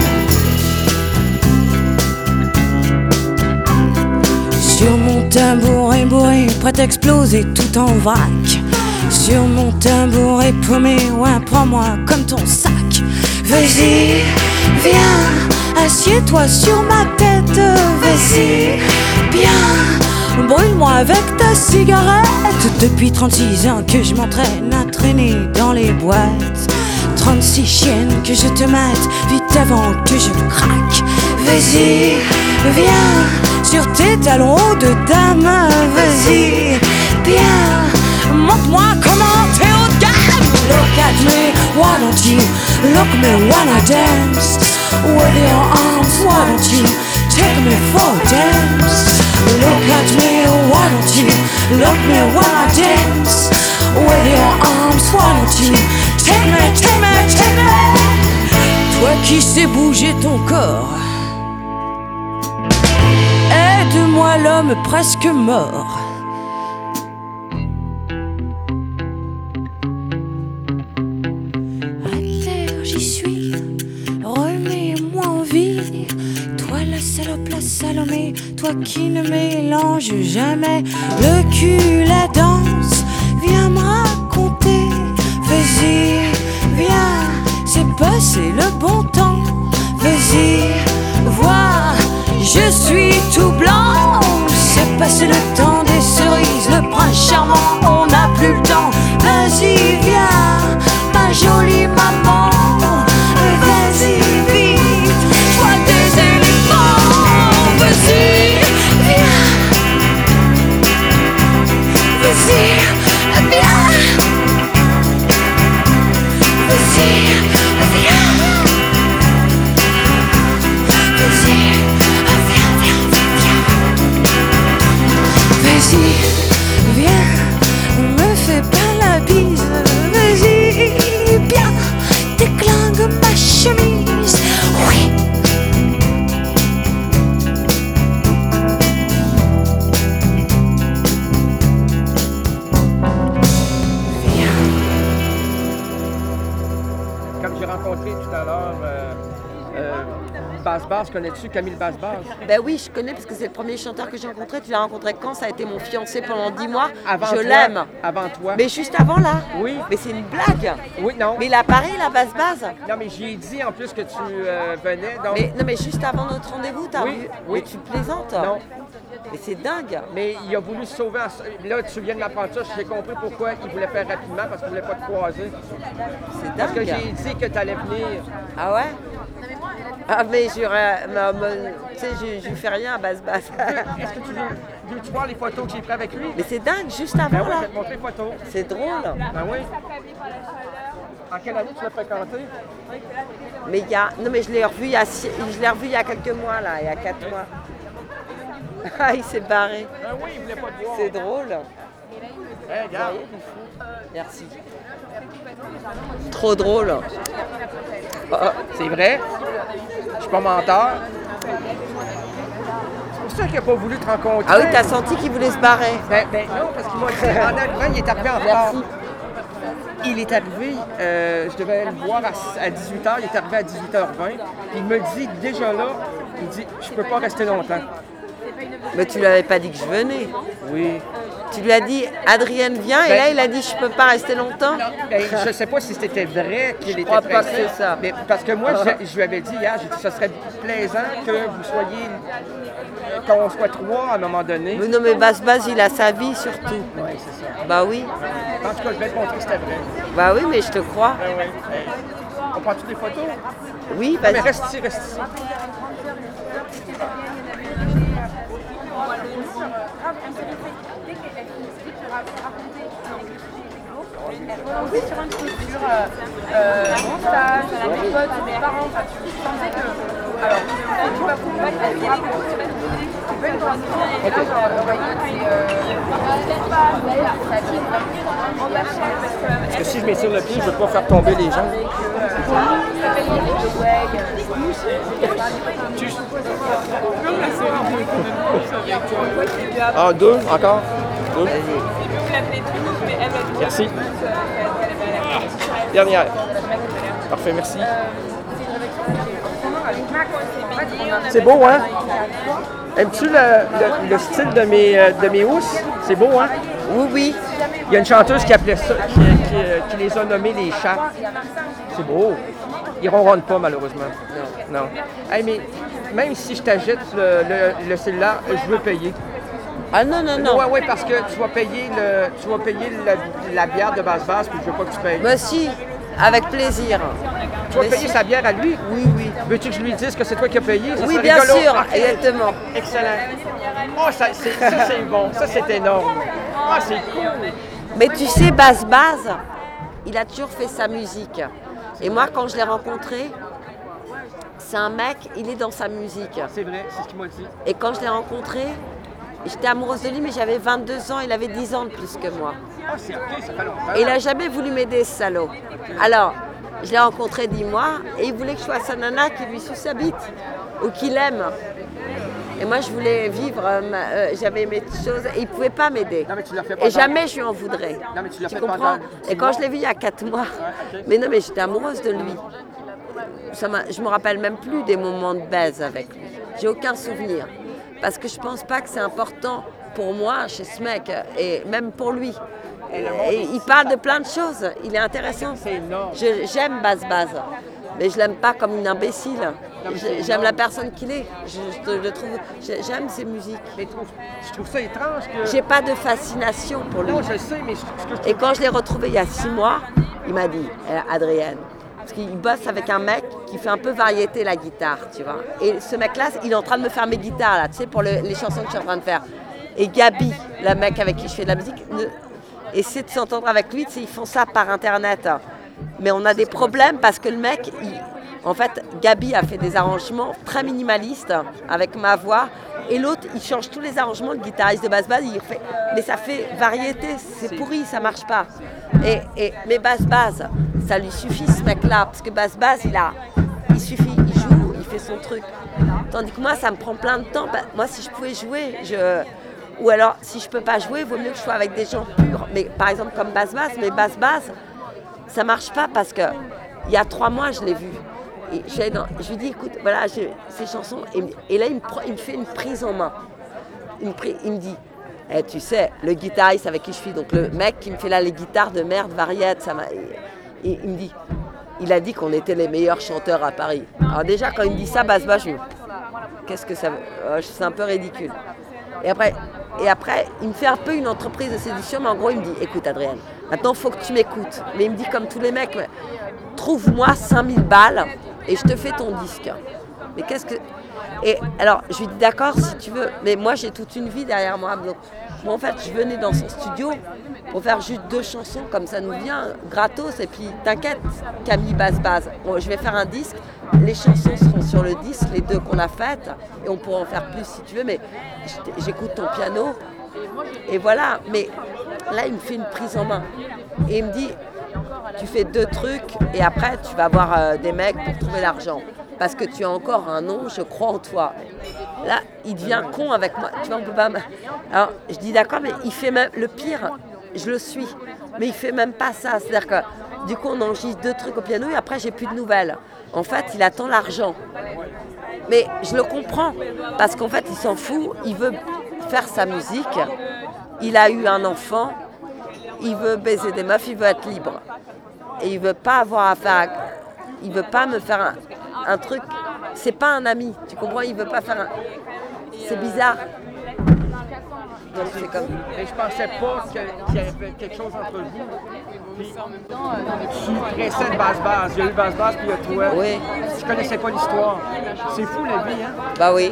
Speaker 8: Sur mon tabouret bourré, prêt à exploser tout en vrac. Sur mon tabouret paumé, ouais, prends-moi comme ton sac. Vas-y, viens, assieds-toi sur ma tête. Vas-y, viens, brûle-moi avec ta cigarette. Depuis 36 ans que je m'entraîne à traîner dans les boîtes. 36 chiennes que je te mate, vite avant que je craque. Vas-y, viens, sur tes talons hauts de dame. Vas-y, viens, montre-moi comment t'es haut de gamme. Look at me, why don't you look me when I dance? With your arms, why don't you take me for a dance? Look at me, why don't you look me when I dance? With your arms, why don't you take me, take me, take me? Toi qui sais bouger ton corps, aide-moi l'homme presque mort. À terre j'y suis, remets-moi en vie. Toi la salope, la Salomé, toi qui ne mélange jamais le cul, la danse. Viens me raconter, vas-y, viens, c'est passé le bon temps. Vas-y, vois, je suis tout blanc. C'est passé le temps des cerises, le prince charmant, on n'a plus le temps. Vas-y, viens, ma jolie maman. Vas-y, vite, je vois des éléphants. Vas-y, viens, vas-y, viens, vas-y, viens, vas-y, vas-y, viens, me fais pas la bise. Vas-y, viens, déclingue ma chemise. Oui.
Speaker 10: Comme j'ai rencontré tout à l'heure Basse-Basse, connais-tu Camille Basse-Basse?
Speaker 9: Ben oui, je connais parce que c'est le premier chanteur que j'ai rencontré. Tu l'as rencontré quand? Ça a été mon fiancé pendant 10 mois.
Speaker 10: Avant
Speaker 9: je
Speaker 10: toi,
Speaker 9: l'aime.
Speaker 10: Avant toi.
Speaker 9: Mais juste avant là.
Speaker 10: Oui.
Speaker 9: Mais c'est une blague.
Speaker 10: Oui, non.
Speaker 9: Mais il a Paris, la Basse-Basse.
Speaker 10: Non, mais j'y ai dit en plus que tu venais. Donc...
Speaker 9: Mais, non, mais juste avant notre rendez-vous, t'as vu?
Speaker 10: Oui.
Speaker 9: Mais tu plaisantes.
Speaker 10: Non.
Speaker 9: Mais c'est dingue.
Speaker 10: Mais il a voulu se sauver. Là, tu viens de m'apprendre ça. J'ai compris pourquoi il voulait faire rapidement, parce qu'il voulait pas te croiser.
Speaker 9: C'est dingue.
Speaker 10: Parce que j'ai dit que tu allais venir.
Speaker 9: Ah ouais? Ah mais j'aurais... Tu sais, je lui fais rien à Basse-Basse.
Speaker 10: Est-ce que tu veux voir les photos que j'ai prises avec lui?
Speaker 9: Mais c'est dingue, juste avant
Speaker 10: Ben oui,
Speaker 9: là.
Speaker 10: je vais te montrer les photos.
Speaker 9: C'est drôle.
Speaker 10: Ben oui. En quelle année tu l'as fréquenté?
Speaker 9: Mais il y a... Non mais je l'ai revu il y a quelques mois là, il y a 4 mois. Ah, il s'est barré.
Speaker 10: Ben oui, il voulait pas te voir.
Speaker 9: C'est drôle.
Speaker 10: Hey, regarde.
Speaker 9: Merci. Trop drôle.
Speaker 10: C'est vrai. Je suis pas menteur. C'est pour ça qu'il n'a pas voulu te rencontrer.
Speaker 9: Ah oui, t'as senti qu'il voulait se barrer?
Speaker 10: Ben non, parce qu'il m'a dit, en arrivant, il est arrivé en retard. Il est arrivé, je devais le voir à 18h, il est arrivé à 18h20. Il me dit, déjà là, il dit, je peux pas rester longtemps.
Speaker 9: Mais tu l'avais pas dit que je venais.
Speaker 10: Oui.
Speaker 9: Tu lui as dit, Adrienne, viens, et
Speaker 10: Ben-
Speaker 9: là, il a dit, je peux pas rester longtemps.
Speaker 10: Ben, je ne sais pas si c'était vrai qu'il était
Speaker 9: crois pas
Speaker 10: pressé,
Speaker 9: que c'est ça.
Speaker 10: mais parce que moi, je lui avais dit hier, j'ai dit, ce serait plaisant que vous soyez, qu'on soit trois à un moment donné.
Speaker 9: Mais non, mais Baz, il a sa vie surtout.
Speaker 10: Oui, c'est ça.
Speaker 9: Bah oui.
Speaker 10: En tout cas, je vais te montrer que c'était vrai.
Speaker 9: Bah oui, mais je te crois.
Speaker 10: Ben oui. On prend toutes les photos?
Speaker 9: Oui,
Speaker 10: Non, mais
Speaker 9: vas-y.
Speaker 10: reste ici, reste ici.
Speaker 12: Oui, sur une structure, mon stage, mes potes, mes parents, enfin, tu pensais que. Alors, tu vas pouvoir être tu peux être dans une et là, genre, voyez, c'est en bachette
Speaker 10: Parce que si je m'étire le pied, je ne veux pas faire tomber les gens. Ah, deux, encore? Deux. Merci. Dernière. Parfait, merci. C'est beau, hein? Aimes-tu le style de mes housses? C'est beau, hein?
Speaker 9: Oui, oui.
Speaker 10: Il y a une chanteuse qui appelait ça, qui les a nommés les chats. C'est beau. Ils ronronnent pas, malheureusement. Non. Hey, mais même si je t'agite le cellulaire, je veux payer.
Speaker 9: Ah non, non, non.
Speaker 10: Oui, parce que tu vas payer la bière de Baz, puis je veux pas que tu payes.
Speaker 9: Bah si, avec plaisir.
Speaker 10: Tu vas
Speaker 9: Mais
Speaker 10: payer
Speaker 9: si.
Speaker 10: sa bière à lui?
Speaker 9: Oui, oui.
Speaker 10: Veux-tu que je lui dise que c'est toi qui as payé? Ça
Speaker 9: Oui,
Speaker 10: serait
Speaker 9: bien
Speaker 10: rigolo.
Speaker 9: sûr,
Speaker 10: Ok.
Speaker 9: exactement.
Speaker 10: Excellent. Oh, ça c'est bon. Ça, c'est énorme. Ah, c'est cool.
Speaker 9: Mais tu sais, Baz, il a toujours fait sa musique. Et moi, quand je l'ai rencontré, c'est un mec, il est dans sa musique.
Speaker 10: C'est vrai, c'est ce qu'il m'a dit.
Speaker 9: Et quand je l'ai rencontré, j'étais amoureuse de lui, mais j'avais 22 ans, il avait 10 ans de plus que moi.
Speaker 10: Ah, c'est OK, ça fait longtemps.
Speaker 9: Et il n'a jamais voulu m'aider, ce salaud. Alors, je l'ai rencontré 10 mois, et il voulait que je sois sa nana qui lui suce sa bite, ou qu'il aime. Et moi, je voulais vivre, j'avais mes choses, et il ne pouvait pas m'aider.
Speaker 10: Non, mais tu l'as fait pas
Speaker 9: Et jamais je lui en voudrais.
Speaker 10: Non, mais tu l'as fait
Speaker 9: comprends?
Speaker 10: pendant
Speaker 9: Et quand je l'ai vu il y a 4 mois, mais non, mais j'étais amoureuse de lui. Je me rappelle même plus des moments de baise avec lui. J'ai aucun souvenir. Parce que je pense pas que c'est important pour moi, chez ce mec, et même pour lui. Et il parle de plein de choses. Il est intéressant.
Speaker 10: C'est énorme.
Speaker 9: J'aime Baz, mais je l'aime pas comme une imbécile. J'aime la personne qu'il est. J'aime ses musiques.
Speaker 10: Mais je trouve ça étrange que...
Speaker 9: J'ai pas de fascination pour lui.
Speaker 10: Non, je sais, mais ce que je trouve...
Speaker 9: Et quand je l'ai retrouvé il y a 6 mois, il m'a dit, Adrienne, parce qu'il bosse avec un mec qui fait un peu variété la guitare, tu vois. Et ce mec-là, il est en train de me faire mes guitares, là, tu sais, pour les chansons que je suis en train de faire. Et Gabi, le mec avec qui je fais de la musique, essaie de s'entendre avec lui, tu sais, ils font ça par Internet. Mais on a des problèmes parce que le mec, en fait, Gabi a fait des arrangements très minimalistes avec ma voix. Et l'autre, il change tous les arrangements, le guitariste de Baz, il fait, mais ça fait variété, c'est pourri, ça marche pas. Mais Baz, ça lui suffit ce mec-là, parce que Baz, il suffit, il joue, il fait son truc. Tandis que moi, ça me prend plein de temps. Moi, si je pouvais jouer, ou alors, si je peux pas jouer, il vaut mieux que je sois avec des gens purs. Mais par exemple, comme Baz, mais Baz, ça marche pas parce que il y a 3 mois, je l'ai vu. Et je lui dis, écoute, voilà, j'ai ces chansons. Et là, il me fait une prise en main. Il me dit, tu sais, le guitariste avec qui je suis, donc le mec qui me fait là les guitares de merde, variette, et il me dit, il a dit qu'on était les meilleurs chanteurs à Paris. Alors déjà, quand il me dit ça, Baz, je me dis, qu'est-ce que ça veut? C'est un peu ridicule. Et après, il me fait un peu une entreprise de séduction, mais en gros, il me dit, écoute, Adrienne, maintenant, il faut que tu m'écoutes. Mais il me dit, comme tous les mecs, trouve-moi 5000 balles et je te fais ton disque. Mais qu'est-ce que... Et alors, je lui dis, d'accord, si tu veux, mais moi, j'ai toute une vie derrière moi. Donc, moi, en fait, je venais dans son studio pour faire juste 2 chansons, comme ça nous vient, gratos. Et puis, t'inquiète, Camille Baz, je vais faire un disque. Les chansons seront sur le disque, les 2 qu'on a faites, et on pourra en faire plus si tu veux, mais j'écoute ton piano, et voilà. Mais là, il me fait une prise en main, et il me dit, tu fais 2 trucs, et après, tu vas avoir des mecs pour trouver l'argent, parce que tu as encore un nom, je crois en toi. Là, il devient con avec moi, tu vois, on peut pas... Alors, je dis d'accord, mais il fait même, le pire, je le suis, mais il fait même pas ça, c'est-à-dire que, du coup, on enregistre 2 trucs au piano, et après, j'ai plus de nouvelles. En fait, il attend l'argent. Mais je le comprends, parce qu'en fait, il s'en fout, il veut faire sa musique, il a eu un enfant, il veut baiser des meufs, il veut être libre. Et il veut pas avoir affaire il veut pas me faire un truc, c'est pas un ami, tu comprends, il veut pas faire un... C'est bizarre. Donc c'est comme...
Speaker 10: Et je pensais pas qu'il y avait quelque chose entre vous. Puis, tu pressais de Basse-Basse. Il y a eu Basse-Basse, puis il y a toi.
Speaker 9: Oui.
Speaker 10: Je connaissais pas l'histoire. C'est fou la vie, hein?
Speaker 9: Bah oui.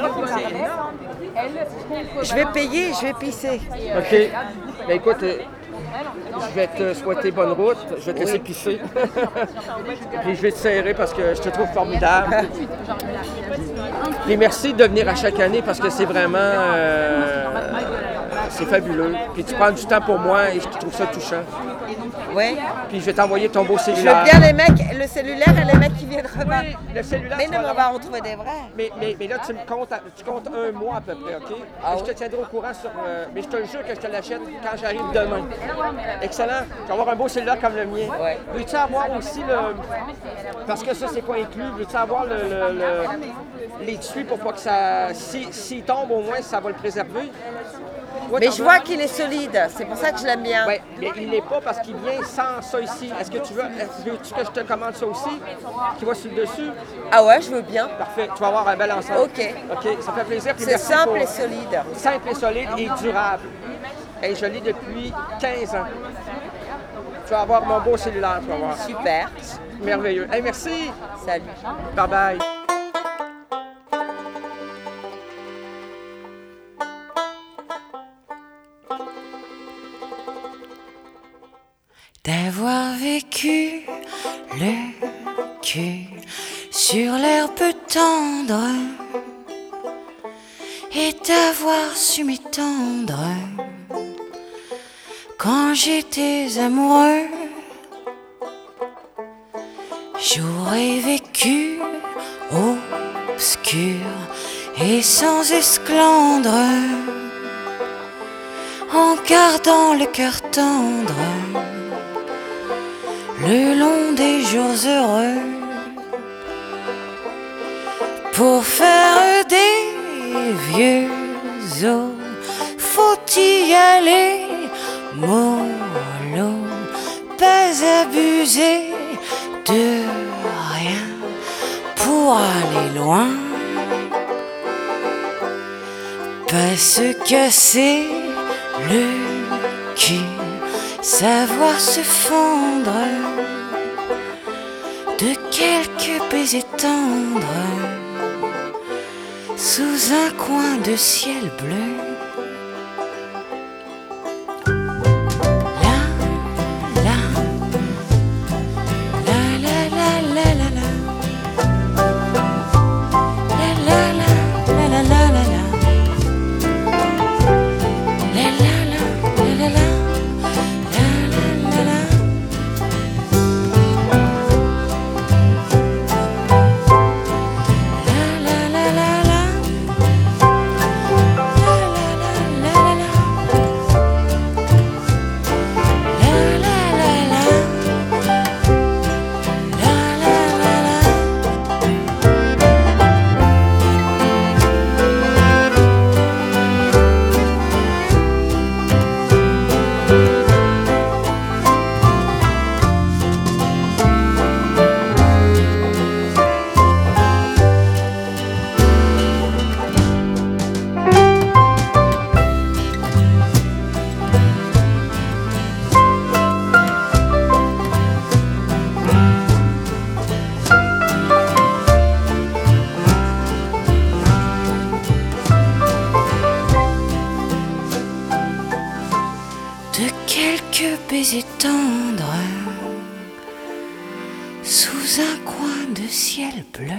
Speaker 10: C'est...
Speaker 9: Je vais payer, je vais pisser.
Speaker 10: OK. Ben écoute, je vais te souhaiter bonne route. Je vais te laisser pisser. Puis je vais te serrer parce que je te trouve formidable. Puis merci de venir à chaque année parce que c'est vraiment... c'est fabuleux. Puis tu prends du temps pour moi et je trouve ça touchant.
Speaker 9: Oui.
Speaker 10: Puis je vais t'envoyer ton beau
Speaker 9: Je
Speaker 10: cellulaire.
Speaker 9: veux bien les mecs, le cellulaire et les mecs qui viennent rebattre.
Speaker 10: Oui, le cellulaire.
Speaker 9: Mais non, on va en trouver des vrais.
Speaker 10: Mais là, tu comptes un mois à peu près, OK?
Speaker 9: Ah
Speaker 10: je te tiendrai au courant sur... mais je te jure que je te l'achète quand j'arrive demain. Excellent. Tu vas avoir un beau cellulaire comme le mien.
Speaker 9: Ouais.
Speaker 10: Veux-tu avoir aussi le... Parce que ça, c'est pas inclus. Veux-tu avoir les tissus pour pas que ça... S'il tombe, au moins, ça va le préserver? Ouais,
Speaker 9: mais je vois qu'il est solide, c'est pour ça que je l'aime bien.
Speaker 10: Oui, mais il n'est pas parce qu'il vient sans ça ici. Est-ce que tu veux-tu que je te commande ça aussi? Qui va sur le dessus?
Speaker 9: Ah ouais, je veux bien.
Speaker 10: Parfait, tu vas avoir un bel ensemble.
Speaker 9: OK.
Speaker 10: OK, ça fait plaisir.
Speaker 9: C'est simple et solide.
Speaker 10: Simple et solide et durable. Et je l'ai depuis 15 ans. Tu vas avoir mon beau cellulaire, tu vas voir.
Speaker 9: Super.
Speaker 10: Merveilleux. Hey, merci.
Speaker 9: Salut.
Speaker 10: Bye-bye.
Speaker 8: D'avoir vécu le cul sur l'herbe tendre et d'avoir su m'étendre quand j'étais amoureux. J'aurais vécu obscur et sans esclandre en gardant le cœur tendre le long des jours heureux. Pour faire des vieux os, faut y aller mollo, pas abuser de rien pour aller loin, pas se casser le cul, savoir se fondre de quelques baisers tendres sous un coin de ciel bleu. Baisers tendres sous un coin de ciel bleu.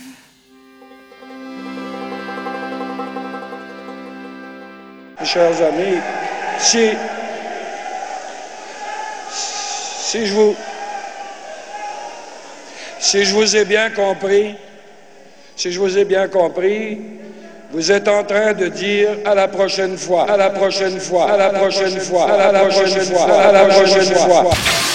Speaker 13: Chers amis, si je vous ai bien compris, vous êtes en train de dire à la prochaine fois, à la prochaine fois, à la prochaine fois, à la prochaine fois, à la prochaine fois.